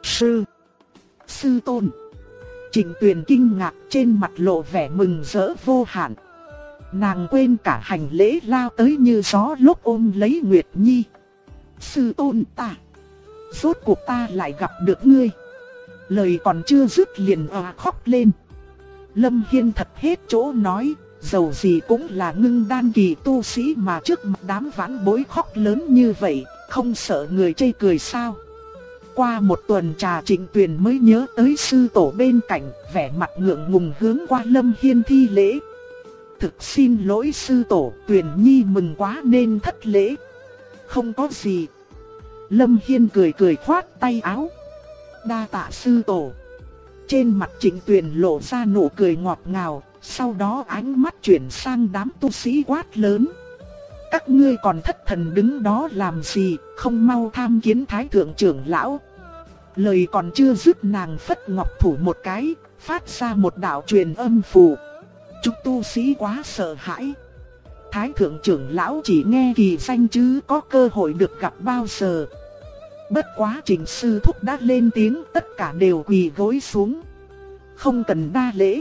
Sư tôn. Trịnh Tuyền kinh ngạc, trên mặt lộ vẻ mừng rỡ vô hạn. Nàng quên cả hành lễ lao tới như gió lúc ôm lấy Nguyệt Nhi. Sư tôn ta, rốt cuộc ta lại gặp được ngươi. Lời còn chưa dứt liền khóc lên. Lâm Hiên thật hết chỗ nói, dầu gì cũng là ngưng đan kỳ tu sĩ mà trước mặt đám vãn bối khóc lớn như vậy, không sợ người chê cười sao? Qua một tuần trà Trịnh Tuyền mới nhớ tới sư tổ bên cạnh, vẻ mặt ngượng ngùng hướng qua Lâm Hiên thi lễ. Thực xin lỗi sư tổ, Tuyền Nhi mừng quá nên thất lễ. Không có gì. Lâm Hiên cười cười khoát tay áo. Đa tạ sư tổ. Trên mặt Trịnh Tuyền lộ ra nụ cười ngọt ngào, sau đó ánh mắt chuyển sang đám tu sĩ quát lớn. Các ngươi còn thất thần đứng đó làm gì, không mau tham kiến thái thượng trưởng lão. Lời còn chưa dứt nàng phất ngọc thủ một cái, phát ra một đạo truyền âm phù. Chúng tu sĩ quá sợ hãi. Thái thượng trưởng lão chỉ nghe kỳ danh chứ có cơ hội được gặp bao giờ. Bất quá Trịnh sư thúc đã lên tiếng, tất cả đều quỳ gối xuống. Không cần đa lễ.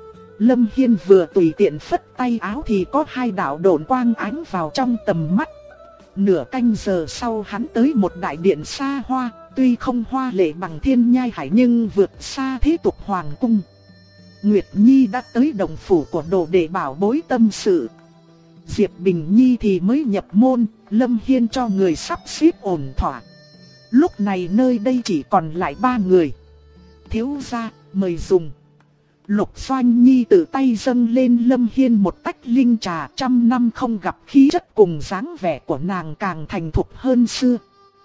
Lâm Hiên vừa tùy tiện phất tay áo thì có hai đạo độn quang ánh vào trong tầm mắt. Nửa canh giờ sau hắn tới một đại điện xa hoa, tuy không hoa lệ bằng Thiên Nhai Hải nhưng vượt xa thế tục hoàng cung. Nguyệt Nhi đã tới đồng phủ của đồ đệ bảo bối tâm sự. Diệp Bình Nhi thì mới nhập môn, Lâm Hiên cho người sắp xếp ổn thỏa. Lúc này nơi đây chỉ còn lại ba người. Thiếu gia, mời dùng. Lục Doanh Nhi tự tay dâng lên Lâm Hiên một tách linh trà, 100 năm không gặp khí chất cùng dáng vẻ của nàng càng thành thục hơn xưa.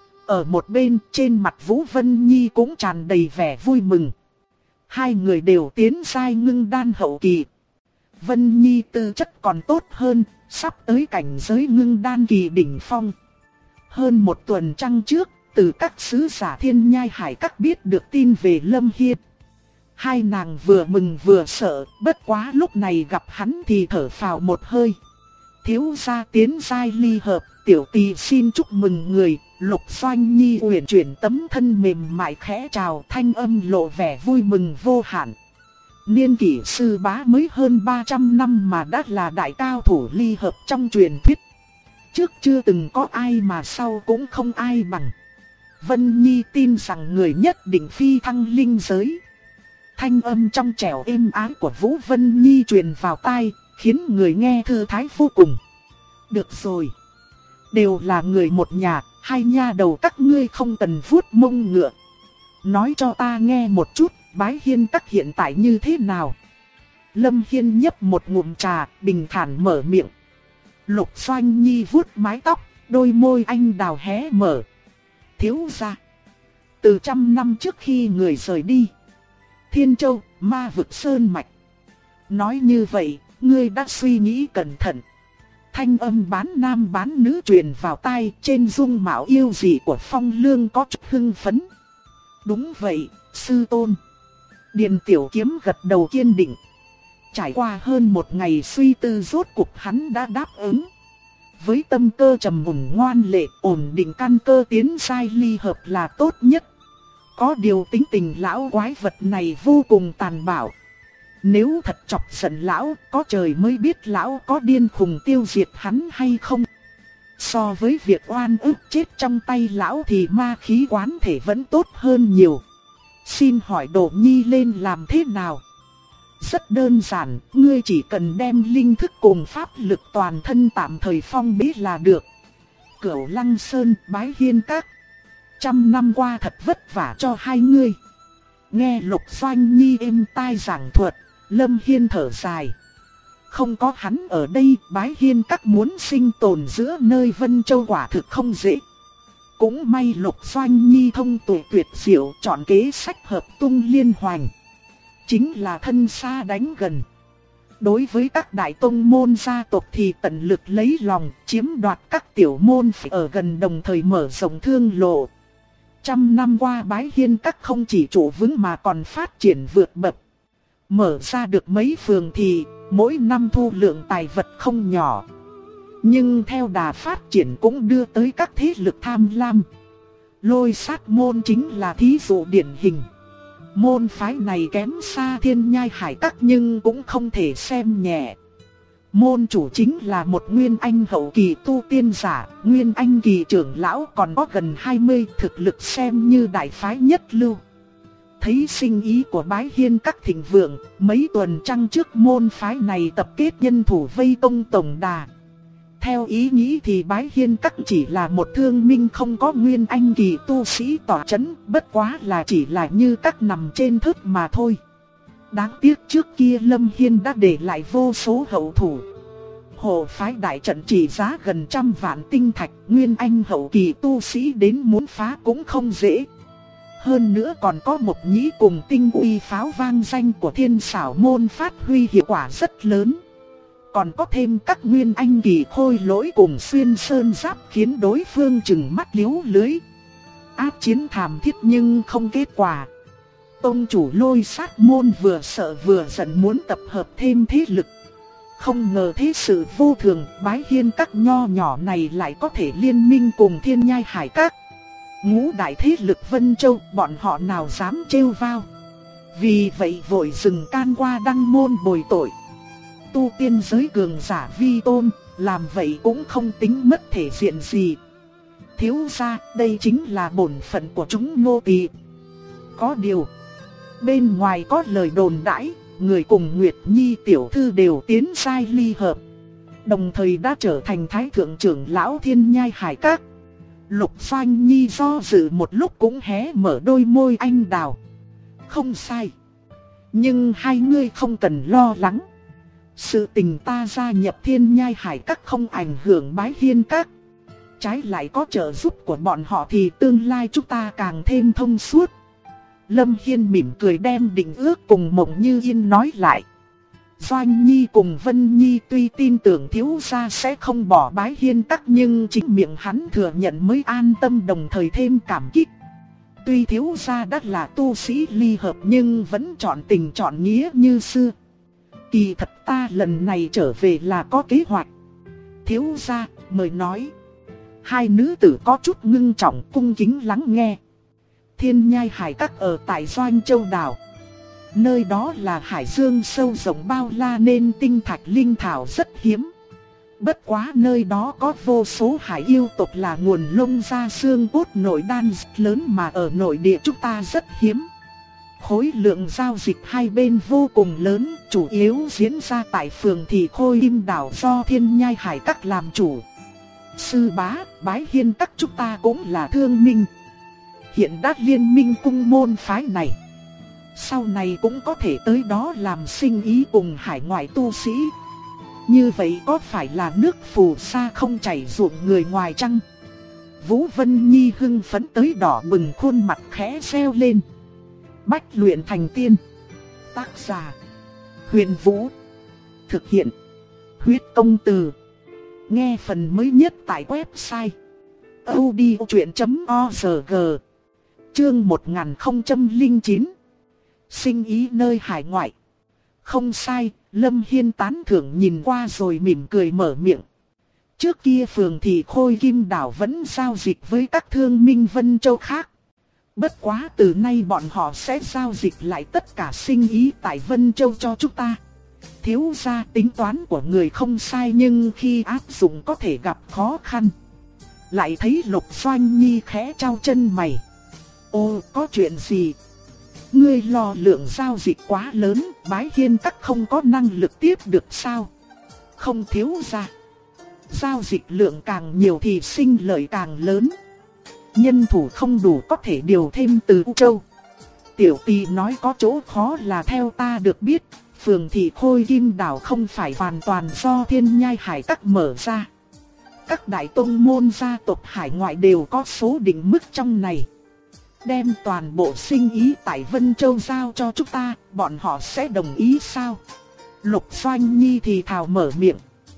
Ở một bên, trên mặt Vũ Vân Nhi cũng tràn đầy vẻ vui mừng. Hai người đều tiến giai ngưng đan hậu kỳ. Vân Nhi tư chất còn tốt hơn, sắp tới cảnh giới ngưng đan kỳ đỉnh phong. Hơn một tuần trăng trước, từ các sứ giả Thiên Nhai Hải các biết được tin về Lâm Hiên. Hai nàng vừa mừng vừa sợ, bất quá lúc này gặp hắn thì thở phào một hơi. Thiếu gia tiến giai ly hợp, tiểu tỳ xin chúc mừng người. Lục Doanh Nhi uyển chuyển tấm thân mềm mại khẽ chào, thanh âm lộ vẻ vui mừng vô hạn. Niên kỷ sư bá mới hơn 300 năm mà đã là đại cao thủ ly hợp trong truyền thuyết. Trước chưa từng có ai mà sau cũng không ai bằng. Vân Nhi tin rằng người nhất định phi thăng linh giới. Thanh âm trong trẻo êm ái của Vũ Vân Nhi truyền vào tai, khiến người nghe thư thái vô cùng. Được rồi, đều là người một nhà, hai nha đầu các ngươi không cần vuốt mông ngựa. Nói cho ta nghe một chút, Bái Hiên các hiện tại như thế nào? Lâm Hiên nhấp một ngụm trà, bình thản mở miệng. Lục Doanh Nhi vuốt mái tóc, đôi môi anh đào hé mở. Thiếu gia, từ 100 năm trước khi người rời đi, Thiên Châu, Ma Vực Sơn Mạch. Nói như vậy, ngươi đã suy nghĩ cẩn thận. Thanh âm bán nam bán nữ truyền vào tai, trên dung mạo yêu dị của Phong Lương có chút hưng phấn. Đúng vậy, sư tôn. Điền Tiểu Kiếm gật đầu kiên định. Trải qua hơn một ngày suy tư rốt cuộc hắn đã đáp ứng. Với tâm cơ trầm mùn ngoan lệ, ổn định căn cơ tiến giai ly hợp là tốt nhất. Có điều tính tình lão quái vật này vô cùng tàn bạo. Nếu thật chọc giận lão, có trời mới biết lão có điên khùng tiêu diệt hắn hay không. So với việc oan ức chết trong tay lão thì ma khí quán thể vẫn tốt hơn nhiều. Xin hỏi Đỗ Nhi lên làm thế nào? Rất đơn giản, ngươi chỉ cần đem linh thức cùng pháp lực toàn thân tạm thời phong bế là được. Cửu Lăng Sơn, Bái Hiên Các. 100 năm qua thật vất vả cho hai ngươi. Nghe Lục Doanh Nhi êm tai giảng thuật, Lâm Hiên thở dài. Không có hắn ở đây, Bái Hiên Các muốn sinh tồn giữa nơi Vân Châu quả thực không dễ. Cũng may Lục Doanh Nhi thông tuệ tuyệt diệu, chọn kế sách hợp tung liên hoành. Chính là thân xa đánh gần. Đối với các đại tông môn gia tộc thì tận lực lấy lòng, chiếm đoạt các tiểu môn phái ở gần, đồng thời mở rộng thương lộ. 100 năm qua Bái Hiên Các không chỉ trụ vững mà còn phát triển vượt bậc. Mở ra được mấy phường thì mỗi năm thu lượng tài vật không nhỏ. Nhưng theo đà phát triển cũng đưa tới các thế lực tham lam. Lôi Sát môn chính là thí dụ điển hình. Môn phái này kém xa Thiên Nhai Hải Các nhưng cũng không thể xem nhẹ. Môn chủ chính là một nguyên anh hậu kỳ tu tiên giả, nguyên anh kỳ trưởng lão còn có gần 20, thực lực xem như đại phái nhất lưu. Thấy sinh ý của Bái Hiên Các thịnh vượng, mấy tuần trăng trước môn phái này tập kết nhân thủ vây công tổng đà. Theo ý nghĩ thì Bái Hiên Các chỉ là một thương minh không có nguyên anh kỳ tu sĩ tỏa chấn, bất quá là chỉ là như các nằm trên thớt mà thôi. Đáng tiếc trước kia Lâm Hiên đã để lại vô số hậu thủ. Hộ phái đại trận chỉ giá gần 100 vạn tinh thạch, nguyên anh hậu kỳ tu sĩ đến muốn phá cũng không dễ. Hơn nữa còn có một nhĩ cùng tinh uy pháo vang danh của Thiên Xảo môn phát huy hiệu quả rất lớn. Còn có thêm các nguyên anh kỳ khôi lỗi cùng xuyên sơn giáp khiến đối phương chừng mắt liếu lưới. Áp chiến thảm thiết nhưng không kết quả. Tông chủ Lôi Sát môn vừa sợ vừa giận muốn tập hợp thêm thế lực. Không ngờ thế sự vô thường, Bái Hiên Các nho nhỏ này lại có thể liên minh cùng Thiên Nhai Hải Các. Ngũ đại thế lực Vân Châu, bọn họ nào dám trêu vào. Vì vậy vội dừng can qua đăng môn bồi tội. Tu tiên giới cường giả vi tôn, làm vậy cũng không tính mất thể diện gì. Thiếu gia, đây chính là bổn phận của chúng nô tỳ. Có điều, bên ngoài có lời đồn đãi, người cùng Nguyệt Nhi tiểu thư đều tiến sai ly hợp, đồng thời đã trở thành thái thượng trưởng lão Thiên Nhai Hải Các. Lục Doanh Nhi do dự một lúc cũng hé mở đôi môi anh đào. Không sai, nhưng hai ngươi không cần lo lắng. Sự tình ta gia nhập Thiên Nhai Hải Các không ảnh hưởng Bái Hiên Các. Trái lại có trợ giúp của bọn họ thì tương lai chúng ta càng thêm thông suốt. Lâm Hiên mỉm cười đem định ước cùng Mộng Như Yên nói lại. Doanh Nhi cùng Vân Nhi tuy tin tưởng thiếu gia sẽ không bỏ Bái Hiên Các, nhưng chính miệng hắn thừa nhận mới an tâm, đồng thời thêm cảm kích. Tuy thiếu gia đã là tu sĩ ly hợp nhưng vẫn chọn tình chọn nghĩa như xưa. Kỳ thật ta lần này trở về là có kế hoạch. Thiếu gia, mời nói. Hai nữ tử có chút ngưng trọng cung kính lắng nghe. Thiên Nhai Hải Các ở tại Doanh Châu Đảo. Nơi đó là hải dương sâu rộng bao la nên tinh thạch linh thảo rất hiếm. Bất quá nơi đó có vô số hải yêu tộc là nguồn lông da xương cốt nội đan rất lớn mà ở nội địa chúng ta rất hiếm. Khối lượng giao dịch hai bên vô cùng lớn, chủ yếu diễn ra tại phường Thị Khôi Kim Đảo do Thiên Nhai Hải Các làm chủ. Sư bá, Bái Hiên Các chúng ta cũng là thương minh. Hiện đã liên minh cung môn phái này. Sau này cũng có thể tới đó làm sinh ý cùng hải ngoại tu sĩ. Như vậy có phải là nước phù sa không chảy ruộng người ngoài chăng? Vũ Vân Nhi hưng phấn tới đỏ bừng khuôn mặt khẽ reo lên. Bách luyện thành tiên. Tác giả: Huyền Vũ. Thực hiện: Huyết Công Từ. Nghe phần mới nhất tại website audiochuyện.org. Chương 1009. Sinh ý nơi hải ngoại. Không sai, Lâm Hiên tán thưởng nhìn qua rồi mỉm cười mở miệng. Trước kia phường Thị Khôi Kim Đảo vẫn giao dịch với các thương minh Vân Châu khác. Bất quá từ nay bọn họ sẽ giao dịch lại tất cả sinh ý tại Vân Châu cho chúng ta. Thiếu gia tính toán của người không sai nhưng khi áp dụng có thể gặp khó khăn. Lại thấy Lục Doanh Nhi khẽ trao chân mày. Ô, có chuyện gì? Ngươi lo lượng giao dịch quá lớn, Bái Hiên các không có năng lực tiếp được sao? Không thiếu gia. Giao dịch lượng càng nhiều thì sinh lợi càng lớn. Nhân thủ không đủ có thể điều thêm từ U Châu. Tiểu Tỳ nói có chỗ khó là theo ta được biết, phường thị Khôi Kim Đảo không phải hoàn toàn do Thiên Nhai Hải Các mở ra. Các đại tông môn gia tộc hải ngoại đều có số định mức trong này. Đem toàn bộ sinh ý tại Vân Châu giao cho chúng ta, bọn họ sẽ đồng ý sao? Lục Doanh Nhi thì thào mở miệng.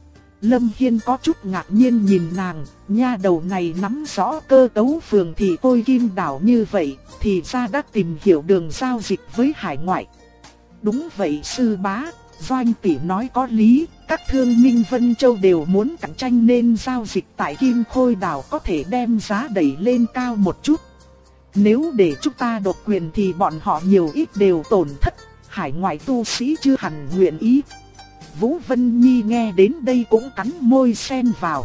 Lâm Hiên có chút ngạc nhiên nhìn nàng, nha đầu này nắm rõ cơ cấu phường thị Khôi Kim Đảo như vậy, thì ra đã tìm hiểu đường giao dịch với hải ngoại. Đúng vậy sư bá, Doanh tỷ nói có lý, các thương minh Vân Châu đều muốn cạnh tranh nên giao dịch tại Kim Khôi Đảo có thể đem giá đẩy lên cao một chút. Nếu để chúng ta độc quyền thì bọn họ nhiều ít đều tổn thất, hải ngoại tu sĩ chưa hẳn nguyện ý. Vũ Vân Nhi nghe đến đây cũng cắn môi xen vào.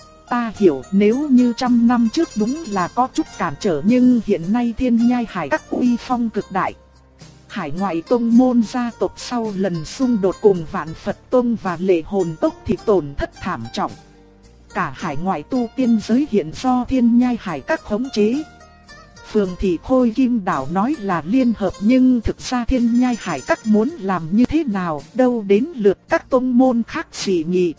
Ta hiểu nếu như 100 năm trước đúng là có chút cản trở nhưng hiện nay Thiên Nhai Hải Các uy phong cực đại. Hải ngoại tông môn gia tộc sau lần xung đột cùng Vạn Phật Tông và Lệ Hồn Tông thì tổn thất thảm trọng. Cả hải ngoại tu tiên giới hiện do Thiên Nhai Hải Các khống chế. Phường thị Khôi Kim Đảo nói là liên hợp nhưng thực ra Thiên Nhai Hải Các muốn làm như thế nào đâu đến lượt các tông môn khác dị nghị.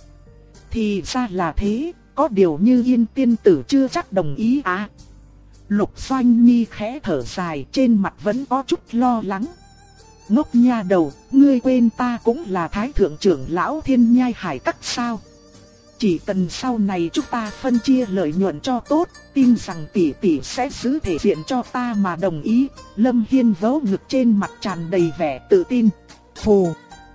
Thì ra là thế, có điều như Yên tiên tử chưa chắc đồng ý à. Lục Doanh Nhi khẽ thở dài, trên mặt vẫn có chút lo lắng. Ngốc nha đầu, ngươi quên ta cũng là Thái Thượng trưởng lão Thiên Nhai Hải Các sao? Chỉ cần sau này chúng ta phân chia lợi nhuận cho tốt, tin rằng tỷ tỷ sẽ giữ thể diện cho ta mà đồng ý. Lâm Hiên vỗ ngực trên mặt tràn đầy vẻ tự tin. Phù!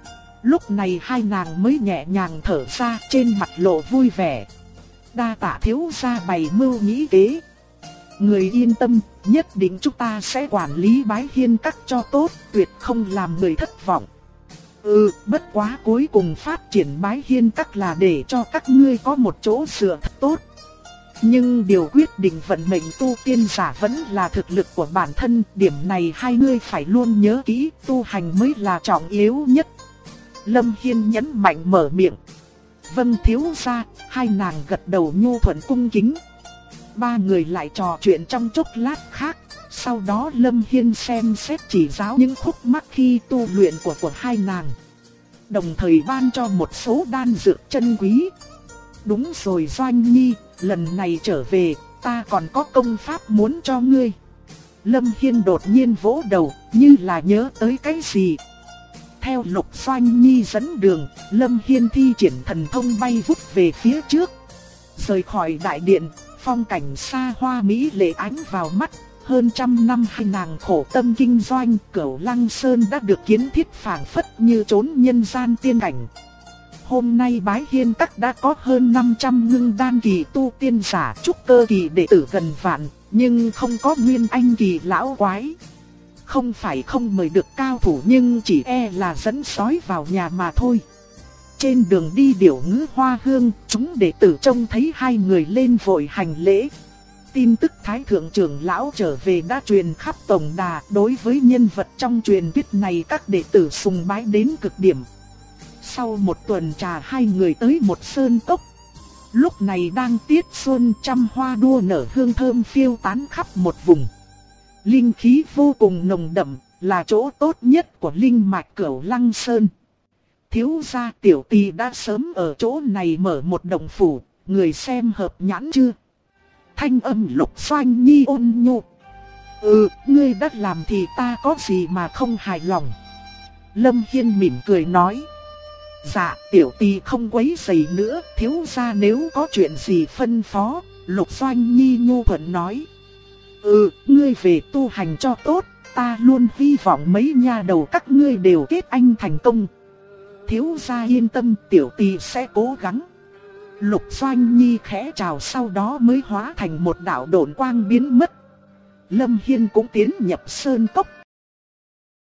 Lúc này hai nàng mới nhẹ nhàng thở ra, trên mặt lộ vui vẻ. Đa tạ thiếu gia bày mưu nghĩ kế. Người yên tâm, nhất định chúng ta sẽ quản lý Bái Hiên Các cho tốt, tuyệt không làm người thất vọng. Bất quá cuối cùng phát triển Bái Hiên Các là để cho các ngươi có một chỗ dựa thật tốt. Nhưng điều quyết định vận mệnh tu tiên giả vẫn là thực lực của bản thân, điểm này hai ngươi phải luôn nhớ kỹ, tu hành mới là trọng yếu nhất. Lâm Hiên nhấn mạnh mở miệng. Vâng thiếu gia, hai nàng gật đầu nhu thuận cung kính. Ba người lại trò chuyện trong chốc lát khác. Sau đó Lâm Hiên xem xét chỉ giáo những khúc mắc khi tu luyện của hai nàng. Đồng thời ban cho một số đan dược chân quý. Đúng rồi Doanh Nhi, lần này trở về, ta còn có công pháp muốn cho ngươi. Lâm Hiên đột nhiên vỗ đầu, như là nhớ tới cái gì. Theo Lục Doanh Nhi dẫn đường, Lâm Hiên thi triển thần thông bay vút về phía trước. Rời khỏi đại điện, phong cảnh xa hoa mỹ lệ ánh vào mắt. Hơn 100 năm hai nàng khổ tâm kinh doanh, Cửu Lăng Sơn đã được kiến thiết phảng phất như trốn nhân gian tiên cảnh. Hôm nay Bái Hiên Các đã có hơn 500 ngưng đan kỳ tu tiên giả, trúc cơ kỳ đệ tử gần vạn, nhưng không có nguyên anh kỳ lão quái. Không phải không mời được cao thủ nhưng chỉ e là dẫn sói vào nhà mà thôi. Trên đường đi Điểu Ngữ Hoa Hương, chúng đệ tử trông thấy hai người lên vội hành lễ. Tin tức Thái Thượng trưởng lão trở về đã truyền khắp tổng đà, đối với nhân vật trong truyền thuyết này các đệ tử sùng bái đến cực điểm. Sau một tuần trà hai người tới một sơn cốc. Lúc này đang tiết xuân, trăm hoa đua nở hương thơm phiêu tán khắp một vùng. Linh khí vô cùng nồng đậm, là chỗ tốt nhất của linh mạch Cửu Lăng Sơn. Thiếu gia tiểu tỳ đã sớm ở chỗ này mở một động phủ, người xem hợp nhãn chưa? Thanh âm Lục Doanh Nhi ôn nhu. Ngươi đã làm thì ta có gì mà không hài lòng. Lâm Hiên mỉm cười nói. Dạ tiểu tỳ không quấy rầy nữa, thiếu gia nếu có chuyện gì phân phó. Lục Doanh Nhi nhu thuận nói. Ngươi về tu hành cho tốt, ta luôn hy vọng mấy nha đầu các ngươi đều kết anh thành công. Thiếu gia yên tâm, tiểu tỳ sẽ cố gắng. Lục Doanh Nhi khẽ chào sau đó mới hóa thành một đạo độn quang biến mất. Lâm Hiên cũng tiến nhập sơn cốc,